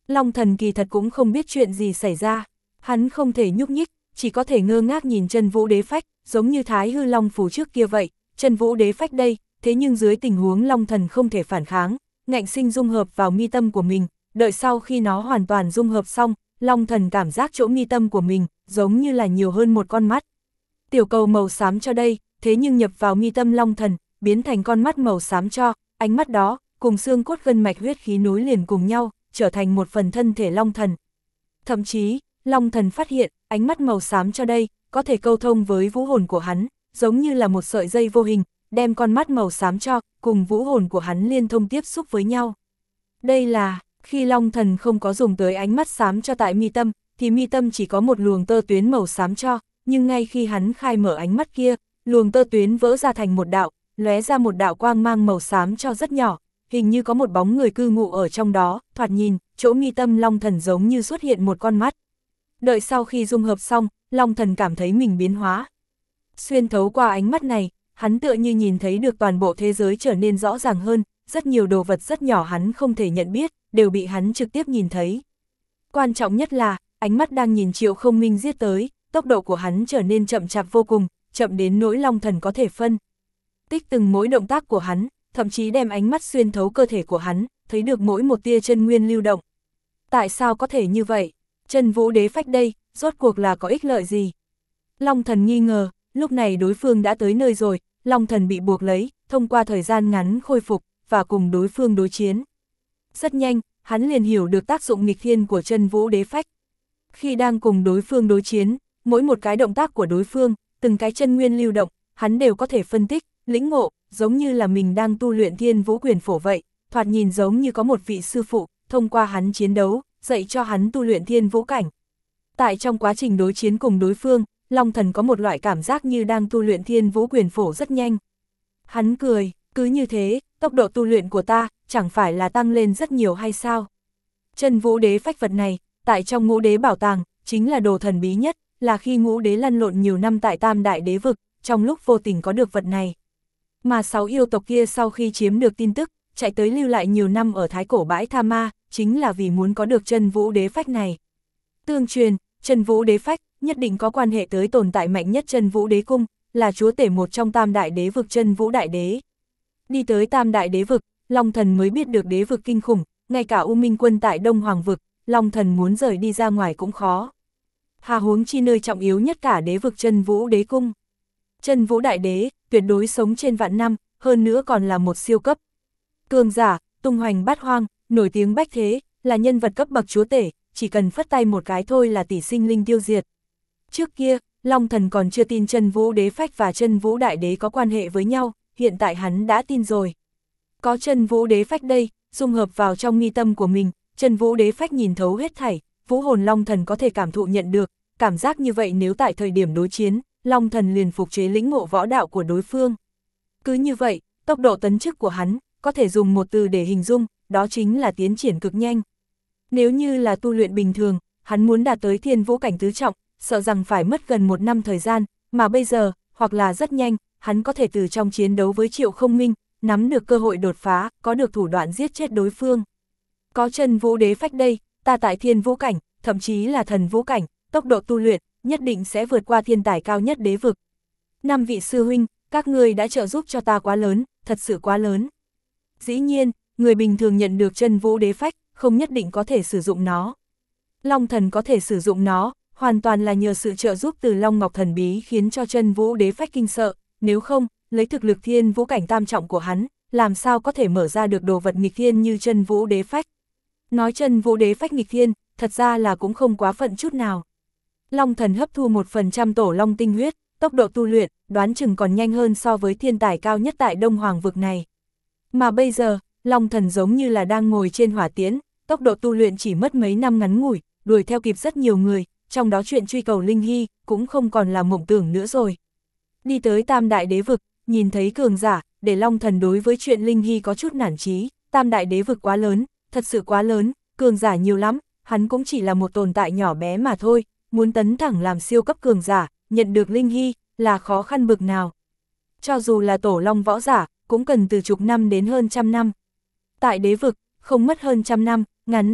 Long Thần kỳ thật cũng không biết chuyện gì xảy ra, hắn không thể nhúc nhích, chỉ có thể ngơ ngác nhìn chân vũ đế phách, giống như Thái Hư Long Phủ trước kia vậy, chân vũ đế phách đây, thế nhưng dưới tình huống Long Thần không thể phản kháng, ngạnh sinh dung hợp vào mi tâm của mình, đợi sau khi nó hoàn toàn dung hợp xong, Long Thần cảm giác chỗ mi tâm của mình, giống như là nhiều hơn một con mắt. Tiểu cầu màu xám cho đây, thế nhưng nhập vào mi tâm Long Thần, biến thành con mắt màu xám cho, ánh mắt đó, cùng xương cốt gân mạch huyết khí nối liền cùng nhau, trở thành một phần thân thể Long Thần. Thậm chí, Long Thần phát hiện, ánh mắt màu xám cho đây, có thể câu thông với vũ hồn của hắn, giống như là một sợi dây vô hình, đem con mắt màu xám cho, cùng vũ hồn của hắn liên thông tiếp xúc với nhau. Đây là, khi Long Thần không có dùng tới ánh mắt xám cho tại mi tâm, thì mi tâm chỉ có một luồng tơ tuyến màu xám cho, nhưng ngay khi hắn khai mở ánh mắt kia, luồng tơ tuyến vỡ ra thành một đạo, lóe ra một đạo quang mang màu xám cho rất nhỏ, hình như có một bóng người cư ngụ ở trong đó, thoạt nhìn, chỗ mi tâm Long Thần giống như xuất hiện một con mắt. Đợi sau khi dung hợp xong, Long Thần cảm thấy mình biến hóa. Xuyên thấu qua ánh mắt này, hắn tựa như nhìn thấy được toàn bộ thế giới trở nên rõ ràng hơn, rất nhiều đồ vật rất nhỏ hắn không thể nhận biết, đều bị hắn trực tiếp nhìn thấy. Quan trọng nhất là, ánh mắt đang nhìn Triệu Không Minh giết tới, tốc độ của hắn trở nên chậm chạp vô cùng, chậm đến nỗi Long Thần có thể phân tích từng mỗi động tác của hắn, thậm chí đem ánh mắt xuyên thấu cơ thể của hắn, thấy được mỗi một tia chân nguyên lưu động. Tại sao có thể như vậy? Chân vũ đế phách đây, rốt cuộc là có ích lợi gì? Long Thần nghi ngờ, lúc này đối phương đã tới nơi rồi, Long Thần bị buộc lấy, thông qua thời gian ngắn khôi phục, và cùng đối phương đối chiến. Rất nhanh, hắn liền hiểu được tác dụng nghịch thiên của chân vũ đế phách. Khi đang cùng đối phương đối chiến, mỗi một cái động tác của đối phương, từng cái chân nguyên lưu động, hắn đều có thể phân tích, lĩnh ngộ, giống như là mình đang tu luyện Thiên Vũ Quyền Phổ vậy, thoạt nhìn giống như có một vị sư phụ, thông qua hắn chiến đấu, dạy cho hắn tu luyện Thiên Vũ Cảnh. Tại trong quá trình đối chiến cùng đối phương, Long Thần có một loại cảm giác như đang tu luyện Thiên Vũ Quyền Phổ rất nhanh. Hắn cười, cứ như thế, tốc độ tu luyện của ta, chẳng phải là tăng lên rất nhiều hay sao? Chân vũ đế phách vật này, tại trong ngũ đế bảo tàng, chính là đồ thần bí nhất, là khi ngũ đế lăn lộn nhiều năm tại Tam Đại Đế Vực, trong lúc vô tình có được vật này. Mà sáu yêu tộc kia sau khi chiếm được tin tức, chạy tới lưu lại nhiều năm ở Thái Cổ Bãi Tha Ma, chính là vì muốn có được chân vũ đế phách này. Tương truyền, chân vũ đế phách, nhất định có quan hệ tới tồn tại mạnh nhất chân vũ đế cung, là chúa tể một trong Tam Đại Đế Vực chân vũ đại đế. Đi tới Tam Đại Đế Vực, Long Thần mới biết được đế vực kinh khủng, ngay cả U Minh Quân tại Đông Hoàng Vực, Long Thần muốn rời đi ra ngoài cũng khó. Hà huống chi nơi trọng yếu nhất cả đế vực chân vũ đế cung. Chân vũ đại đế, tuyệt đối sống trên vạn năm, hơn nữa còn là một siêu cấp cường giả, tung hoành bát hoang, nổi tiếng bách thế, là nhân vật cấp bậc chúa tể, chỉ cần phất tay một cái thôi là tỷ sinh linh tiêu diệt. Trước kia, Long Thần còn chưa tin chân vũ đế phách và chân vũ đại đế có quan hệ với nhau, hiện tại hắn đã tin rồi. Có chân vũ đế phách đây, dung hợp vào trong mi tâm của mình, chân vũ đế phách nhìn thấu hết thảy, vũ hồn Long Thần có thể cảm thụ nhận được, cảm giác như vậy nếu tại thời điểm đối chiến, Long Thần liền phục chế lĩnh ngộ võ đạo của đối phương. Cứ như vậy, tốc độ tấn chức của hắn, có thể dùng một từ để hình dung, đó chính là tiến triển cực nhanh. Nếu như là tu luyện bình thường, hắn muốn đạt tới thiên vũ cảnh tứ trọng, sợ rằng phải mất gần một năm thời gian, mà bây giờ, hoặc là rất nhanh, hắn có thể từ trong chiến đấu với Triệu Không Minh, nắm được cơ hội đột phá, có được thủ đoạn giết chết đối phương. Có chân vũ đế phách đây, ta tại thiên vũ cảnh, thậm chí là thần vũ cảnh, tốc độ tu luyện, nhất định sẽ vượt qua thiên tài cao nhất đế vực. Năm vị sư huynh, các ngươi đã trợ giúp cho ta quá lớn, thật sự quá lớn. Dĩ nhiên, người bình thường nhận được chân vũ đế phách, không nhất định có thể sử dụng nó. Long Thần có thể sử dụng nó, hoàn toàn là nhờ sự trợ giúp từ Long Ngọc Thần Bí khiến cho chân vũ đế phách kinh sợ, nếu không, lấy thực lực thiên vũ cảnh tam trọng của hắn, làm sao có thể mở ra được đồ vật nghịch thiên như chân vũ đế phách. Nói chân vũ đế phách nghịch thiên, thật ra là cũng không quá phận chút nào. Long Thần hấp thu một phần trăm tổ long tinh huyết, tốc độ tu luyện, đoán chừng còn nhanh hơn so với thiên tài cao nhất tại Đông Hoàng Vực này. Mà bây giờ, Long Thần giống như là đang ngồi trên hỏa tiễn, tốc độ tu luyện chỉ mất mấy năm ngắn ngủi, đuổi theo kịp rất nhiều người, trong đó chuyện truy cầu Linh Hy, cũng không còn là mộng tưởng nữa rồi. Đi tới Tam Đại Đế Vực, nhìn thấy cường giả, để Long Thần đối với chuyện Linh Hy có chút nản chí, Tam Đại Đế Vực quá lớn, thật sự quá lớn, cường giả nhiều lắm, hắn cũng chỉ là một tồn tại nhỏ bé mà thôi, muốn tấn thẳng làm siêu cấp cường giả, nhận được Linh Hy, là khó khăn bực nào. Cho dù là tổ long võ giả, cũng cần từ chục năm đến hơn trăm năm. Tại đế vực, không mất hơn trăm năm, ngàn năm,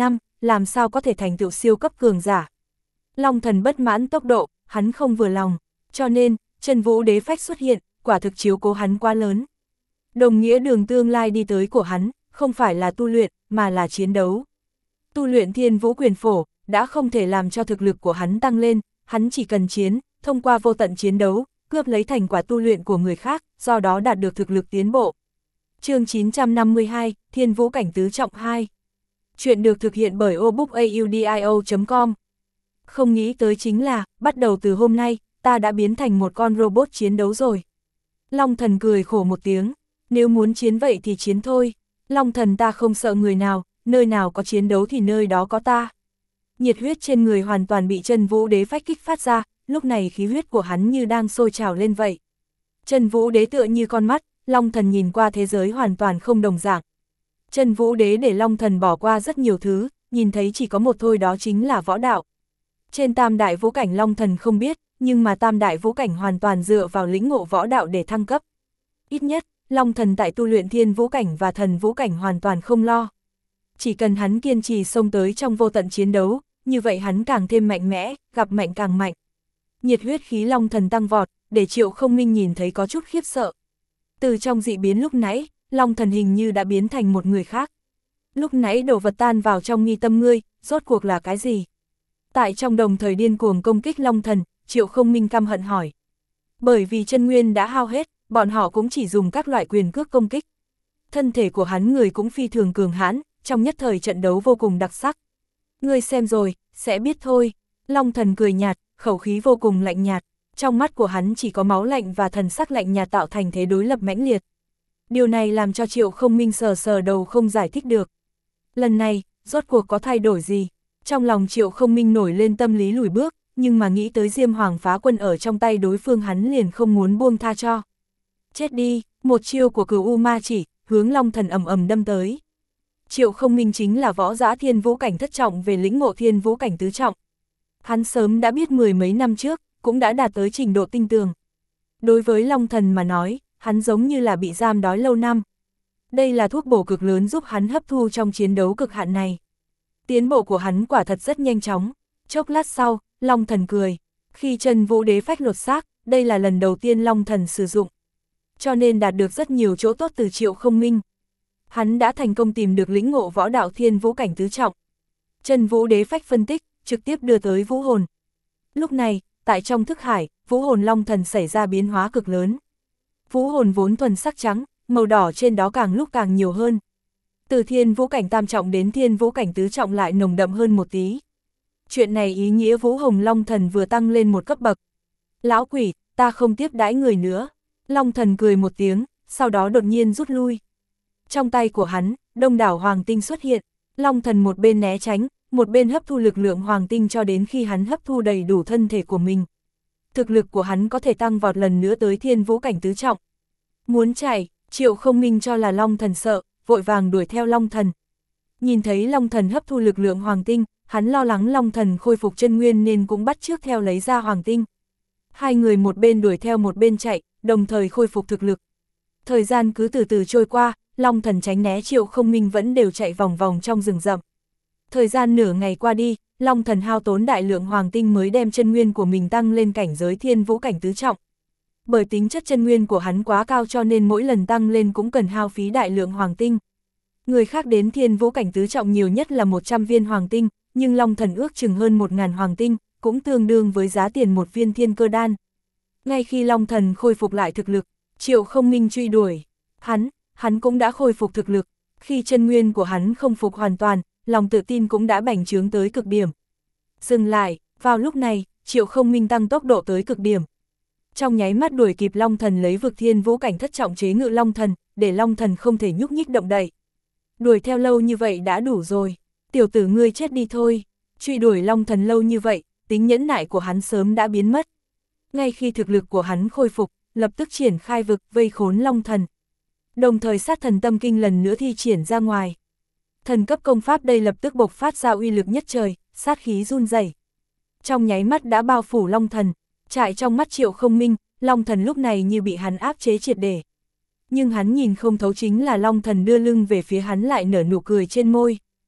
làm sao có thể thành tựu siêu cấp cường giả. Long thần bất mãn tốc độ, hắn không vừa lòng, cho nên, Chân Vũ đế phách xuất hiện, quả thực chiếu cố hắn quá lớn. Đồng nghĩa đường tương lai đi tới của hắn, không phải là tu luyện, mà là chiến đấu. Tu luyện Thiên Vũ Quyền Phổ, đã không thể làm cho thực lực của hắn tăng lên, hắn chỉ cần chiến, thông qua vô tận chiến đấu, cướp lấy thành quả tu luyện của người khác, do đó đạt được thực lực tiến bộ. Chương chín trăm năm mươi hai, Thiên Vũ Cảnh Tứ Trọng hai. Chuyện được thực hiện bởi obookaudio chấm com. Không nghĩ tới chính là, bắt đầu từ hôm nay, ta đã biến thành một con robot chiến đấu rồi. Long thần cười khổ một tiếng, nếu muốn chiến vậy thì chiến thôi. Long thần ta không sợ người nào, nơi nào có chiến đấu thì nơi đó có ta. Nhiệt huyết trên người hoàn toàn bị Chân Vũ đế phách kích phát ra, lúc này khí huyết của hắn như đang sôi trào lên vậy. Chân Vũ đế tựa như con mắt, Long thần nhìn qua thế giới hoàn toàn không đồng dạng. Chân Vũ đế để Long thần bỏ qua rất nhiều thứ, nhìn thấy chỉ có một thôi, đó chính là võ đạo. Trên tam đại vũ cảnh Long thần không biết, nhưng mà tam đại vũ cảnh hoàn toàn dựa vào lĩnh ngộ võ đạo để thăng cấp. Ít nhất, Long thần tại tu luyện thiên vũ cảnh và thần vũ cảnh hoàn toàn không lo. Chỉ cần hắn kiên trì xông tới trong vô tận chiến đấu, như vậy hắn càng thêm mạnh mẽ, gặp mạnh càng mạnh. Nhiệt huyết khí Long thần tăng vọt, để Triệu Không Minh nhìn thấy có chút khiếp sợ. Từ trong dị biến lúc nãy, Long thần hình như đã biến thành một người khác. Lúc nãy đồ vật tan vào trong mi tâm ngươi, rốt cuộc là cái gì? Tại trong đồng thời điên cuồng công kích Long thần, Triệu Không Minh căm hận hỏi. Bởi vì chân nguyên đã hao hết, bọn họ cũng chỉ dùng các loại quyền cước công kích. Thân thể của hắn người cũng phi thường cường hãn, trong nhất thời trận đấu vô cùng đặc sắc. Ngươi xem rồi, sẽ biết thôi. Long thần cười nhạt, khẩu khí vô cùng lạnh nhạt. Trong mắt của hắn chỉ có máu lạnh và thần sắc lạnh nhạt tạo thành thế đối lập mãnh liệt. Điều này làm cho Triệu Không Minh sờ sờ đầu không giải thích được. Lần này, rốt cuộc có thay đổi gì? Trong lòng Triệu Không Minh nổi lên tâm lý lùi bước, nhưng mà nghĩ tới Diêm Hoàng phá quân ở trong tay đối phương hắn liền không muốn buông tha cho. Chết đi, một chiêu của Cửu U Ma Chỉ, hướng Long thần ầm ầm đâm tới. Triệu Không Minh chính là võ giả thiên vũ cảnh thất trọng về lĩnh ngộ thiên vũ cảnh tứ trọng. Hắn sớm đã biết mười mấy năm trước, cũng đã đạt tới trình độ tinh tường. Đối với Long thần mà nói, hắn giống như là bị giam đói lâu năm. Đây là thuốc bổ cực lớn giúp hắn hấp thu trong chiến đấu cực hạn này. Tiến bộ của hắn quả thật rất nhanh chóng. Chốc lát sau, Long thần cười. Khi Chân Vũ đế phách lột xác, đây là lần đầu tiên Long thần sử dụng. Cho nên đạt được rất nhiều chỗ tốt từ Triệu Không Minh. Hắn đã thành công tìm được lĩnh ngộ võ đạo thiên vũ cảnh tứ trọng. Chân Vũ đế phách phân tích, trực tiếp đưa tới vũ hồn. Lúc này, tại trong thức hải, vũ hồn Long thần xảy ra biến hóa cực lớn. Vũ hồn vốn thuần sắc trắng, màu đỏ trên đó càng lúc càng nhiều hơn. Từ thiên vũ cảnh tam trọng đến thiên vũ cảnh tứ trọng lại nồng đậm hơn một tí. Chuyện này ý nghĩa vũ hồn Long thần vừa tăng lên một cấp bậc. Lão quỷ, ta không tiếp đãi người nữa. Long thần cười một tiếng, sau đó đột nhiên rút lui. Trong tay của hắn, đông đảo hoàng tinh xuất hiện. Long thần một bên né tránh, một bên hấp thu lực lượng hoàng tinh cho đến khi hắn hấp thu đầy đủ thân thể của mình. Thực lực của hắn có thể tăng vọt lần nữa tới thiên vũ cảnh tứ trọng. Muốn chạy, Triệu Không Minh cho là Long thần sợ, vội vàng đuổi theo Long thần. Nhìn thấy Long thần hấp thu lực lượng hoàng tinh, hắn lo lắng Long thần khôi phục chân nguyên nên cũng bắt chước theo lấy ra hoàng tinh. Hai người một bên đuổi theo một bên chạy, đồng thời khôi phục thực lực. Thời gian cứ từ từ trôi qua, Long thần tránh né Triệu Không Minh vẫn đều chạy vòng vòng trong rừng rậm. Thời gian nửa ngày qua đi, Long thần hao tốn đại lượng hoàng tinh mới đem chân nguyên của mình tăng lên cảnh giới thiên vũ cảnh tứ trọng. Bởi tính chất chân nguyên của hắn quá cao cho nên mỗi lần tăng lên cũng cần hao phí đại lượng hoàng tinh. Người khác đến thiên vũ cảnh tứ trọng nhiều nhất là một trăm viên hoàng tinh, nhưng Long thần ước chừng hơn một nghìn hoàng tinh, cũng tương đương với giá tiền một viên thiên cơ đan. Ngay khi Long thần khôi phục lại thực lực, Triệu Không Minh truy đuổi. Hắn, hắn cũng đã khôi phục thực lực. Khi chân nguyên của hắn không phục hoàn toàn, lòng tự tin cũng đã bành trướng tới cực điểm. Dừng lại, vào lúc này, Triệu Không Minh tăng tốc độ tới cực điểm. Trong nháy mắt đuổi kịp Long thần lấy vực thiên vũ cảnh thất trọng chế ngự Long thần, để Long thần không thể nhúc nhích động đậy. Đuổi theo lâu như vậy đã đủ rồi, tiểu tử ngươi chết đi thôi. Truy đuổi Long thần lâu như vậy, tính nhẫn nại của hắn sớm đã biến mất. Ngay khi thực lực của hắn khôi phục, lập tức triển khai vực vây khốn Long thần. Đồng thời sát thần tâm kinh lần nữa thi triển ra ngoài. Thần cấp công pháp đây lập tức bộc phát ra uy lực nhất trời, sát khí run rẩy. Trong nháy mắt đã bao phủ Long thần, trại trong mắt Triệu Không Minh, Long thần lúc này như bị hắn áp chế triệt để. Nhưng hắn nhìn không thấu chính là Long thần đưa lưng về phía hắn lại nở nụ cười trên môi.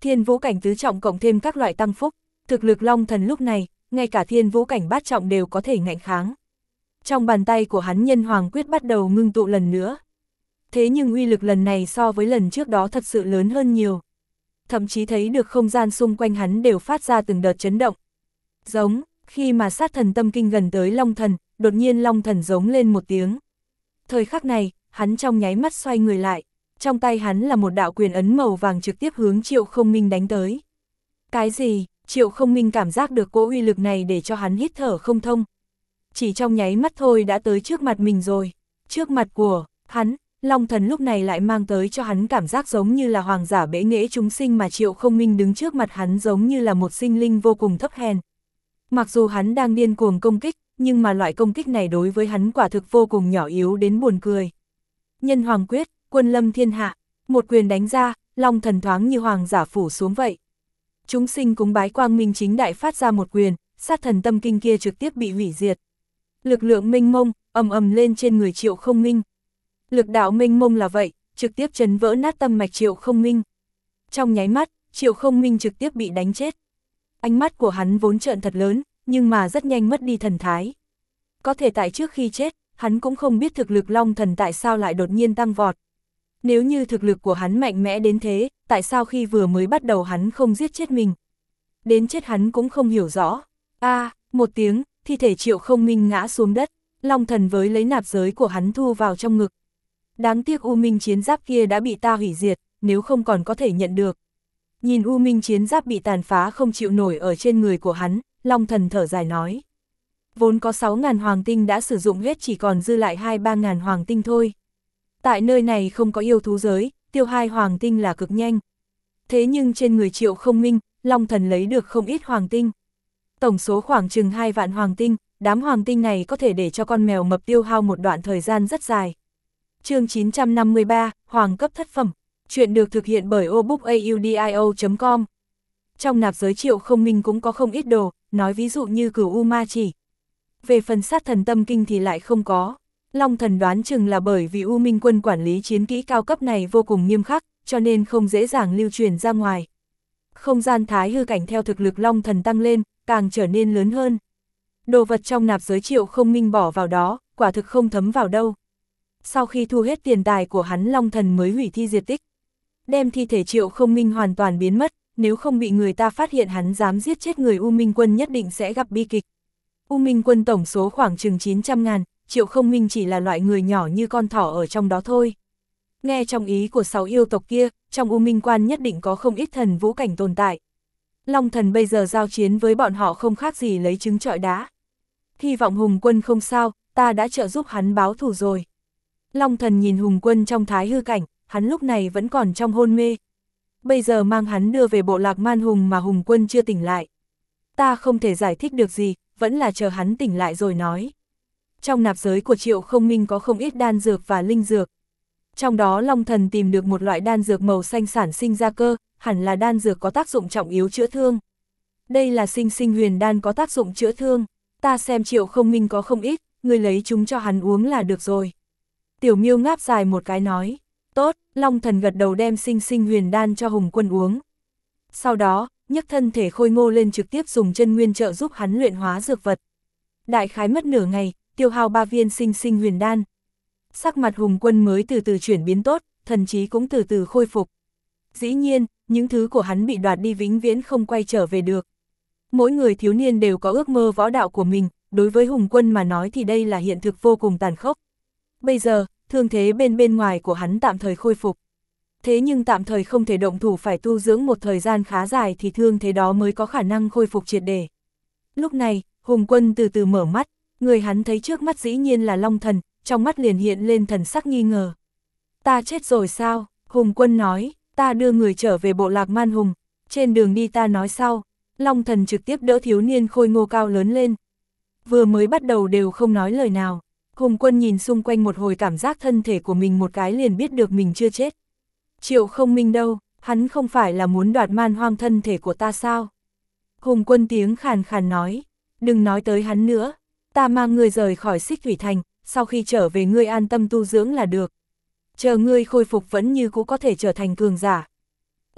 Thiên vũ cảnh tứ trọng cộng thêm các loại tăng phúc, thực lực Long Thần lúc này, ngay cả thiên vũ cảnh bát trọng đều có thể ngạnh kháng. Trong bàn tay của hắn nhân hoàng quyết bắt đầu ngưng tụ lần nữa. Thế nhưng uy lực lần này so với lần trước đó thật sự lớn hơn nhiều. Thậm chí thấy được không gian xung quanh hắn đều phát ra từng đợt chấn động. Giống, khi mà sát thần tâm kinh gần tới Long Thần, đột nhiên Long Thần giống lên một tiếng. Thời khắc này, hắn trong nháy mắt xoay người lại, trong tay hắn là một đạo quyền ấn màu vàng trực tiếp hướng Triệu Không Minh đánh tới. Cái gì? Triệu Không Minh cảm giác được cỗ uy lực này để cho hắn hít thở không thông. Chỉ trong nháy mắt thôi đã tới trước mặt mình rồi. Trước mặt của hắn, Long Thần lúc này lại mang tới cho hắn cảm giác giống như là hoàng giả bẽ nghễ chúng sinh, mà Triệu Không Minh đứng trước mặt hắn giống như là một sinh linh vô cùng thấp hèn. Mặc dù hắn đang điên cuồng công kích, nhưng mà loại công kích này đối với hắn quả thực vô cùng nhỏ yếu đến buồn cười. Nhân hoàng quyết, quân lâm thiên hạ, một quyền đánh ra, Long Thần thoáng như hoàng giả phủ xuống vậy. Chúng sinh cúng bái quang minh chính đại phát ra một quyền, sát thần tâm kinh kia trực tiếp bị hủy diệt. Lực lượng mênh mông, ầm ầm lên trên người Triệu Không Minh. Lực đạo mênh mông là vậy, trực tiếp chấn vỡ nát tâm mạch Triệu Không Minh. Trong nháy mắt, Triệu Không Minh trực tiếp bị đánh chết. Ánh mắt của hắn vốn trợn thật lớn, nhưng mà rất nhanh mất đi thần thái. Có thể tại trước khi chết, hắn cũng không biết thực lực Long Thần tại sao lại đột nhiên tăng vọt. Nếu như thực lực của hắn mạnh mẽ đến thế, tại sao khi vừa mới bắt đầu hắn không giết chết mình? Đến chết hắn cũng không hiểu rõ. A, à, một tiếng, thi thể Triệu Không Minh ngã xuống đất, Long Thần với lấy nạp giới của hắn thu vào trong ngực. Đáng tiếc U Minh chiến giáp kia đã bị ta hủy diệt, nếu không còn có thể nhận được. Nhìn U Minh chiến giáp bị tàn phá không chịu nổi ở trên người của hắn, Long Thần thở dài nói. Vốn có sáu ngàn hoàng tinh đã sử dụng hết, chỉ còn dư lại hai ba ngàn hoàng tinh thôi. Tại nơi này không có yêu thú giới, tiêu hai hoàng tinh là cực nhanh. Thế nhưng trên người Triệu Không Minh, Long Thần lấy được không ít hoàng tinh. Tổng số khoảng chừng hai vạn hoàng tinh, đám hoàng tinh này có thể để cho con mèo mập tiêu hao một đoạn thời gian rất dài. Chương chín trăm năm mươi ba, Hoàng cấp thất phẩm. Chuyện được thực hiện bởi obookaudio chấm com. Trong nạp giới Triệu Không Minh cũng có không ít đồ, nói ví dụ như cửu U Ma Chỉ. Về phần sát thần tâm kinh thì lại không có. Long Thần đoán chừng là bởi vì U Minh quân quản lý chiến kỹ cao cấp này vô cùng nghiêm khắc, cho nên không dễ dàng lưu truyền ra ngoài. Không gian thái hư cảnh theo thực lực Long Thần tăng lên, càng trở nên lớn hơn. Đồ vật trong nạp giới Triệu Không Minh bỏ vào đó, quả thực không thấm vào đâu. Sau khi thu hết tiền tài của hắn, Long Thần mới hủy thi diệt tích. Đem thi thể Triệu Không Minh hoàn toàn biến mất, nếu không bị người ta phát hiện hắn dám giết chết người U Minh quân nhất định sẽ gặp bi kịch. U Minh quân tổng số khoảng chừng chín trăm ngàn, Triệu Không Minh chỉ là loại người nhỏ như con thỏ ở trong đó thôi. Nghe trong ý của sáu yêu tộc kia, trong U Minh quan nhất định có không ít thần vũ cảnh tồn tại. Long Thần bây giờ giao chiến với bọn họ không khác gì lấy trứng trọi đá. Hy vọng Hùng quân không sao, ta đã trợ giúp hắn báo thù rồi. Long Thần nhìn Hùng quân trong thái hư cảnh, hắn lúc này vẫn còn trong hôn mê. Bây giờ mang hắn đưa về bộ lạc Man Hùng mà Hùng quân chưa tỉnh lại. Ta không thể giải thích được gì, vẫn là chờ hắn tỉnh lại rồi nói. Trong nạp giới của Triệu Không Minh có không ít đan dược và linh dược. Trong đó Long Thần tìm được một loại đan dược màu xanh sản sinh ra cơ, hẳn là đan dược có tác dụng trọng yếu chữa thương. Đây là sinh sinh huyền đan có tác dụng chữa thương. Ta xem Triệu Không Minh có không ít, người lấy chúng cho hắn uống là được rồi. Tiểu Miêu ngáp dài một cái nói. Tốt, Long Thần gật đầu đem sinh sinh huyền đan cho Hùng quân uống. Sau đó, nhấc thân thể khôi ngô lên trực tiếp dùng chân nguyên trợ giúp hắn luyện hóa dược vật. Đại khái mất nửa ngày, tiêu hao ba viên sinh sinh huyền đan. Sắc mặt Hùng quân mới từ từ chuyển biến tốt, thần trí cũng từ từ khôi phục. Dĩ nhiên, những thứ của hắn bị đoạt đi vĩnh viễn không quay trở về được. Mỗi người thiếu niên đều có ước mơ võ đạo của mình, đối với Hùng quân mà nói thì đây là hiện thực vô cùng tàn khốc. Bây giờ, thương thế bên bên ngoài của hắn tạm thời khôi phục. Thế nhưng tạm thời không thể động thủ, phải tu dưỡng một thời gian khá dài thì thương thế đó mới có khả năng khôi phục triệt để. Lúc này, Hùng quân từ từ mở mắt, người hắn thấy trước mắt dĩ nhiên là Long Thần, trong mắt liền hiện lên thần sắc nghi ngờ. Ta chết rồi sao? Hùng quân nói, ta đưa người trở về bộ lạc Man Hùng, trên đường đi ta nói sau. Long Thần trực tiếp đỡ thiếu niên khôi ngô cao lớn lên. Vừa mới bắt đầu đều không nói lời nào. Hùng quân nhìn xung quanh một hồi, cảm giác thân thể của mình một cái liền biết được mình chưa chết. Triệu Không Minh đâu, hắn không phải là muốn đoạt man hoang thân thể của ta sao? Hùng quân tiếng khàn khàn nói, đừng nói tới hắn nữa, ta mang ngươi rời khỏi Xích Thủy Thành, sau khi trở về ngươi an tâm tu dưỡng là được. Chờ ngươi khôi phục vẫn như cũ có thể trở thành cường giả. Ân,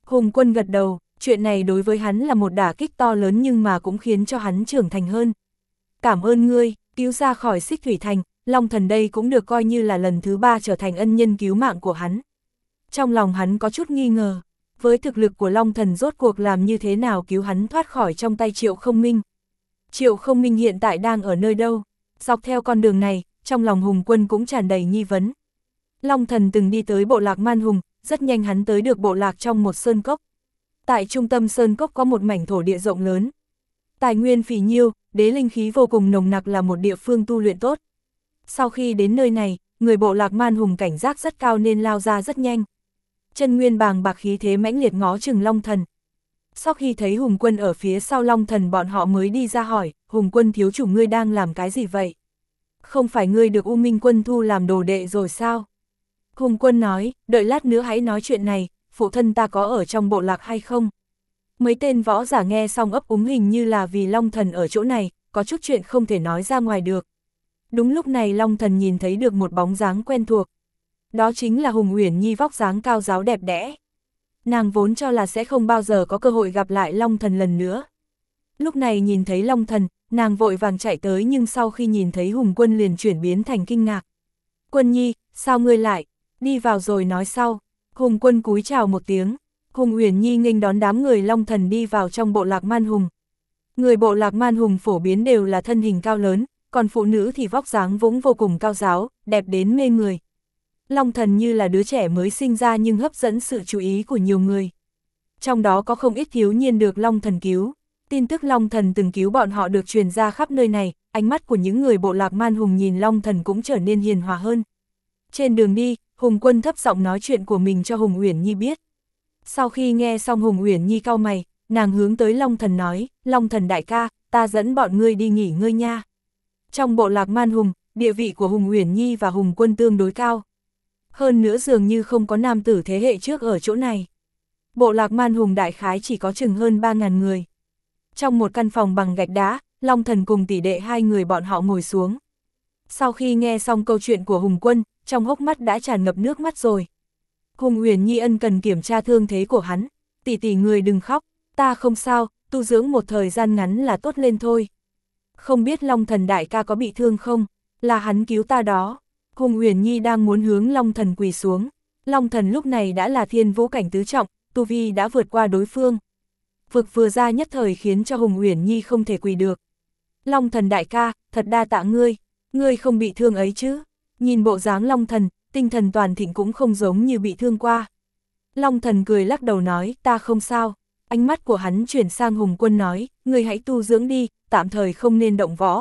Hùng Quân gật đầu, chuyện này đối với hắn là một đả kích to lớn nhưng mà cũng khiến cho hắn trưởng thành hơn. Cảm ơn ngươi, cứu ra khỏi Xích Thủy Thành, Long Thần đây cũng được coi như là lần thứ ba trở thành ân nhân cứu mạng của hắn. Trong lòng hắn có chút nghi ngờ, với thực lực của Long Thần rốt cuộc làm như thế nào cứu hắn thoát khỏi trong tay Triệu Không Minh. Triệu Không Minh hiện tại đang ở nơi đâu? Dọc theo con đường này, trong lòng Hùng Quân cũng tràn đầy nghi vấn. Long Thần từng đi tới bộ lạc Man Hùng, rất nhanh hắn tới được bộ lạc trong một sơn cốc. Tại trung tâm sơn cốc có một mảnh thổ địa rộng lớn. Tài nguyên phì nhiêu, đế linh khí vô cùng nồng nặc là một địa phương tu luyện tốt. Sau khi đến nơi này, người bộ lạc Man Hùng cảnh giác rất cao nên lao ra rất nhanh. Chân nguyên bàng bạc khí thế mãnh liệt ngó chừng Long Thần. Sau khi thấy Hùng Quân ở phía sau Long Thần bọn họ mới đi ra hỏi, Hùng Quân thiếu chủ ngươi đang làm cái gì vậy? Không phải ngươi được U Minh Quân thu làm đồ đệ rồi sao? Hùng Quân nói, đợi lát nữa hãy nói chuyện này, phụ thân ta có ở trong bộ lạc hay không? Mấy tên võ giả nghe xong ấp úng hình như là vì Long Thần ở chỗ này, có chút chuyện không thể nói ra ngoài được. Đúng lúc này Long Thần nhìn thấy được một bóng dáng quen thuộc. Đó chính là Hùng Uyển Nhi vóc dáng cao ráo đẹp đẽ. Nàng vốn cho là sẽ không bao giờ có cơ hội gặp lại Long Thần lần nữa. Lúc này nhìn thấy Long Thần, nàng vội vàng chạy tới nhưng sau khi nhìn thấy Hùng Quân liền chuyển biến thành kinh ngạc. Quân Nhi, sao ngươi lại? Đi vào rồi nói sau. Hùng Quân cúi chào một tiếng. Hùng Uyển Nhi nghênh đón đám người Long Thần đi vào trong bộ lạc Man Hùng. Người bộ lạc Man Hùng phổ biến đều là thân hình cao lớn, còn phụ nữ thì vóc dáng vũng vô cùng cao ráo, đẹp đến mê người. Long Thần như là đứa trẻ mới sinh ra nhưng hấp dẫn sự chú ý của nhiều người. Trong đó có không ít thiếu niên được Long Thần cứu. Tin tức Long Thần từng cứu bọn họ được truyền ra khắp nơi này, ánh mắt của những người bộ lạc Man Hùng nhìn Long Thần cũng trở nên hiền hòa hơn. Trên đường đi, Hùng Quân thấp giọng nói chuyện của mình cho Hùng Uyển Nhi biết. Sau khi nghe xong Hùng Uyển Nhi cau mày, nàng hướng tới Long Thần nói, Long Thần đại ca, ta dẫn bọn ngươi đi nghỉ ngơi nha. Trong bộ lạc Man Hùng, địa vị của Hùng Uyển Nhi và Hùng Quân tương đối cao. Hơn nữa dường như không có nam tử thế hệ trước ở chỗ này. Bộ lạc Man Hùng đại khái chỉ có chừng hơn ba nghìn người. Trong một căn phòng bằng gạch đá, Long Thần cùng tỷ đệ hai người bọn họ ngồi xuống. Sau khi nghe xong câu chuyện của Hùng Quân, trong hốc mắt đã tràn ngập nước mắt rồi. Hùng Uyển Nhi ân cần kiểm tra thương thế của hắn. Tỷ tỷ người đừng khóc, ta không sao, tu dưỡng một thời gian ngắn là tốt lên thôi. Không biết Long Thần đại ca có bị thương không? Là hắn cứu ta đó. Hùng Uyển Nhi đang muốn hướng Long Thần quỳ xuống. Long Thần lúc này đã là thiên vũ cảnh tứ trọng, tu vi đã vượt qua đối phương. Vực vừa ra nhất thời khiến cho Hùng Uyển Nhi không thể quỳ được. Long Thần đại ca, thật đa tạ ngươi, ngươi không bị thương ấy chứ? Nhìn bộ dáng Long Thần, tinh thần toàn thịnh cũng không giống như bị thương qua. Long Thần cười lắc đầu nói, ta không sao. Ánh mắt của hắn chuyển sang Hùng Quân nói, ngươi hãy tu dưỡng đi, tạm thời không nên động võ.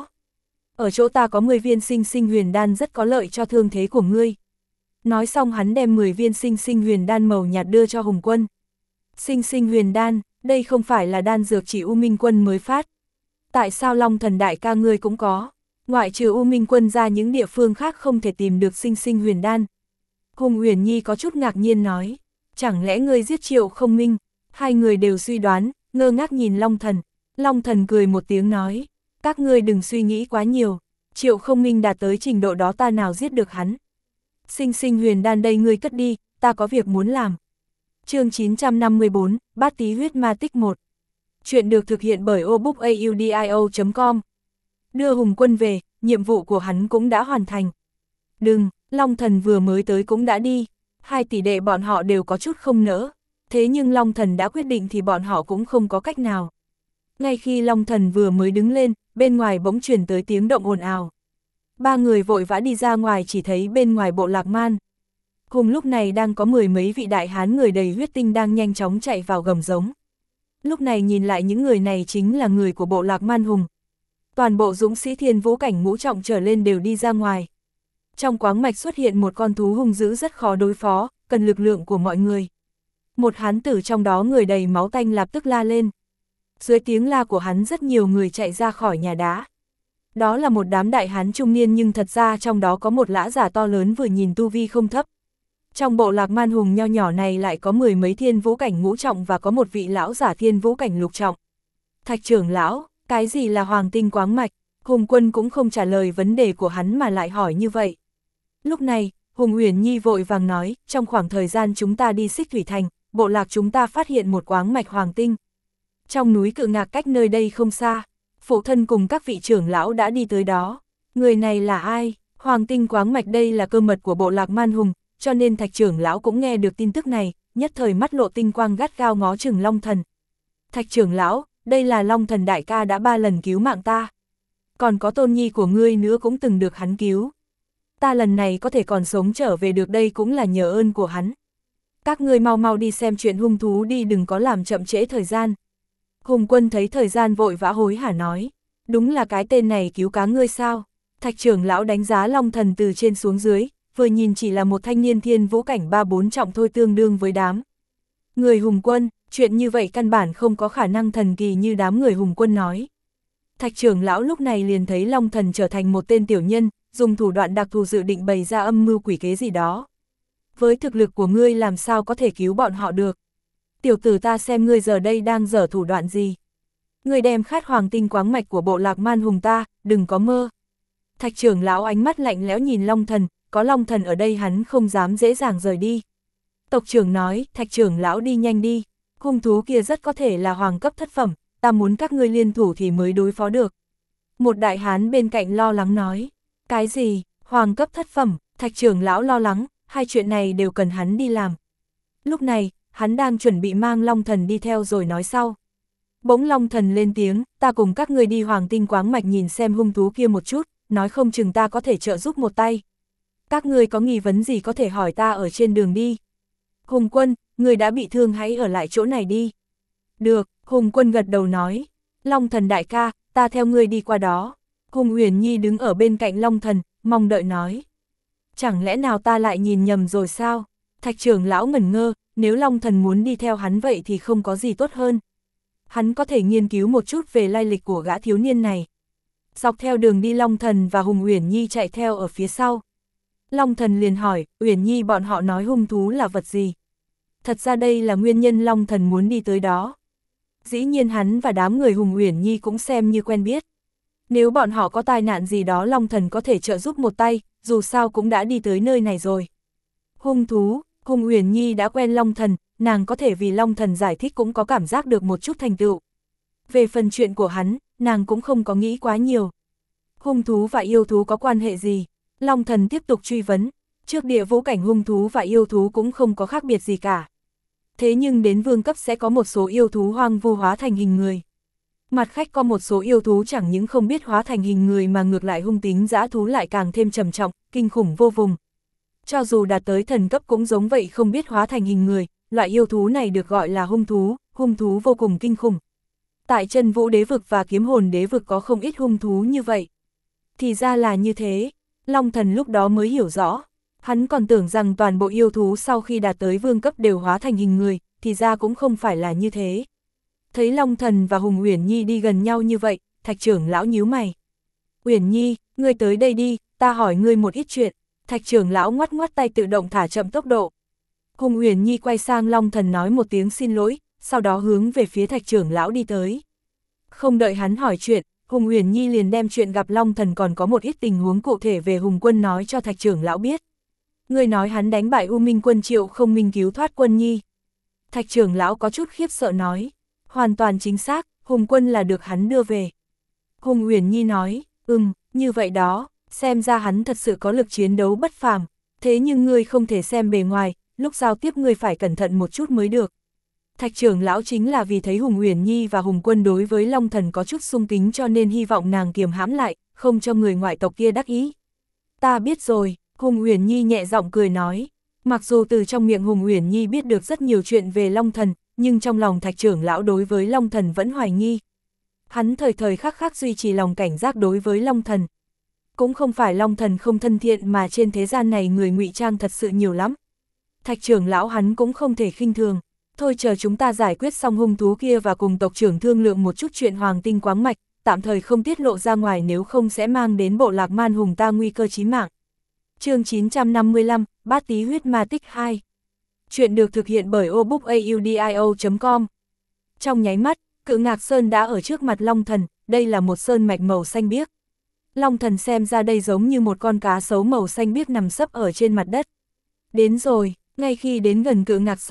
Ở chỗ ta có mười viên sinh sinh huyền đan rất có lợi cho thương thế của ngươi. Nói xong hắn đem mười viên sinh sinh huyền đan màu nhạt đưa cho Hùng Quân. Sinh sinh huyền đan, đây không phải là đan dược chỉ U Minh Quân mới phát. Tại sao Long Thần đại ca ngươi cũng có? Ngoại trừ U Minh Quân ra những địa phương khác không thể tìm được sinh sinh huyền đan. Hùng Uyển Nhi có chút ngạc nhiên nói, chẳng lẽ ngươi giết Triệu Không Minh? Hai người đều suy đoán, ngơ ngác nhìn Long Thần. Long Thần cười một tiếng nói, các ngươi đừng suy nghĩ quá nhiều, Triệu Không Minh đạt tới trình độ đó ta nào giết được hắn. Sinh sinh huyền đan đây ngươi cất đi, ta có việc muốn làm. Chương chín trăm năm mươi tư, Bát Tí huyết ma tích một. Chuyện được thực hiện bởi obookaudio chấm com. Đưa Hùng Quân về, nhiệm vụ của hắn cũng đã hoàn thành. Đừng, Long Thần vừa mới tới cũng đã đi. Hai tỷ đệ bọn họ đều có chút không nỡ. Thế nhưng Long Thần đã quyết định thì bọn họ cũng không có cách nào. Ngay khi Long Thần vừa mới đứng lên, bên ngoài bỗng truyền tới tiếng động ồn ào. Ba người vội vã đi ra ngoài chỉ thấy bên ngoài bộ lạc Man Hùng lúc này đang có mười mấy vị đại hán người đầy huyết tinh đang nhanh chóng chạy vào gầm giống. Lúc này nhìn lại những người này chính là người của bộ lạc Man Hùng. Toàn bộ dũng sĩ thiên vũ cảnh ngũ trọng trở lên đều đi ra ngoài. Trong quáng mạch xuất hiện một con thú hung dữ rất khó đối phó, cần lực lượng của mọi người. Một hán tử trong đó người đầy máu tanh lập tức la lên. Dưới tiếng la của hắn rất nhiều người chạy ra khỏi nhà đá. Đó là một đám đại hán trung niên nhưng thật ra trong đó có một lã giả to lớn vừa nhìn tu vi không thấp. Trong bộ lạc Man Hùng nho nhỏ này lại có mười mấy thiên vũ cảnh ngũ trọng và có một vị lão giả thiên vũ cảnh lục trọng. Thạch trưởng lão, cái gì là hoàng tinh quáng mạch? Hùng Quân cũng không trả lời vấn đề của hắn mà lại hỏi như vậy. Lúc này, Hùng Uyển Nhi vội vàng nói, trong khoảng thời gian chúng ta đi Xích Thủy Thành, bộ lạc chúng ta phát hiện một quáng mạch hoàng tinh. Trong núi Cự Ngạc cách nơi đây không xa, phụ thân cùng các vị trưởng lão đã đi tới đó. Người này là ai? Hoàng tinh quáng mạch đây là cơ mật của bộ lạc Man Hùng, cho nên Thạch trưởng lão cũng nghe được tin tức này, nhất thời mắt lộ tinh quang gắt gao ngó chừng Long Thần. Thạch trưởng lão, đây là Long Thần đại ca đã ba lần cứu mạng ta. Còn có tôn nhi của ngươi nữa cũng từng được hắn cứu. Ta lần này có thể còn sống trở về được đây cũng là nhờ ơn của hắn. Các ngươi mau mau đi xem chuyện hung thú đi, đừng có làm chậm trễ thời gian. Hùng Quân thấy thời gian vội vã hối hả nói, đúng là cái tên này cứu cá ngươi sao? Thạch trưởng lão đánh giá Long Thần từ trên xuống dưới, vừa nhìn chỉ là một thanh niên thiên vũ cảnh ba bốn trọng thôi, tương đương với đám người Hùng Quân, chuyện như vậy căn bản không có khả năng thần kỳ như đám người Hùng Quân nói. Thạch trưởng lão lúc này liền thấy Long Thần trở thành một tên tiểu nhân, dùng thủ đoạn đặc thù dự định bày ra âm mưu quỷ kế gì đó. Với thực lực của ngươi làm sao có thể cứu bọn họ được? Tiểu tử, ta xem ngươi giờ đây đang dở thủ đoạn gì? Ngươi đem khát hoàng tinh quáng mạch của bộ lạc Man Hùng ta, đừng có mơ. Thạch trưởng lão ánh mắt lạnh lẽo nhìn Long Thần, có Long Thần ở đây hắn không dám dễ dàng rời đi. Tộc trưởng nói, Thạch trưởng lão đi nhanh đi, hung thú kia rất có thể là hoàng cấp thất phẩm, ta muốn các ngươi liên thủ thì mới đối phó được. Một đại hán bên cạnh lo lắng nói, cái gì, hoàng cấp thất phẩm? Thạch trưởng lão lo lắng, hai chuyện này đều cần hắn đi làm. Lúc này, hắn đang chuẩn bị mang Long Thần đi theo rồi nói sau. Bỗng Long Thần lên tiếng, ta cùng các ngươi đi hoàng tinh quáng mạch nhìn xem hung thú kia một chút, nói không chừng ta có thể trợ giúp một tay. Các ngươi có nghi vấn gì có thể hỏi ta ở trên đường đi. Hùng Quân, ngươi đã bị thương hãy ở lại chỗ này đi. Được, Hùng Quân gật đầu nói. Long Thần đại ca, ta theo ngươi đi qua đó. Hùng Uyển Nhi đứng ở bên cạnh Long Thần, mong đợi nói. Chẳng lẽ nào ta lại nhìn nhầm rồi sao? Thạch trưởng lão ngẩn ngơ, nếu Long Thần muốn đi theo hắn vậy thì không có gì tốt hơn. Hắn có thể nghiên cứu một chút về lai lịch của gã thiếu niên này. Dọc theo đường đi Long Thần và Hùng Uyển Nhi chạy theo ở phía sau. Long Thần liền hỏi, Uyển Nhi bọn họ nói hung thú là vật gì? Thật ra đây là nguyên nhân Long Thần muốn đi tới đó. Dĩ nhiên hắn và đám người Hùng Uyển Nhi cũng xem như quen biết. Nếu bọn họ có tai nạn gì đó Long Thần có thể trợ giúp một tay, dù sao cũng đã đi tới nơi này rồi. Hung thú, Hùng Uyển Nhi đã quen Long Thần, nàng có thể vì Long Thần giải thích cũng có cảm giác được một chút thành tựu. Về phần chuyện của hắn, nàng cũng không có nghĩ quá nhiều. Hung thú và yêu thú có quan hệ gì? Long Thần tiếp tục truy vấn, trước địa vũ cảnh hung thú và yêu thú cũng không có khác biệt gì cả. Thế nhưng đến vương cấp sẽ có một số yêu thú hoang vu hóa thành hình người. Mặt khách có một số yêu thú chẳng những không biết hóa thành hình người mà ngược lại hung tính dã thú lại càng thêm trầm trọng, kinh khủng vô vùng. Cho dù đạt tới thần cấp cũng giống vậy, không biết hóa thành hình người, loại yêu thú này được gọi là hung thú, hung thú vô cùng kinh khủng. Tại Chân Vũ đế vực và Kiếm Hồn đế vực có không ít hung thú như vậy. Thì ra là như thế, Long Thần lúc đó mới hiểu rõ. Hắn còn tưởng rằng toàn bộ yêu thú sau khi đạt tới vương cấp đều hóa thành hình người, thì ra cũng không phải là như thế. Thấy Long Thần và Hùng Uyển Nhi đi gần nhau như vậy, Thạch trưởng lão nhíu mày. Uyển Nhi, ngươi tới đây đi, ta hỏi ngươi một ít chuyện. Thạch trưởng lão ngoắt ngoắt tay tự động thả chậm tốc độ. Hùng Uyển Nhi quay sang Long Thần nói một tiếng xin lỗi, sau đó hướng về phía Thạch trưởng lão đi tới. Không đợi hắn hỏi chuyện, Hùng Uyển Nhi liền đem chuyện gặp Long Thần còn có một ít tình huống cụ thể về Hùng Quân nói cho Thạch trưởng lão biết. Ngươi nói hắn đánh bại U Minh quân Triệu Không Minh cứu thoát Quân Nhi. Thạch trưởng lão có chút khiếp sợ nói. Hoàn toàn chính xác, Hùng Quân là được hắn đưa về. Hùng Uyển Nhi nói, ừm, như vậy đó, xem ra hắn thật sự có lực chiến đấu bất phàm. Thế nhưng ngươi không thể xem bề ngoài, lúc giao tiếp ngươi phải cẩn thận một chút mới được. Thạch trưởng lão chính là vì thấy Hùng Uyển Nhi và Hùng Quân đối với Long Thần có chút sung kính cho nên hy vọng nàng kiềm hãm lại, không cho người ngoại tộc kia đắc ý. Ta biết rồi, Hùng Uyển Nhi nhẹ giọng cười nói. Mặc dù từ trong miệng Hùng Uyển Nhi biết được rất nhiều chuyện về Long Thần, nhưng trong lòng Thạch trưởng lão đối với Long Thần vẫn hoài nghi. Hắn thời thời khắc khắc duy trì lòng cảnh giác đối với Long Thần. Cũng không phải Long Thần không thân thiện mà trên thế gian này người ngụy trang thật sự nhiều lắm. Thạch trưởng lão hắn cũng không thể khinh thường. Thôi chờ chúng ta giải quyết xong hung thú kia và cùng tộc trưởng thương lượng một chút chuyện hoàng tinh quáng mạch, tạm thời không tiết lộ ra ngoài nếu không sẽ mang đến bộ lạc Man Hùng ta nguy cơ chí mạng. Chương chín trăm năm mươi lăm, Bát Tí huyết ma tích hai. Chuyện được thực hiện bởi obookaudio chấm com. Trong nháy mắt, Cự Ngạc Sơn đã ở trước mặt Long Thần, đây là một sơn mạch màu xanh biếc. Long Thần xem ra đây giống như một con cá sấu màu xanh biếc nằm sấp ở trên mặt đất. Đến rồi, ngay khi đến gần Cự Ngạc Sơn,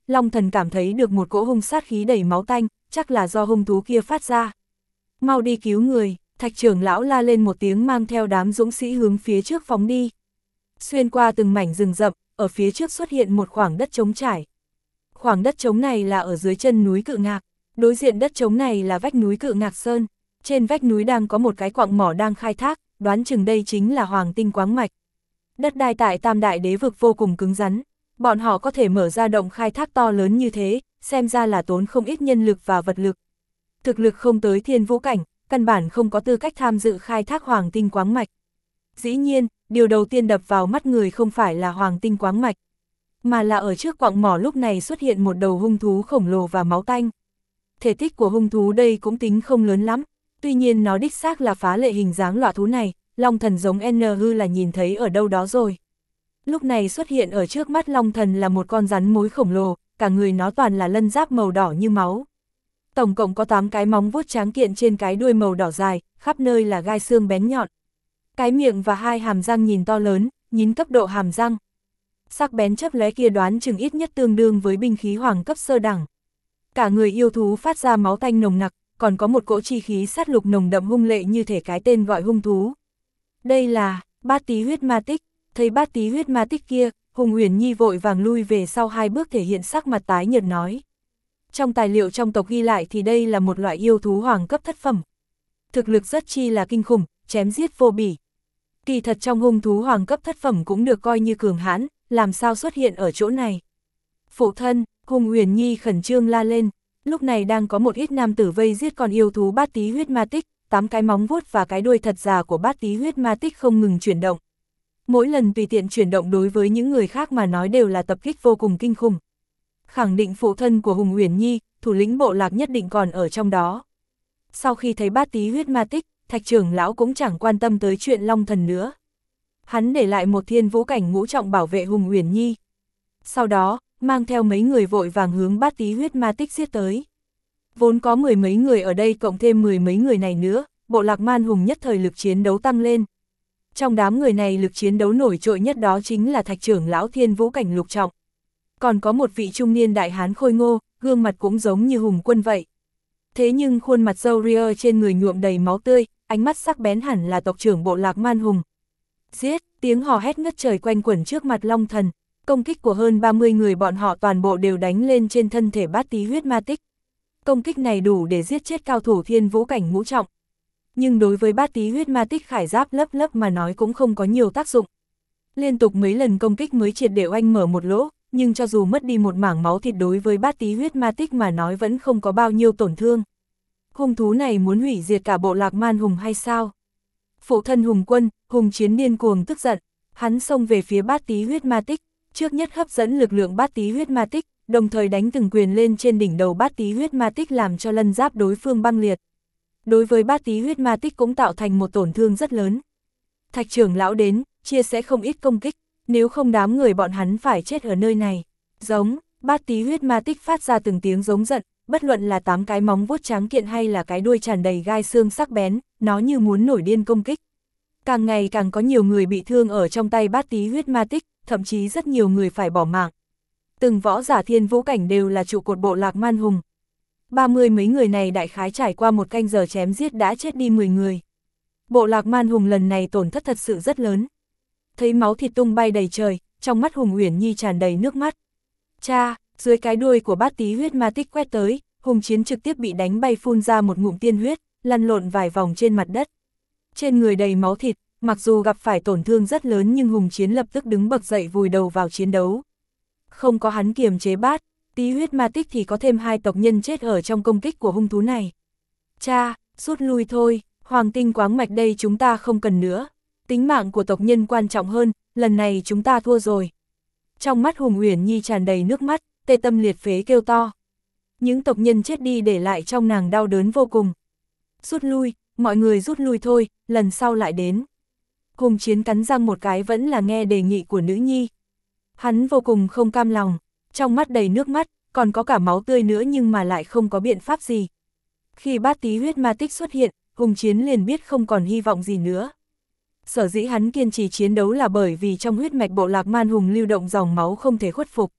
Long Thần cảm thấy được một cỗ hung sát khí đầy máu tanh, chắc là do hung thú kia phát ra. Mau đi cứu người, Thạch trưởng lão la lên một tiếng mang theo đám dũng sĩ hướng phía trước phóng đi. Xuyên qua từng mảnh rừng rậm, ở phía trước xuất hiện một khoảng đất trống trải. Khoảng đất trống này là ở dưới chân núi Cự Ngạc, đối diện đất trống này là vách núi Cự Ngạc Sơn. Trên vách núi đang có một cái quặng mỏ đang khai thác, đoán chừng đây chính là Hoàng Tinh Quáng Mạch. Đất đai tại Tam Đại Đế vực vô cùng cứng rắn, bọn họ có thể mở ra động khai thác to lớn như thế, xem ra là tốn không ít nhân lực và vật lực. Thực lực không tới thiên vũ cảnh, căn bản không có tư cách tham dự khai thác Hoàng Tinh Quáng Mạch. Dĩ nhiên, điều đầu tiên đập vào mắt người không phải là Hoàng Tinh Quáng Mạch, mà là ở trước quặng mỏ lúc này xuất hiện một đầu hung thú khổng lồ và máu tanh. Thể tích của hung thú đây cũng tính không lớn lắm, tuy nhiên nó đích xác là phá lệ hình dáng loại thú này, Long Thần giống N hư là nhìn thấy ở đâu đó rồi. Lúc này xuất hiện ở trước mắt Long Thần là một con rắn mối khổng lồ, cả người nó toàn là lân giáp màu đỏ như máu. Tổng cộng có tám cái móng vuốt tráng kiện trên cái đuôi màu đỏ dài, khắp nơi là gai xương bén nhọn. Cái miệng và hai hàm răng nhìn to lớn, nhìn cấp độ hàm răng. Sắc bén chớp lóe kia đoán chừng ít nhất tương đương với binh khí hoàng cấp sơ đẳng. Cả người yêu thú phát ra máu tanh nồng nặc, còn có một cỗ chi khí sát lục nồng đậm hung lệ như thể cái tên gọi hung thú. Đây là Bát Tí Huyết Ma Tích. Thấy Bát Tí Huyết Ma Tích kia, Hùng Uyển Nhi vội vàng lui về sau hai bước thể hiện sắc mặt tái nhợt nói. Trong tài liệu trong tộc ghi lại thì đây là một loại yêu thú hoàng cấp thất phẩm. Thực lực rất chi là kinh khủng, chém giết vô bỉ. Kỳ thật trong hung thú hoàng cấp thất phẩm cũng được coi như cường hãn, làm sao xuất hiện ở chỗ này. Phụ thân, Hùng Uyển Nhi khẩn trương la lên, lúc này đang có một ít nam tử vây giết con yêu thú Bát Tí Huyết Ma Tích, tám cái móng vuốt và cái đuôi thật già của Bát Tí Huyết Ma Tích không ngừng chuyển động. Mỗi lần tùy tiện chuyển động đối với những người khác mà nói đều là tập kích vô cùng kinh khủng. Khẳng định phụ thân của Hùng Uyển Nhi, thủ lĩnh bộ lạc nhất định còn ở trong đó. Sau khi thấy Bát Tí Huyết Ma Tích, Thạch trưởng lão cũng chẳng quan tâm tới chuyện Long Thần nữa. Hắn để lại một thiên vũ cảnh ngũ trọng bảo vệ Hùng Uyển Nhi. Sau đó, mang theo mấy người vội vàng hướng Bát Tí Huyết Ma Tích giết tới. Vốn có mười mấy người ở đây cộng thêm mười mấy người này nữa, bộ lạc Man Hùng nhất thời lực chiến đấu tăng lên. Trong đám người này lực chiến đấu nổi trội nhất đó chính là Thạch trưởng lão thiên vũ cảnh lục trọng. Còn có một vị trung niên đại hán khôi ngô, gương mặt cũng giống như Hùng Quân vậy. Thế nhưng khuôn mặt râu ria trên người nhuộm đầy máu tươi, ánh mắt sắc bén hẳn là tộc trưởng bộ lạc Man Hùng. Giết, tiếng hò hét ngất trời quanh quẩn trước mặt Long Thần, công kích của hơn ba mươi người bọn họ toàn bộ đều đánh lên trên thân thể Bát Tí Huyết Ma Tích. Công kích này đủ để giết chết cao thủ thiên vũ cảnh ngũ trọng. Nhưng đối với Bát Tí Huyết Ma Tích khải giáp lấp lấp mà nói cũng không có nhiều tác dụng. Liên tục mấy lần công kích mới triệt để oanh mở một lỗ, nhưng cho dù mất đi một mảng máu thịt đối với Bát Tí Huyết Ma Tích mà nói vẫn không có bao nhiêu tổn thương. Hung thú này muốn hủy diệt cả bộ lạc Man Hùng hay sao? Phụ thân Hùng Quân, Hùng Chiến điên cuồng tức giận, hắn xông về phía Bát Tí Huyết Ma Tích, trước nhất hấp dẫn lực lượng Bát Tí Huyết Ma Tích, đồng thời đánh từng quyền lên trên đỉnh đầu Bát Tí Huyết Ma Tích làm cho lân giáp đối phương băng liệt. Đối với Bát Tí Huyết Ma Tích cũng tạo thành một tổn thương rất lớn. Thạch trưởng lão đến, chia sẽ không ít công kích, nếu không đám người bọn hắn phải chết ở nơi này. Giống, Bát Tí Huyết Ma Tích phát ra từng tiếng giống giận, bất luận là tám cái móng vuốt tráng kiện hay là cái đuôi tràn đầy gai xương sắc bén, nó như muốn nổi điên công kích. Càng ngày càng có nhiều người bị thương ở trong tay Bát Tí Huyết Ma Tích, thậm chí rất nhiều người phải bỏ mạng. Từng võ giả thiên vũ cảnh đều là trụ cột bộ lạc Man Hùng. Ba mươi mấy người này đại khái trải qua một canh giờ chém giết đã chết đi mười người. Bộ lạc Man Hùng lần này tổn thất thật sự rất lớn. Thấy máu thịt tung bay đầy trời, trong mắt Hùng Uyển Nhi tràn đầy nước mắt. Cha, dưới cái đuôi của Bát Tí Huyết Ma Tích quét tới, Hùng Chiến trực tiếp bị đánh bay phun ra một ngụm tiên huyết, lăn lộn vài vòng trên mặt đất. Trên người đầy máu thịt, mặc dù gặp phải tổn thương rất lớn nhưng Hùng Chiến lập tức đứng bật dậy vùi đầu vào chiến đấu. Không có hắn kiềm chế Bát Tí Huyết Ma Tích thì có thêm hai tộc nhân chết ở trong công kích của hung thú này. Cha, rút lui thôi, Hoàng Tinh Quáng Mạch đây chúng ta không cần nữa. Tính mạng của tộc nhân quan trọng hơn, lần này chúng ta thua rồi. Trong mắt Hùng Uyển Nhi tràn đầy nước mắt, tê tâm liệt phế kêu to. Những tộc nhân chết đi để lại trong nàng đau đớn vô cùng. Rút lui, mọi người rút lui thôi, lần sau lại đến. Hùng Chiến cắn răng một cái vẫn là nghe đề nghị của nữ nhi. Hắn vô cùng không cam lòng, trong mắt đầy nước mắt, còn có cả máu tươi nữa nhưng mà lại không có biện pháp gì. Khi Bát Tí Huyết Ma Tích xuất hiện, Hùng Chiến liền biết không còn hy vọng gì nữa. Sở dĩ hắn kiên trì chiến đấu là bởi vì trong huyết mạch bộ lạc Man Hùng lưu động dòng máu không thể khuất phục.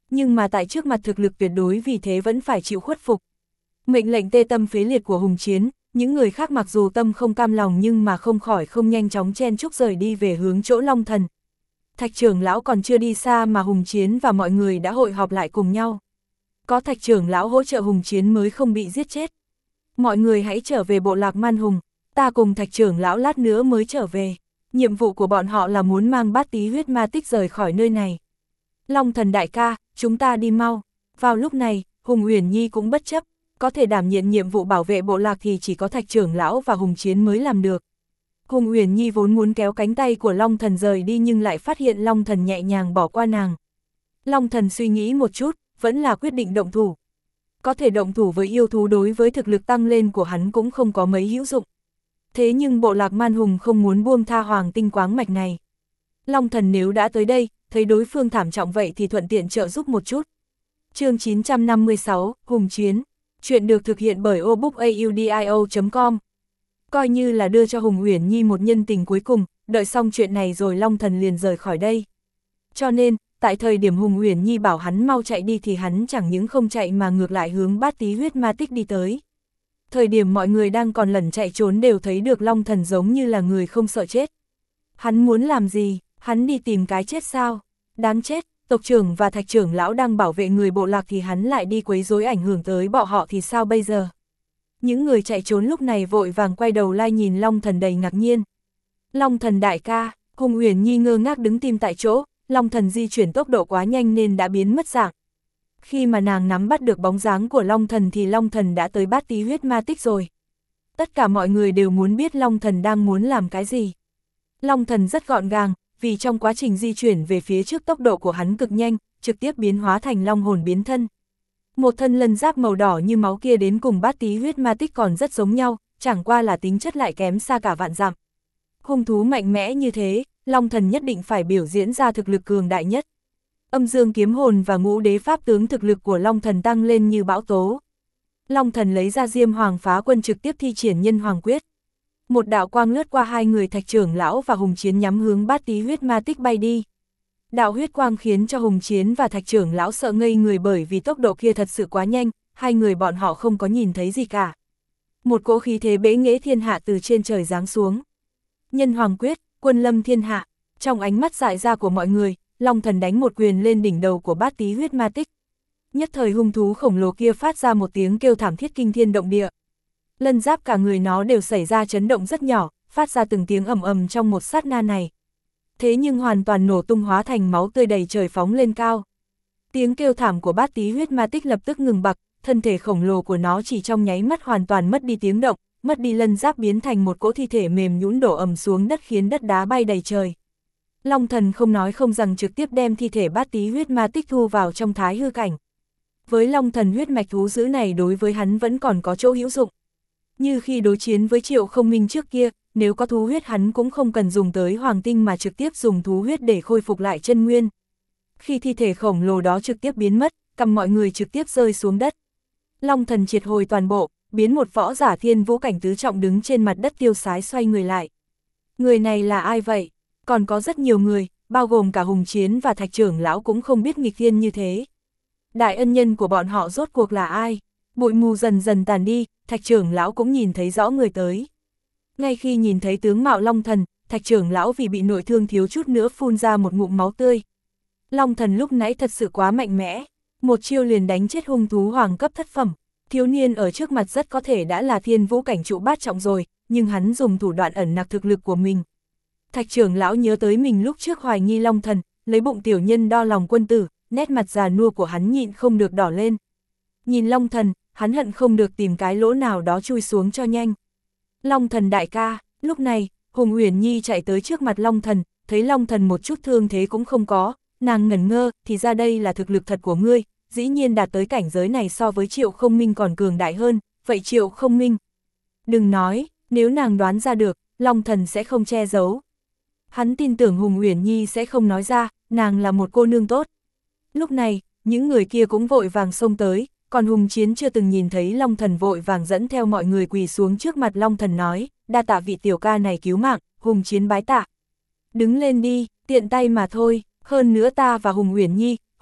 Nhưng mà tại trước mặt thực lực tuyệt đối vì thế vẫn phải chịu khuất phục. Mệnh lệnh tê tâm phế liệt của Hùng Chiến, những người khác mặc dù tâm không cam lòng nhưng mà không khỏi không nhanh chóng chen chúc rời đi về hướng chỗ Long Thần. Thạch trưởng lão còn chưa đi xa mà Hùng Chiến và mọi người đã hội họp lại cùng nhau. Có Thạch trưởng lão hỗ trợ Hùng Chiến mới không bị giết chết. Mọi người hãy trở về bộ lạc Man Hùng, ta cùng Thạch trưởng lão lát nữa mới trở về. Nhiệm vụ của bọn họ là muốn mang bát tí huyết ma tích rời khỏi nơi này. Long Thần đại ca, chúng ta đi mau. Vào lúc này, Hùng Uyển Nhi cũng bất chấp, có thể đảm nhận nhiệm vụ bảo vệ bộ lạc thì chỉ có Thạch trưởng lão và Hùng Chiến mới làm được. Hùng Uyển Nhi vốn muốn kéo cánh tay của Long Thần rời đi nhưng lại phát hiện Long Thần nhẹ nhàng bỏ qua nàng. Long Thần suy nghĩ một chút, vẫn là quyết định động thủ. Có thể động thủ với yêu thú đối với thực lực tăng lên của hắn cũng không có mấy hữu dụng. Thế nhưng bộ lạc Man Hùng không muốn buông tha hoàng tinh quáng mạch này. Long Thần nếu đã tới đây, thấy đối phương thảm trọng vậy thì thuận tiện trợ giúp một chút. Chương chín trăm năm mươi sáu, Hùng Chiến. Chuyện được thực hiện bởi obookaudio chấm com. Coi như là đưa cho Hùng Uyển Nhi một nhân tình cuối cùng, đợi xong chuyện này rồi Long Thần liền rời khỏi đây. Cho nên, tại thời điểm Hùng Uyển Nhi bảo hắn mau chạy đi thì hắn chẳng những không chạy mà ngược lại hướng bát tí huyết ma tích đi tới. Thời điểm mọi người đang còn lẩn chạy trốn đều thấy được Long Thần giống như là người không sợ chết. Hắn muốn làm gì? Hắn đi tìm cái chết sao? Đáng chết, tộc trưởng và Thạch trưởng lão đang bảo vệ người bộ lạc thì hắn lại đi quấy rối ảnh hưởng tới bọn họ thì sao bây giờ? Những người chạy trốn lúc này vội vàng quay đầu lại nhìn Long Thần đầy ngạc nhiên. Long Thần đại ca, Hùng Uyển Nhi ngơ ngác đứng tim tại chỗ, Long Thần di chuyển tốc độ quá nhanh nên đã biến mất dạng. Khi mà nàng nắm bắt được bóng dáng của Long Thần thì Long Thần đã tới bát tí huyết ma tích rồi. Tất cả mọi người đều muốn biết Long Thần đang muốn làm cái gì. Long Thần rất gọn gàng, vì trong quá trình di chuyển về phía trước tốc độ của hắn cực nhanh, trực tiếp biến hóa thành long hồn biến thân. Một thân lân giáp màu đỏ như máu kia đến cùng bát tí huyết ma tích còn rất giống nhau, chẳng qua là tính chất lại kém xa cả vạn dặm. Hung thú mạnh mẽ như thế, Long Thần nhất định phải biểu diễn ra thực lực cường đại nhất. Âm dương kiếm hồn và ngũ đế pháp tướng thực lực của Long Thần tăng lên như bão tố. Long Thần lấy ra Diêm Hoàng Phá Quân trực tiếp thi triển Nhân Hoàng Quyết. Một đạo quang lướt qua hai người Thạch trưởng lão và Hùng Chiến nhắm hướng bát tí huyết ma tích bay đi. Đạo huyết quang khiến cho Hùng Chiến và Thạch trưởng lão sợ ngây người bởi vì tốc độ kia thật sự quá nhanh, hai người bọn họ không có nhìn thấy gì cả. Một cỗ khí thế bẽ nghễ thiên hạ từ trên trời giáng xuống. Nhân Hoàng Quyết, quân lâm thiên hạ, trong ánh mắt dại ra của mọi người, Long Thần đánh một quyền lên đỉnh đầu của bát tí huyết ma tích. Nhất thời hung thú khổng lồ kia phát ra một tiếng kêu thảm thiết kinh thiên động địa. Lân giáp cả người nó đều xảy ra chấn động rất nhỏ, phát ra từng tiếng ầm ầm trong một sát na này. Thế nhưng hoàn toàn nổ tung hóa thành máu tươi đầy trời phóng lên cao. Tiếng kêu thảm của bát tí huyết ma tích lập tức ngừng bặt, thân thể khổng lồ của nó chỉ trong nháy mắt hoàn toàn mất đi tiếng động, mất đi lân giáp biến thành một cỗ thi thể mềm nhũn đổ ầm xuống đất khiến đất đá bay đầy trời. Long Thần không nói không rằng trực tiếp đem thi thể bát tí huyết ma tích thu vào trong thái hư cảnh. Với Long Thần huyết mạch thú dữ này đối với hắn vẫn còn có chỗ hữu dụng. Như khi đối chiến với Triệu Không Minh trước kia, nếu có thú huyết hắn cũng không cần dùng tới hoàng tinh mà trực tiếp dùng thú huyết để khôi phục lại chân nguyên. Khi thi thể khổng lồ đó trực tiếp biến mất, cầm mọi người trực tiếp rơi xuống đất. Long Thần triệt hồi toàn bộ, biến một võ giả thiên vũ cảnh tứ trọng đứng trên mặt đất tiêu sái xoay người lại. Người này là ai vậy? Còn có rất nhiều người, bao gồm cả Hùng Chiến và Thạch trưởng lão cũng không biết nghịch thiên như thế. Đại ân nhân của bọn họ rốt cuộc là ai? Bụi mù dần dần tàn đi, Thạch trưởng lão cũng nhìn thấy rõ người tới. Ngay khi nhìn thấy tướng mạo Long Thần, Thạch trưởng lão vì bị nội thương thiếu chút nữa phun ra một ngụm máu tươi. Long Thần lúc nãy thật sự quá mạnh mẽ, một chiêu liền đánh chết hung thú hoàng cấp thất phẩm. Thiếu niên ở trước mặt rất có thể đã là thiên vũ cảnh trụ bát trọng rồi, nhưng hắn dùng thủ đoạn ẩn nặc thực lực của mình. Thạch trưởng lão nhớ tới mình lúc trước hoài nghi Long Thần, lấy bụng tiểu nhân đo lòng quân tử, nét mặt già nua của hắn nhịn không được đỏ lên. Nhìn Long Thần, hắn hận không được tìm cái lỗ nào đó chui xuống cho nhanh. Long Thần đại ca, lúc này, Hùng Uyển Nhi chạy tới trước mặt Long Thần, thấy Long Thần một chút thương thế cũng không có, nàng ngẩn ngơ, thì ra đây là thực lực thật của ngươi, dĩ nhiên đạt tới cảnh giới này so với Triệu Không Minh còn cường đại hơn, vậy Triệu Không Minh. Đừng nói, nếu nàng đoán ra được, Long Thần sẽ không che giấu. Hắn tin tưởng Hùng Uyển Nhi sẽ không nói ra, nàng là một cô nương tốt. Lúc này, những người kia cũng vội vàng xông tới, còn Hùng Chiến chưa từng nhìn thấy Long Thần vội vàng dẫn theo mọi người quỳ xuống trước mặt Long Thần nói, đa tạ vị tiểu ca này cứu mạng, Hùng Chiến bái tạ. Đứng lên đi, tiện tay mà thôi, hơn nữa ta và Hùng Uyển Nhi,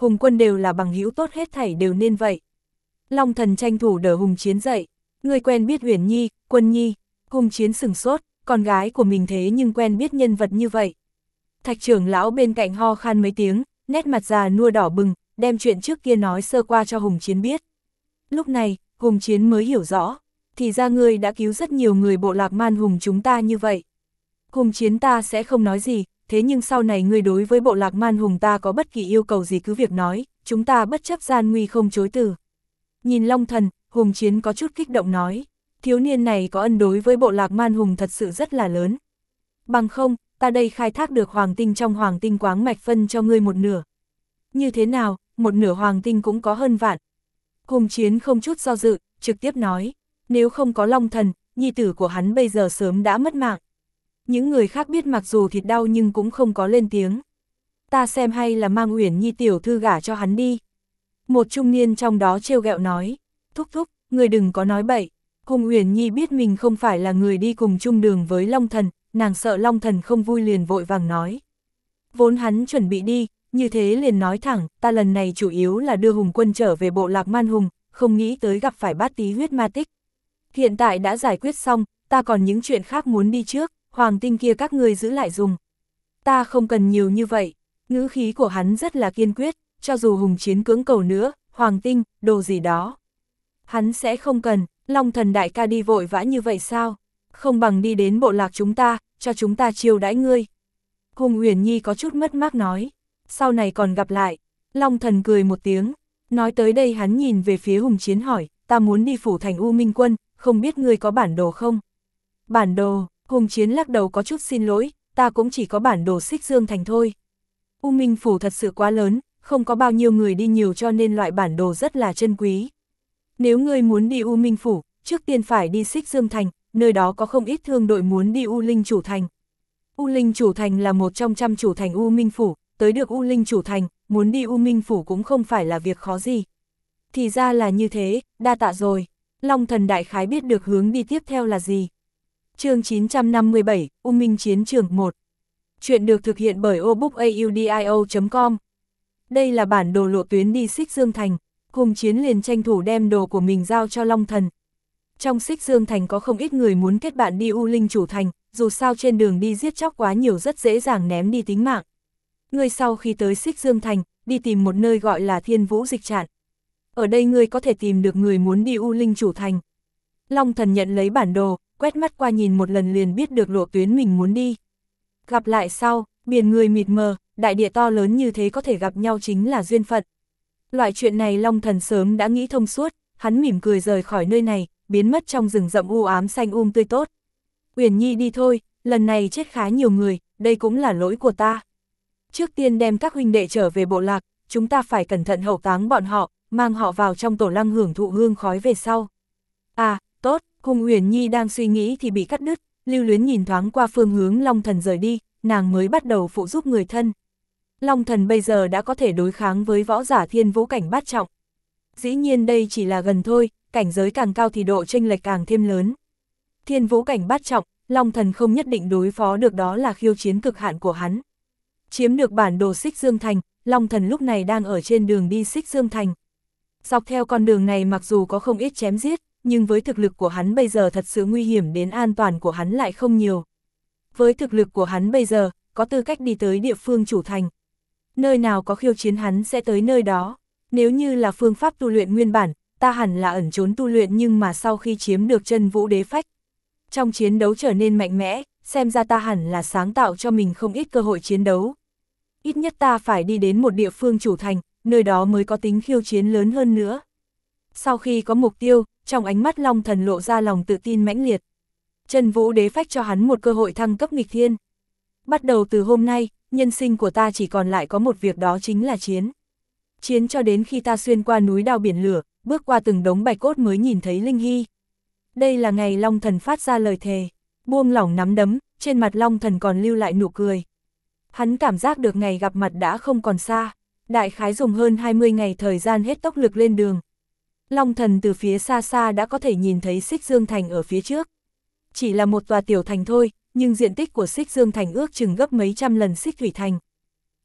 Hùng Quân đều là bằng hữu tốt, hết thảy đều nên vậy. Long Thần tranh thủ đỡ Hùng Chiến dậy. Người quen biết Uyển Nhi, Quân Nhi. Hùng Chiến sửng sốt, con gái của mình thế nhưng quen biết nhân vật như vậy. Thạch trưởng lão bên cạnh ho khan mấy tiếng, nét mặt già nua đỏ bừng, đem chuyện trước kia nói sơ qua cho Hùng Chiến biết. Lúc này, Hùng Chiến mới hiểu rõ, thì ra ngươi đã cứu rất nhiều người bộ lạc Man Hùng chúng ta như vậy. Hùng Chiến ta sẽ không nói gì, thế nhưng sau này ngươi đối với bộ lạc Man Hùng ta có bất kỳ yêu cầu gì cứ việc nói, chúng ta bất chấp gian nguy không chối từ. Nhìn Long Thần, Hùng Chiến có chút kích động nói, thiếu niên này có ân đối với bộ lạc Man Hùng thật sự rất là lớn. Bằng không, ta đây khai thác được hoàng tinh trong hoàng tinh quáng mạch phân cho ngươi một nửa. Như thế nào, một nửa hoàng tinh cũng có hơn vạn. Hùng Chiến không chút do dự, trực tiếp nói, nếu không có Long Thần, nhi tử của hắn bây giờ sớm đã mất mạng. Những người khác biết mặc dù thịt đau nhưng cũng không có lên tiếng. Ta xem hay là mang Uyển Nhi tiểu thư gả cho hắn đi. Một trung niên trong đó trêu ghẹo nói, thúc thúc, người đừng có nói bậy. Hùng Uyển Nhi biết mình không phải là người đi cùng chung đường với Long Thần, nàng sợ Long Thần không vui liền vội vàng nói. Vốn hắn chuẩn bị đi, như thế liền nói thẳng, ta lần này chủ yếu là đưa Hùng Quân trở về bộ lạc Man Hùng, không nghĩ tới gặp phải bát tí huyết ma tích. Hiện tại đã giải quyết xong, ta còn những chuyện khác muốn đi trước, hoàng tinh kia các ngươi giữ lại dùng. Ta không cần nhiều như vậy, ngữ khí của hắn rất là kiên quyết, cho dù Hùng Chiến cưỡng cầu nữa, hoàng tinh, đồ gì đó. Hắn sẽ không cần, Long Thần đại ca đi vội vã như vậy sao? Không bằng đi đến bộ lạc chúng ta, cho chúng ta chiêu đãi ngươi. Hùng Uyển Nhi có chút mất mát nói, sau này còn gặp lại. Long Thần cười một tiếng, nói tới đây hắn nhìn về phía Hùng Chiến hỏi, ta muốn đi phủ thành U Minh Quân, không biết ngươi có bản đồ không? Bản đồ, Hùng Chiến lắc đầu có chút xin lỗi, ta cũng chỉ có bản đồ Xích Dương Thành thôi. U Minh Phủ thật sự quá lớn, không có bao nhiêu người đi nhiều cho nên loại bản đồ rất là chân quý. Nếu ngươi muốn đi U Minh Phủ, trước tiên phải đi Xích Dương Thành, nơi đó có không ít thương đội muốn đi U Linh Chủ Thành. U Linh Chủ Thành là một trong trăm chủ thành U Minh Phủ, tới được U Linh Chủ Thành, muốn đi U Minh Phủ cũng không phải là việc khó gì. Thì ra là như thế, đa tạ rồi. Long Thần đại khái biết được hướng đi tiếp theo là gì. Chương chín trăm năm mươi bảy, U Minh Chiến Trường một. Chuyện được thực hiện bởi obookaudio chấm com. Đây là bản đồ lộ tuyến đi Xích Dương Thành. Hùng Chiến liền tranh thủ đem đồ của mình giao cho Long Thần. Trong Xích Dương Thành có không ít người muốn kết bạn đi U Linh Chủ Thành, dù sao trên đường đi giết chóc quá nhiều rất dễ dàng ném đi tính mạng. Ngươi sau khi tới Xích Dương Thành, đi tìm một nơi gọi là Thiên Vũ Dịch Trạm. Ở đây ngươi có thể tìm được người muốn đi U Linh Chủ Thành. Long Thần nhận lấy bản đồ, quét mắt qua nhìn một lần liền biết được lộ tuyến mình muốn đi. Gặp lại sau, biển người mịt mờ, đại địa to lớn như thế có thể gặp nhau chính là duyên phận. Loại chuyện này Long Thần sớm đã nghĩ thông suốt, hắn mỉm cười rời khỏi nơi này, biến mất trong rừng rậm u ám xanh um tươi tốt. Uyển Nhi đi thôi, lần này chết khá nhiều người, đây cũng là lỗi của ta. Trước tiên đem các huynh đệ trở về bộ lạc, chúng ta phải cẩn thận hậu táng bọn họ, mang họ vào trong tổ lăng hưởng thụ hương khói về sau. À, tốt, Hùng Uyển Nhi đang suy nghĩ thì bị cắt đứt, lưu luyến nhìn thoáng qua phương hướng Long Thần rời đi, nàng mới bắt đầu phụ giúp người thân. Long Thần bây giờ đã có thể đối kháng với võ giả thiên vũ cảnh bát trọng. Dĩ nhiên đây chỉ là gần thôi, cảnh giới càng cao thì độ chênh lệch càng thêm lớn. Thiên vũ cảnh bát trọng, Long Thần không nhất định đối phó được, đó là khiêu chiến cực hạn của hắn. Chiếm được bản đồ Xích Dương Thành, Long Thần lúc này đang ở trên đường đi Xích Dương Thành. Dọc theo con đường này mặc dù có không ít chém giết, nhưng với thực lực của hắn bây giờ thật sự nguy hiểm đến an toàn của hắn lại không nhiều. Với thực lực của hắn bây giờ, có tư cách đi tới địa phương chủ thành. Nơi nào có khiêu chiến hắn sẽ tới nơi đó. Nếu như là phương pháp tu luyện nguyên bản, ta hẳn là ẩn trốn tu luyện, nhưng mà sau khi chiếm được chân vũ đế phách, trong chiến đấu trở nên mạnh mẽ, xem ra ta hẳn là sáng tạo cho mình không ít cơ hội chiến đấu. Ít nhất ta phải đi đến một địa phương chủ thành, nơi đó mới có tính khiêu chiến lớn hơn nữa. Sau khi có mục tiêu, trong ánh mắt Long Thần lộ ra lòng tự tin mãnh liệt. Chân vũ đế phách cho hắn một cơ hội thăng cấp nghịch thiên. Bắt đầu từ hôm nay, nhân sinh của ta chỉ còn lại có một việc, đó chính là chiến. Chiến cho đến khi ta xuyên qua núi đao biển lửa, bước qua từng đống bạch cốt mới nhìn thấy Linh Hy. Đây là ngày Long Thần phát ra lời thề, buông lỏng nắm đấm, trên mặt Long Thần còn lưu lại nụ cười. Hắn cảm giác được ngày gặp mặt đã không còn xa, đại khái dùng hơn hai mươi ngày thời gian hết tốc lực lên đường. Long Thần từ phía xa xa đã có thể nhìn thấy Xích Dương Thành ở phía trước. Chỉ là một tòa tiểu thành thôi, nhưng diện tích của Xích Dương Thành ước chừng gấp mấy trăm lần Xích Thủy Thành.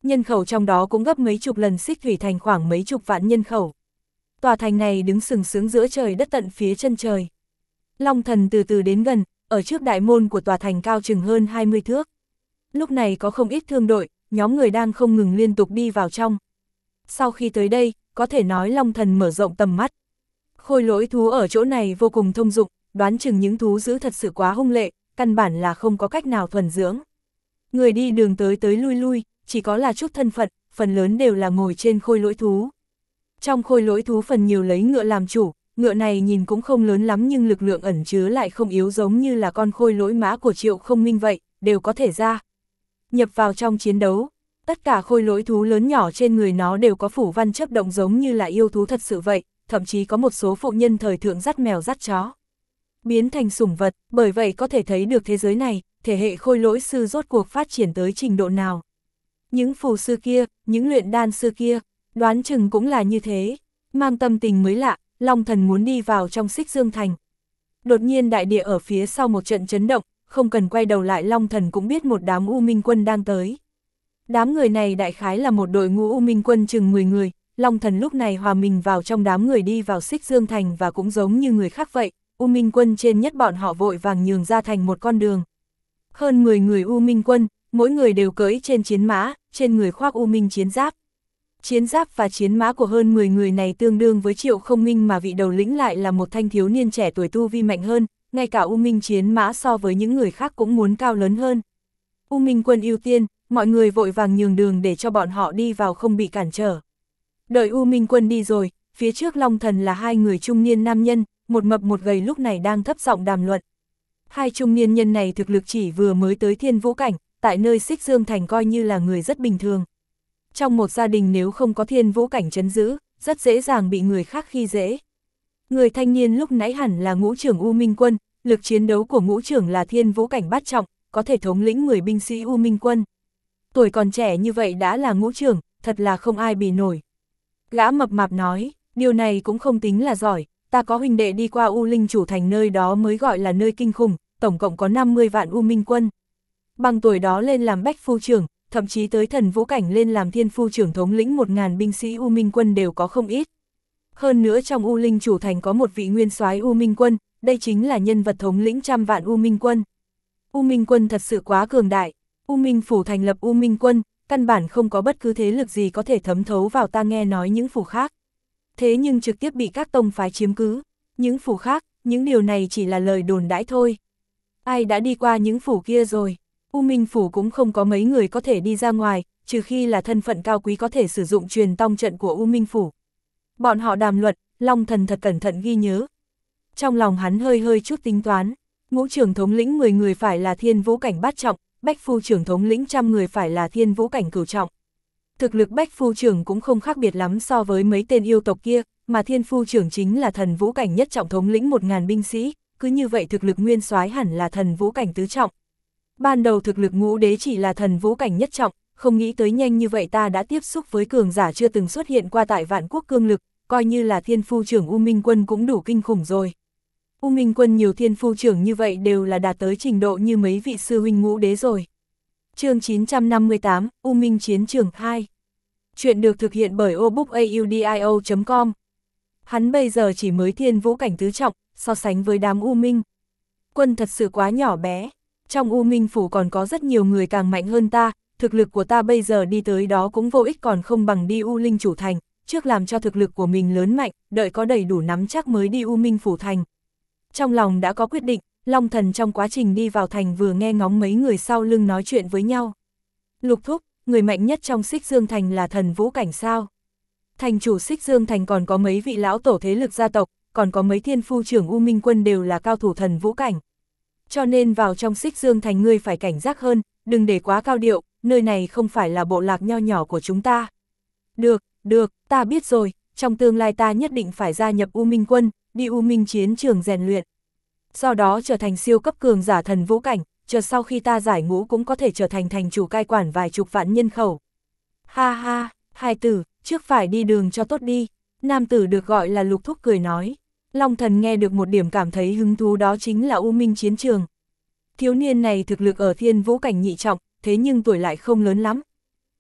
nhân khẩu trong đó cũng gấp mấy chục lần Xích Thủy Thành khoảng mấy chục vạn nhân khẩu. Tòa thành này đứng sừng sững giữa trời đất tận phía chân trời. Long Thần từ từ đến gần, ở trước đại môn của tòa thành cao chừng hơn hai mươi thước. Lúc này có không ít thương đội, nhóm người đang không ngừng liên tục đi vào trong. Sau khi tới đây, có thể nói Long Thần mở rộng tầm mắt. Khôi lỗi thú ở chỗ này vô cùng thông dụng, đoán chừng những thú dữ thật sự quá hung lệ, căn bản là không có cách nào thuần dưỡng. Người đi đường tới tới lui lui, chỉ có là chút thân phận, phần lớn đều là ngồi trên khôi lỗi thú. Trong khôi lỗi thú phần nhiều lấy ngựa làm chủ, ngựa này nhìn cũng không lớn lắm nhưng lực lượng ẩn chứa lại không yếu giống như là con khôi lỗi mã của Triệu Không Minh vậy, đều có thể ra nhập vào trong chiến đấu. Tất cả khôi lỗi thú lớn nhỏ trên người nó đều có phủ văn chấp động giống như là yêu thú thật sự vậy, thậm chí có một số phụ nhân thời thượng dắt mèo dắt chó, biến thành sủng vật, bởi vậy có thể thấy được thế giới này, thể hệ khôi lỗi sư rốt cuộc phát triển tới trình độ nào. Những phù sư kia, những luyện đan sư kia, đoán chừng cũng là như thế. Mang tâm tình mới lạ, Long Thần muốn đi vào trong Xích Dương Thành. Đột nhiên đại địa ở phía sau một trận chấn động, không cần quay đầu lại Long Thần cũng biết một đám U Minh quân đang tới. Đám người này đại khái là một đội ngũ U Minh quân chừng mười người, Long Thần lúc này hòa mình vào trong đám người đi vào Xích Dương Thành và cũng giống như người khác vậy, U Minh quân trên nhất bọn họ vội vàng nhường ra thành một con đường. Hơn mười người U Minh quân, mỗi người đều cưỡi trên chiến mã, trên người khoác U Minh chiến giáp. Chiến giáp và chiến mã của hơn mười người này tương đương với Triệu Không Minh mà vị đầu lĩnh lại là một thanh thiếu niên trẻ tuổi tu vi mạnh hơn, ngay cả U Minh chiến mã so với những người khác cũng muốn cao lớn hơn. U Minh quân ưu tiên, mọi người vội vàng nhường đường để cho bọn họ đi vào không bị cản trở. Đợi U Minh quân đi rồi, phía trước Long Thần là hai người trung niên nam nhân, một mập một gầy lúc này đang thấp giọng đàm luận. Hai trung niên nhân này thực lực chỉ vừa mới tới thiên vũ cảnh, tại nơi Xích Dương Thành coi như là người rất bình thường. Trong một gia đình nếu không có thiên vũ cảnh trấn giữ, rất dễ dàng bị người khác khi dễ. Người thanh niên lúc nãy hẳn là ngũ trưởng U Minh quân, lực chiến đấu của ngũ trưởng là thiên vũ cảnh bát trọng, có thể thống lĩnh mười binh sĩ U Minh quân. Tuổi còn trẻ như vậy đã là ngũ trưởng, thật là không ai bì nổi. Gã mập mạp nói, điều này cũng không tính là giỏi, ta có huynh đệ đi qua U Linh Chủ Thành nơi đó mới gọi là nơi kinh khủng, tổng cộng có năm mươi vạn U Minh quân. Bằng tuổi đó lên làm bách phu trưởng, thậm chí tới thần vũ cảnh lên làm thiên phu trưởng thống lĩnh một ngàn binh sĩ U Minh quân đều có không ít. Hơn nữa trong U Linh Chủ Thành có một vị nguyên soái U Minh quân, đây chính là nhân vật thống lĩnh trăm vạn U Minh quân. U Minh quân thật sự quá cường đại, U Minh phủ thành lập U Minh quân, căn bản không có bất cứ thế lực gì có thể thấm thấu vào ta nghe nói những phủ khác. Thế nhưng trực tiếp bị các tông phái chiếm cứ, những phủ khác, những điều này chỉ là lời đồn đãi thôi. Ai đã đi qua những phủ kia rồi? U Minh phủ cũng không có mấy người có thể đi ra ngoài, trừ khi là thân phận cao quý có thể sử dụng truyền tông trận của U Minh phủ. Bọn họ đàm luận, Long Thần thật cẩn thận ghi nhớ. Trong lòng hắn hơi hơi chút tính toán, ngũ trưởng thống lĩnh mười người phải là thiên vũ cảnh bát trọng, bách phu trưởng thống lĩnh trăm người phải là thiên vũ cảnh cửu trọng. Thực lực bách phu trưởng cũng không khác biệt lắm so với mấy tên yêu tộc kia, mà thiên phu trưởng chính là thần vũ cảnh nhất trọng thống lĩnh một ngàn binh sĩ, cứ như vậy thực lực nguyên soái hẳn là thần vũ cảnh tứ trọng. Ban đầu thực lực ngũ đế chỉ là thần vũ cảnh nhất trọng, không nghĩ tới nhanh như vậy ta đã tiếp xúc với cường giả chưa từng xuất hiện qua tại Vạn Quốc Cương Lực, coi như là thiên phu trưởng U Minh quân cũng đủ kinh khủng rồi. U Minh quân nhiều thiên phu trưởng như vậy đều là đạt tới trình độ như mấy vị sư huynh ngũ đế rồi. Chương chín trăm năm mươi tám, U Minh Chiến Trường hai. Chuyện được thực hiện bởi obookaudio chấm com. Hắn bây giờ chỉ mới thiên vũ cảnh tứ trọng, so sánh với đám U Minh quân thật sự quá nhỏ bé. Trong U Minh phủ còn có rất nhiều người càng mạnh hơn ta, thực lực của ta bây giờ đi tới đó cũng vô ích còn không bằng đi U Linh Chủ Thành, trước làm cho thực lực của mình lớn mạnh, đợi có đầy đủ nắm chắc mới đi U Minh phủ thành. Trong lòng đã có quyết định, Long Thần trong quá trình đi vào thành vừa nghe ngóng mấy người sau lưng nói chuyện với nhau. Lục thúc, người mạnh nhất trong Xích Dương Thành là thần vũ cảnh sao? Thành chủ Xích Dương Thành còn có mấy vị lão tổ thế lực gia tộc, còn có mấy thiên phu trưởng U Minh quân đều là cao thủ thần vũ cảnh. Cho nên vào trong Xích Dương Thành ngươi phải cảnh giác hơn, đừng để quá cao điệu, nơi này không phải là bộ lạc nho nhỏ của chúng ta. Được, được, ta biết rồi, trong tương lai ta nhất định phải gia nhập U Minh quân, đi U Minh chiến trường rèn luyện. Sau đó trở thành siêu cấp cường giả thần vũ cảnh, chờ sau khi ta giải ngũ cũng có thể trở thành thành chủ cai quản vài chục vạn nhân khẩu. Ha ha, hai tử, trước phải đi đường cho tốt đi. Nam tử được gọi là Lục thúc cười nói. Long Thần nghe được một điểm cảm thấy hứng thú đó chính là U Minh chiến trường. Thiếu niên này thực lực ở thiên vũ cảnh nhị trọng, thế nhưng tuổi lại không lớn lắm.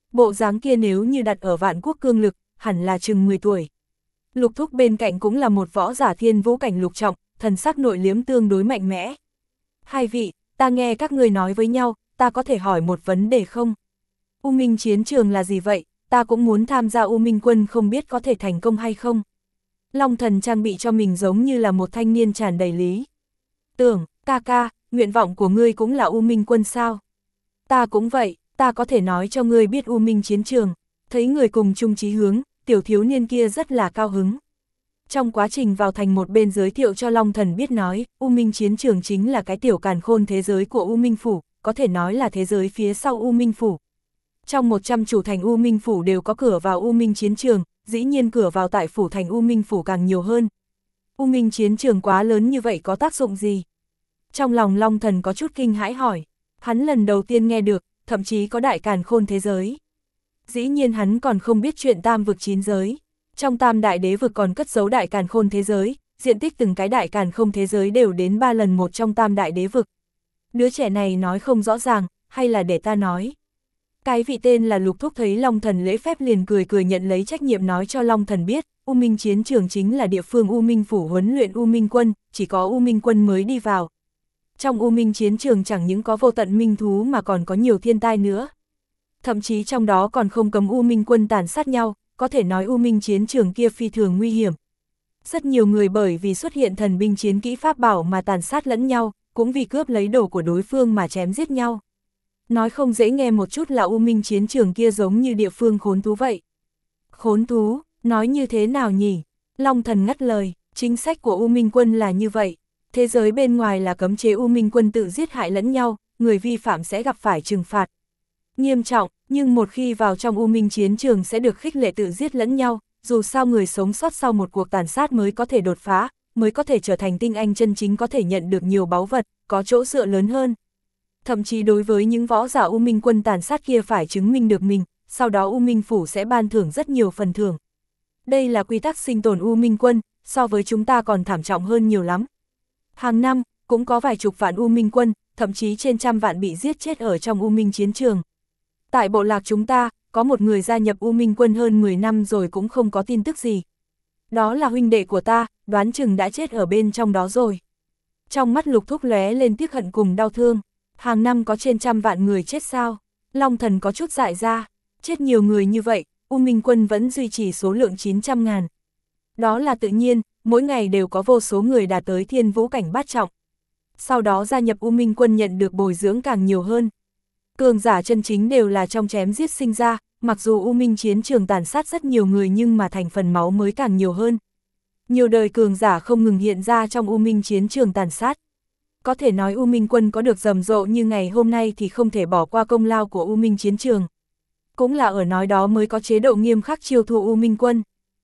Bộ dáng kia nếu như đặt ở Vạn Quốc cương lực, hẳn là chừng mười tuổi. Lục Thúc bên cạnh cũng là một võ giả thiên vũ cảnh lục trọng, thần sắc nội liếm tương đối mạnh mẽ. Hai vị, ta nghe các người nói với nhau, ta có thể hỏi một vấn đề không? U Minh chiến trường là gì vậy? Ta cũng muốn tham gia U Minh quân, không biết có thể thành công hay không? Long Thần trang bị cho mình giống như là một thanh niên tràn đầy lý tưởng. Ca ca, nguyện vọng của ngươi cũng là U Minh quân sao? Ta cũng vậy, ta có thể nói cho ngươi biết U Minh chiến trường. Thấy người cùng chung chí hướng, tiểu thiếu niên kia rất là cao hứng. Trong quá trình vào thành một bên giới thiệu cho Long Thần biết nói, U Minh chiến trường chính là cái tiểu càn khôn thế giới của U Minh Phủ, có thể nói là thế giới phía sau U Minh Phủ. Trong một trăm chủ thành U Minh Phủ đều có cửa vào U Minh chiến trường, dĩ nhiên cửa vào tại phủ thành U Minh Phủ càng nhiều hơn. U Minh chiến trường quá lớn như vậy có tác dụng gì? Trong lòng Long Thần có chút kinh hãi hỏi, hắn lần đầu tiên nghe được, thậm chí có đại càn khôn thế giới. Dĩ nhiên hắn còn không biết chuyện tam vực chín giới. Trong tam đại đế vực còn cất giấu đại càn khôn thế giới, diện tích từng cái đại càn khôn thế giới đều đến ba lần một trong tam đại đế vực. Đứa trẻ này nói không rõ ràng, hay là để ta nói? Cái vị tên là Lục Thúc thấy Long Thần lễ phép liền cười cười nhận lấy trách nhiệm nói cho Long Thần biết, U Minh chiến trường chính là địa phương U Minh Phủ huấn luyện U Minh quân, chỉ có U Minh quân mới đi vào. Trong U Minh chiến trường chẳng những có vô tận minh thú mà còn có nhiều thiên tai nữa. Thậm chí trong đó còn không cấm U Minh quân tàn sát nhau, có thể nói U Minh chiến trường kia phi thường nguy hiểm. Rất nhiều người bởi vì xuất hiện thần binh chiến kỹ pháp bảo mà tàn sát lẫn nhau, cũng vì cướp lấy đồ của đối phương mà chém giết nhau. Nói không dễ nghe một chút là U Minh chiến trường kia giống như địa phương khốn thú vậy. Khốn thú, nói như thế nào nhỉ? Long Thần ngắt lời, chính sách của U Minh quân là như vậy. Thế giới bên ngoài là cấm chế U Minh quân tự giết hại lẫn nhau, người vi phạm sẽ gặp phải trừng phạt nghiêm trọng, nhưng một khi vào trong U Minh chiến trường sẽ được khích lệ tự giết lẫn nhau, dù sao người sống sót sau một cuộc tàn sát mới có thể đột phá, mới có thể trở thành tinh anh chân chính, có thể nhận được nhiều báu vật, có chỗ dựa lớn hơn. Thậm chí đối với những võ giả U Minh quân tàn sát kia phải chứng minh được mình, sau đó U Minh Phủ sẽ ban thưởng rất nhiều phần thưởng. Đây là quy tắc sinh tồn U Minh quân, so với chúng ta còn thảm trọng hơn nhiều lắm. Hàng năm, cũng có vài chục vạn U Minh quân, thậm chí trên trăm vạn bị giết chết ở trong U Minh chiến trường. Tại bộ lạc chúng ta, có một người gia nhập U Minh quân hơn mười năm rồi cũng không có tin tức gì. Đó là huynh đệ của ta, đoán chừng đã chết ở bên trong đó rồi. Trong mắt Lục Thúc lóe lên tiếc hận cùng đau thương. Hàng năm có trên trăm vạn người chết sao? Long Thần có chút dại ra. Chết nhiều người như vậy, U Minh quân vẫn duy trì số lượng chín trăm ngàn. Đó là tự nhiên, mỗi ngày đều có vô số người đạt tới thiên vũ cảnh bát trọng. Sau đó gia nhập U Minh quân nhận được bồi dưỡng càng nhiều hơn. Cường giả chân chính đều là trong chém giết sinh ra, mặc dù U Minh chiến trường tàn sát rất nhiều người nhưng mà thành phần máu mới càng nhiều hơn. Nhiều đời cường giả không ngừng hiện ra trong U Minh chiến trường tàn sát. Có thể nói U Minh quân có được rầm rộ như ngày hôm nay thì không thể bỏ qua công lao của U Minh chiến trường. Cũng là ở nói đó mới có chế độ nghiêm khắc chiêu thu U Minh quân.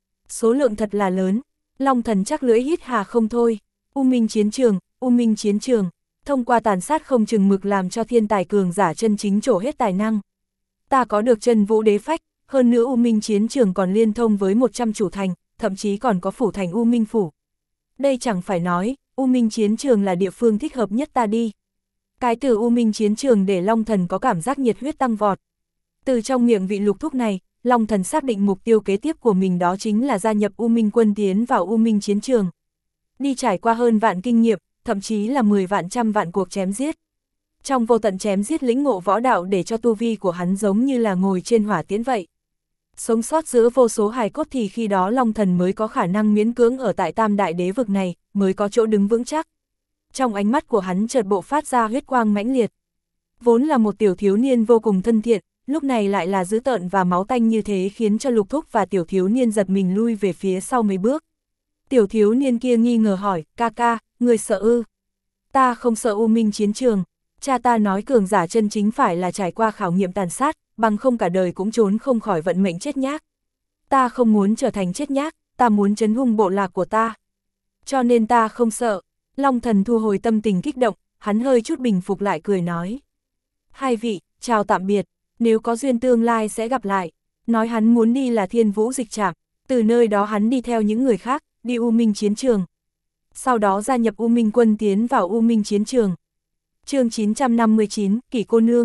Số lượng thật là lớn, Long Thần chắc lưỡi hít hà không thôi. U Minh chiến trường, U Minh chiến trường, thông qua tàn sát không chừng mực làm cho thiên tài cường giả chân chính trổ hết tài năng. Ta có được chân vũ đế phách, hơn nữa U Minh chiến trường còn liên thông với một trăm chủ thành, thậm chí còn có phủ thành U Minh Phủ. Đây chẳng phải nói, U Minh chiến trường là địa phương thích hợp nhất ta đi. Cái từ U Minh chiến trường để Long Thần có cảm giác nhiệt huyết tăng vọt. Từ trong miệng vị Lục Thúc này, Long Thần xác định mục tiêu kế tiếp của mình đó chính là gia nhập U Minh quân tiến vào U Minh chiến trường. Đi trải qua hơn vạn kinh nghiệm, thậm chí là mười vạn trăm vạn cuộc chém giết. Trong vô tận chém giết lĩnh ngộ võ đạo để cho tu vi của hắn giống như là ngồi trên hỏa tiễn vậy. Sống sót giữa vô số hài cốt thì khi đó Long Thần mới có khả năng miễn cưỡng ở tại tam đại đế vực này, mới có chỗ đứng vững chắc. Trong ánh mắt của hắn chợt bộ phát ra huyết quang mãnh liệt. Vốn là một tiểu thiếu niên vô cùng thân thiện, lúc này lại là dữ tợn và máu tanh như thế khiến cho Lục Thúc và tiểu thiếu niên giật mình lui về phía sau mấy bước. Tiểu thiếu niên kia nghi ngờ hỏi, ca ca, người sợ ư? Ta không sợ U Minh chiến trường, cha ta nói cường giả chân chính phải là trải qua khảo nghiệm tàn sát, bằng không cả đời cũng trốn không khỏi vận mệnh chết nhác. Ta không muốn trở thành chết nhác, ta muốn trấn hung bộ lạc của ta. Cho nên ta không sợ. Long Thần thu hồi tâm tình kích động, hắn hơi chút bình phục lại cười nói. Hai vị, chào tạm biệt, nếu có duyên tương lai sẽ gặp lại. Nói hắn muốn đi là Thiên Vũ Dịch Trạm, từ nơi đó hắn đi theo những người khác, đi U Minh chiến trường. Sau đó gia nhập U Minh quân tiến vào U Minh chiến trường. Chương chín trăm năm mươi chín, Kỷ cô nương.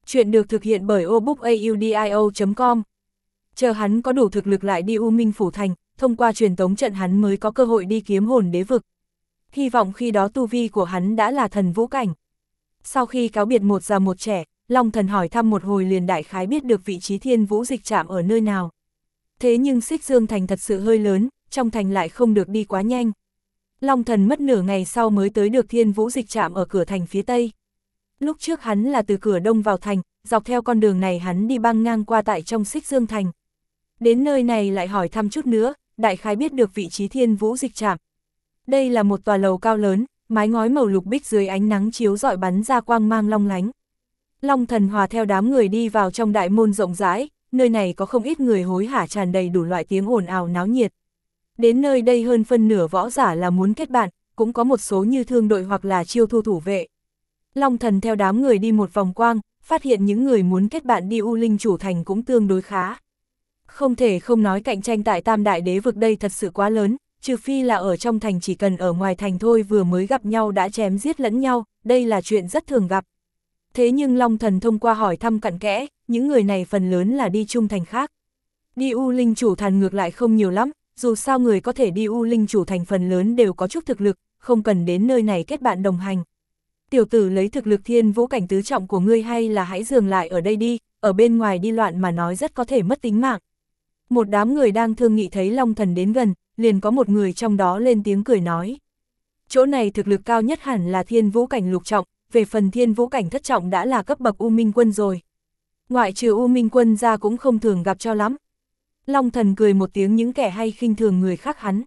Chuyện được thực hiện bởi obookaudio chấm com. Chờ hắn có đủ thực lực lại đi U Minh Phủ Thành, thông qua truyền tống trận hắn mới có cơ hội đi kiếm hồn đế vực. Hy vọng khi đó tu vi của hắn đã là thần vũ cảnh. Sau khi cáo biệt một già một trẻ, Long Thần hỏi thăm một hồi liền đại khái biết được vị trí Thiên Vũ Dịch Trạm ở nơi nào. Thế nhưng Xích Dương Thành thật sự hơi lớn, trong thành lại không được đi quá nhanh. Long Thần mất nửa ngày sau mới tới được Thiên Vũ Dịch Trạm ở cửa thành phía Tây. Lúc trước hắn là từ cửa Đông vào thành, dọc theo con đường này hắn đi băng ngang qua tại trong Xích Dương Thành. Đến nơi này lại hỏi thăm chút nữa, đại khái biết được vị trí Thiên Vũ Dịch Trạm. Đây là một tòa lầu cao lớn, mái ngói màu lục bích dưới ánh nắng chiếu rọi bắn ra quang mang long lánh. Long Thần hòa theo đám người đi vào trong đại môn rộng rãi, nơi này có không ít người hối hả tràn đầy đủ loại tiếng ồn ào náo nhiệt. Đến nơi đây hơn phân nửa võ giả là muốn kết bạn, cũng có một số như thương đội hoặc là chiêu thu thủ vệ. Long Thần theo đám người đi một vòng quang, phát hiện những người muốn kết bạn đi U Linh Chủ Thành cũng tương đối khá. Không thể không nói cạnh tranh tại Tam Đại Đế vực đây thật sự quá lớn, trừ phi là ở trong thành, chỉ cần ở ngoài thành thôi vừa mới gặp nhau đã chém giết lẫn nhau, đây là chuyện rất thường gặp. Thế nhưng Long Thần thông qua hỏi thăm cặn kẽ, những người này phần lớn là đi chung thành khác. Đi U Linh Chủ Thành ngược lại không nhiều lắm, dù sao người có thể đi U Linh Chủ Thành phần lớn đều có chút thực lực, không cần đến nơi này kết bạn đồng hành. Tiểu tử lấy thực lực Thiên Vũ cảnh tứ trọng của ngươi hay là hãy dừng lại ở đây đi, ở bên ngoài đi loạn mà nói rất có thể mất tính mạng. Một đám người đang thương nghị thấy Long Thần đến gần, liền có một người trong đó lên tiếng cười nói. Chỗ này thực lực cao nhất hẳn là Thiên Vũ cảnh lục trọng, về phần Thiên Vũ cảnh thất trọng đã là cấp bậc U Minh Quân rồi. Ngoại trừ U Minh Quân ra cũng không thường gặp cho lắm. Long Thần cười một tiếng những kẻ hay khinh thường người khác hắn.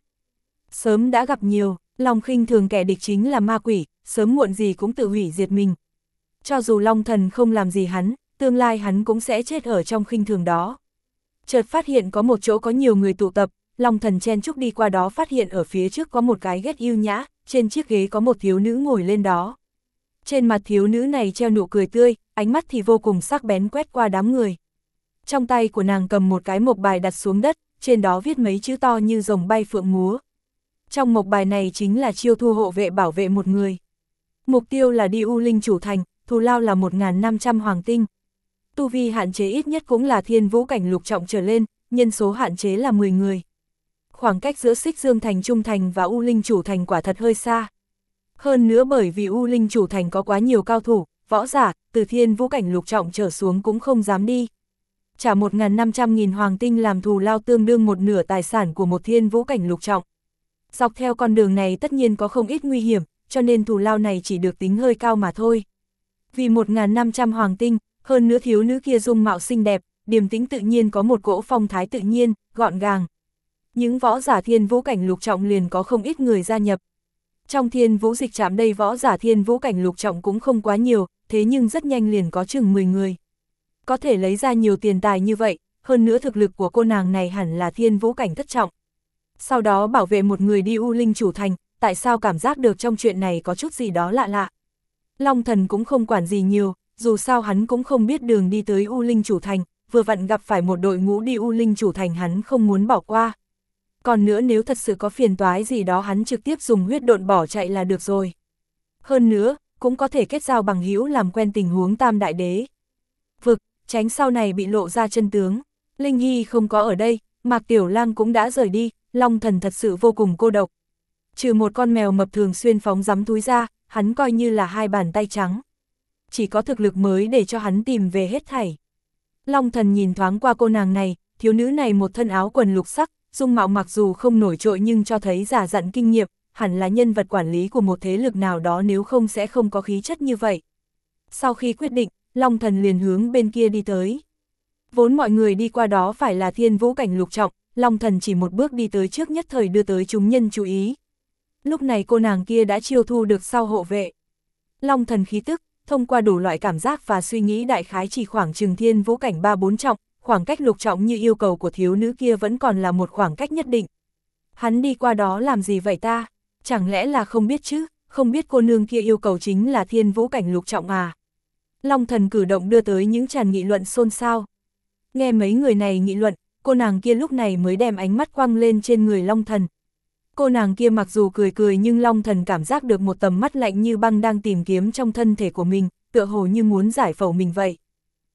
Sớm đã gặp nhiều, lòng khinh thường kẻ địch chính là ma quỷ, sớm muộn gì cũng tự hủy diệt mình. Cho dù Long Thần không làm gì hắn, tương lai hắn cũng sẽ chết ở trong khinh thường đó. Chợt phát hiện có một chỗ có nhiều người tụ tập, Long Thần chen chúc đi qua đó phát hiện ở phía trước có một cái ghét yêu nhã, trên chiếc ghế có một thiếu nữ ngồi lên đó. Trên mặt thiếu nữ này treo nụ cười tươi, ánh mắt thì vô cùng sắc bén quét qua đám người. Trong tay của nàng cầm một cái mộc bài đặt xuống đất, trên đó viết mấy chữ to như rồng bay phượng múa. Trong mộc bài này chính là chiêu thu hộ vệ bảo vệ một người. Mục tiêu là đi U Linh Chủ Thành, thù lao là một nghìn năm trăm hoàng tinh. Tu vi hạn chế ít nhất cũng là Thiên Vũ cảnh lục trọng trở lên, nhân số hạn chế là mười người. Khoảng cách giữa Xích Dương Thành Trung Thành và U Linh Chủ Thành quả thật hơi xa. Hơn nữa bởi vì U Linh Chủ Thành có quá nhiều cao thủ, võ giả, từ Thiên Vũ cảnh lục trọng trở xuống cũng không dám đi. Trả một nghìn năm trăm nghìn hoàng tinh làm thù lao tương đương một nửa tài sản của một Thiên Vũ cảnh lục trọng. Dọc theo con đường này tất nhiên có không ít nguy hiểm, cho nên thù lao này chỉ được tính hơi cao mà thôi. Vì một nghìn năm trăm hoàng tinh, hơn nữa thiếu nữ kia dung mạo xinh đẹp, điềm tĩnh tự nhiên có một cỗ phong thái tự nhiên, gọn gàng. Những võ giả Thiên Vũ cảnh lục trọng liền có không ít người gia nhập. Trong Thiên Vũ Dịch Trạm đây võ giả Thiên Vũ cảnh lục trọng cũng không quá nhiều, thế nhưng rất nhanh liền có chừng mười người. Có thể lấy ra nhiều tiền tài như vậy, hơn nữa thực lực của cô nàng này hẳn là Thiên Vũ cảnh thất trọng. Sau đó bảo vệ một người đi U Linh Chủ Thành, tại sao cảm giác được trong chuyện này có chút gì đó lạ lạ. Long Thần cũng không quản gì nhiều, dù sao hắn cũng không biết đường đi tới U Linh Chủ Thành, vừa vặn gặp phải một đội ngũ đi U Linh Chủ Thành hắn không muốn bỏ qua. Còn nữa nếu thật sự có phiền toái gì đó hắn trực tiếp dùng huyết độn bỏ chạy là được rồi. Hơn nữa, cũng có thể kết giao bằng hữu làm quen tình huống Tam Đại Đế. Vực, tránh sau này bị lộ ra chân tướng. Linh Hy không có ở đây, Mạc Tiểu Lang cũng đã rời đi, Long Thần thật sự vô cùng cô độc. Trừ một con mèo mập thường xuyên phóng rắm túi ra, hắn coi như là hai bàn tay trắng. Chỉ có thực lực mới để cho hắn tìm về hết thảy. Long Thần nhìn thoáng qua cô nàng này, thiếu nữ này một thân áo quần lục sắc, dung mạo mặc dù không nổi trội nhưng cho thấy già dặn kinh nghiệm, hẳn là nhân vật quản lý của một thế lực nào đó, nếu không sẽ không có khí chất như vậy. Sau khi quyết định, Long Thần liền hướng bên kia đi tới. Vốn mọi người đi qua đó phải là Thiên Vũ cảnh lục trọng, Long Thần chỉ một bước đi tới trước nhất thời đưa tới chúng nhân chú ý. Lúc này cô nàng kia đã chiêu thu được sau hộ vệ. Long Thần khí tức, thông qua đủ loại cảm giác và suy nghĩ đại khái chỉ khoảng chừng Thiên Vũ cảnh ba bốn trọng, khoảng cách lục trọng như yêu cầu của thiếu nữ kia vẫn còn là một khoảng cách nhất định. Hắn đi qua đó làm gì vậy ta? Chẳng lẽ là không biết chứ, không biết cô nương kia yêu cầu chính là Thiên Vũ cảnh lục trọng à? Long Thần cử động đưa tới những tràn nghị luận xôn xao. Nghe mấy người này nghị luận, cô nàng kia lúc này mới đem ánh mắt quăng lên trên người Long Thần. Cô nàng kia mặc dù cười cười nhưng Long Thần cảm giác được một tầm mắt lạnh như băng đang tìm kiếm trong thân thể của mình, tựa hồ như muốn giải phẫu mình vậy.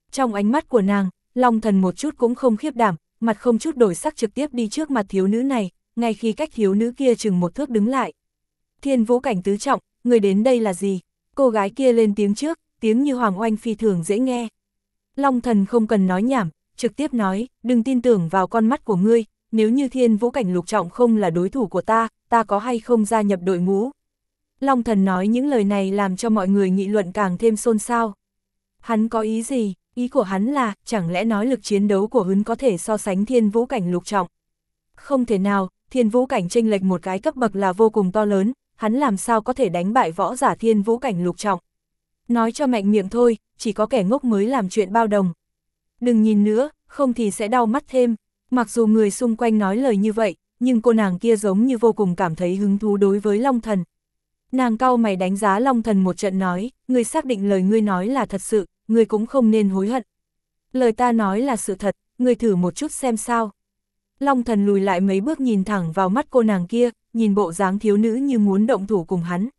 Trong ánh mắt của nàng, Long Thần một chút cũng không khiếp đảm, mặt không chút đổi sắc trực tiếp đi trước mặt thiếu nữ này, ngay khi cách thiếu nữ kia chừng một thước đứng lại. Thiên vũ cảnh tứ trọng, người đến đây là gì? Cô gái kia lên tiếng trước, tiếng như hoàng oanh phi thường dễ nghe. Long Thần không cần nói nhảm, trực tiếp nói, đừng tin tưởng vào con mắt của ngươi, nếu như thiên vũ cảnh lục trọng không là đối thủ của ta, ta có hay không gia nhập đội ngũ. Long Thần nói những lời này làm cho mọi người nghị luận càng thêm xôn xao. Hắn có ý gì? Ý của hắn là, chẳng lẽ nói lực chiến đấu của hắn có thể so sánh thiên vũ cảnh lục trọng? Không thể nào, thiên vũ cảnh chênh lệch một cái cấp bậc là vô cùng to lớn, hắn làm sao có thể đánh bại võ giả thiên vũ cảnh lục trọng? Nói cho mạnh miệng thôi, chỉ có kẻ ngốc mới làm chuyện bao đồng. Đừng nhìn nữa, không thì sẽ đau mắt thêm. Mặc dù người xung quanh nói lời như vậy, nhưng cô nàng kia giống như vô cùng cảm thấy hứng thú đối với Long Thần. Nàng cau mày đánh giá Long Thần một trận nói, ngươi xác định lời ngươi nói là thật sự, ngươi cũng không nên hối hận. Lời ta nói là sự thật, ngươi thử một chút xem sao. Long Thần lùi lại mấy bước nhìn thẳng vào mắt cô nàng kia, nhìn bộ dáng thiếu nữ như muốn động thủ cùng hắn.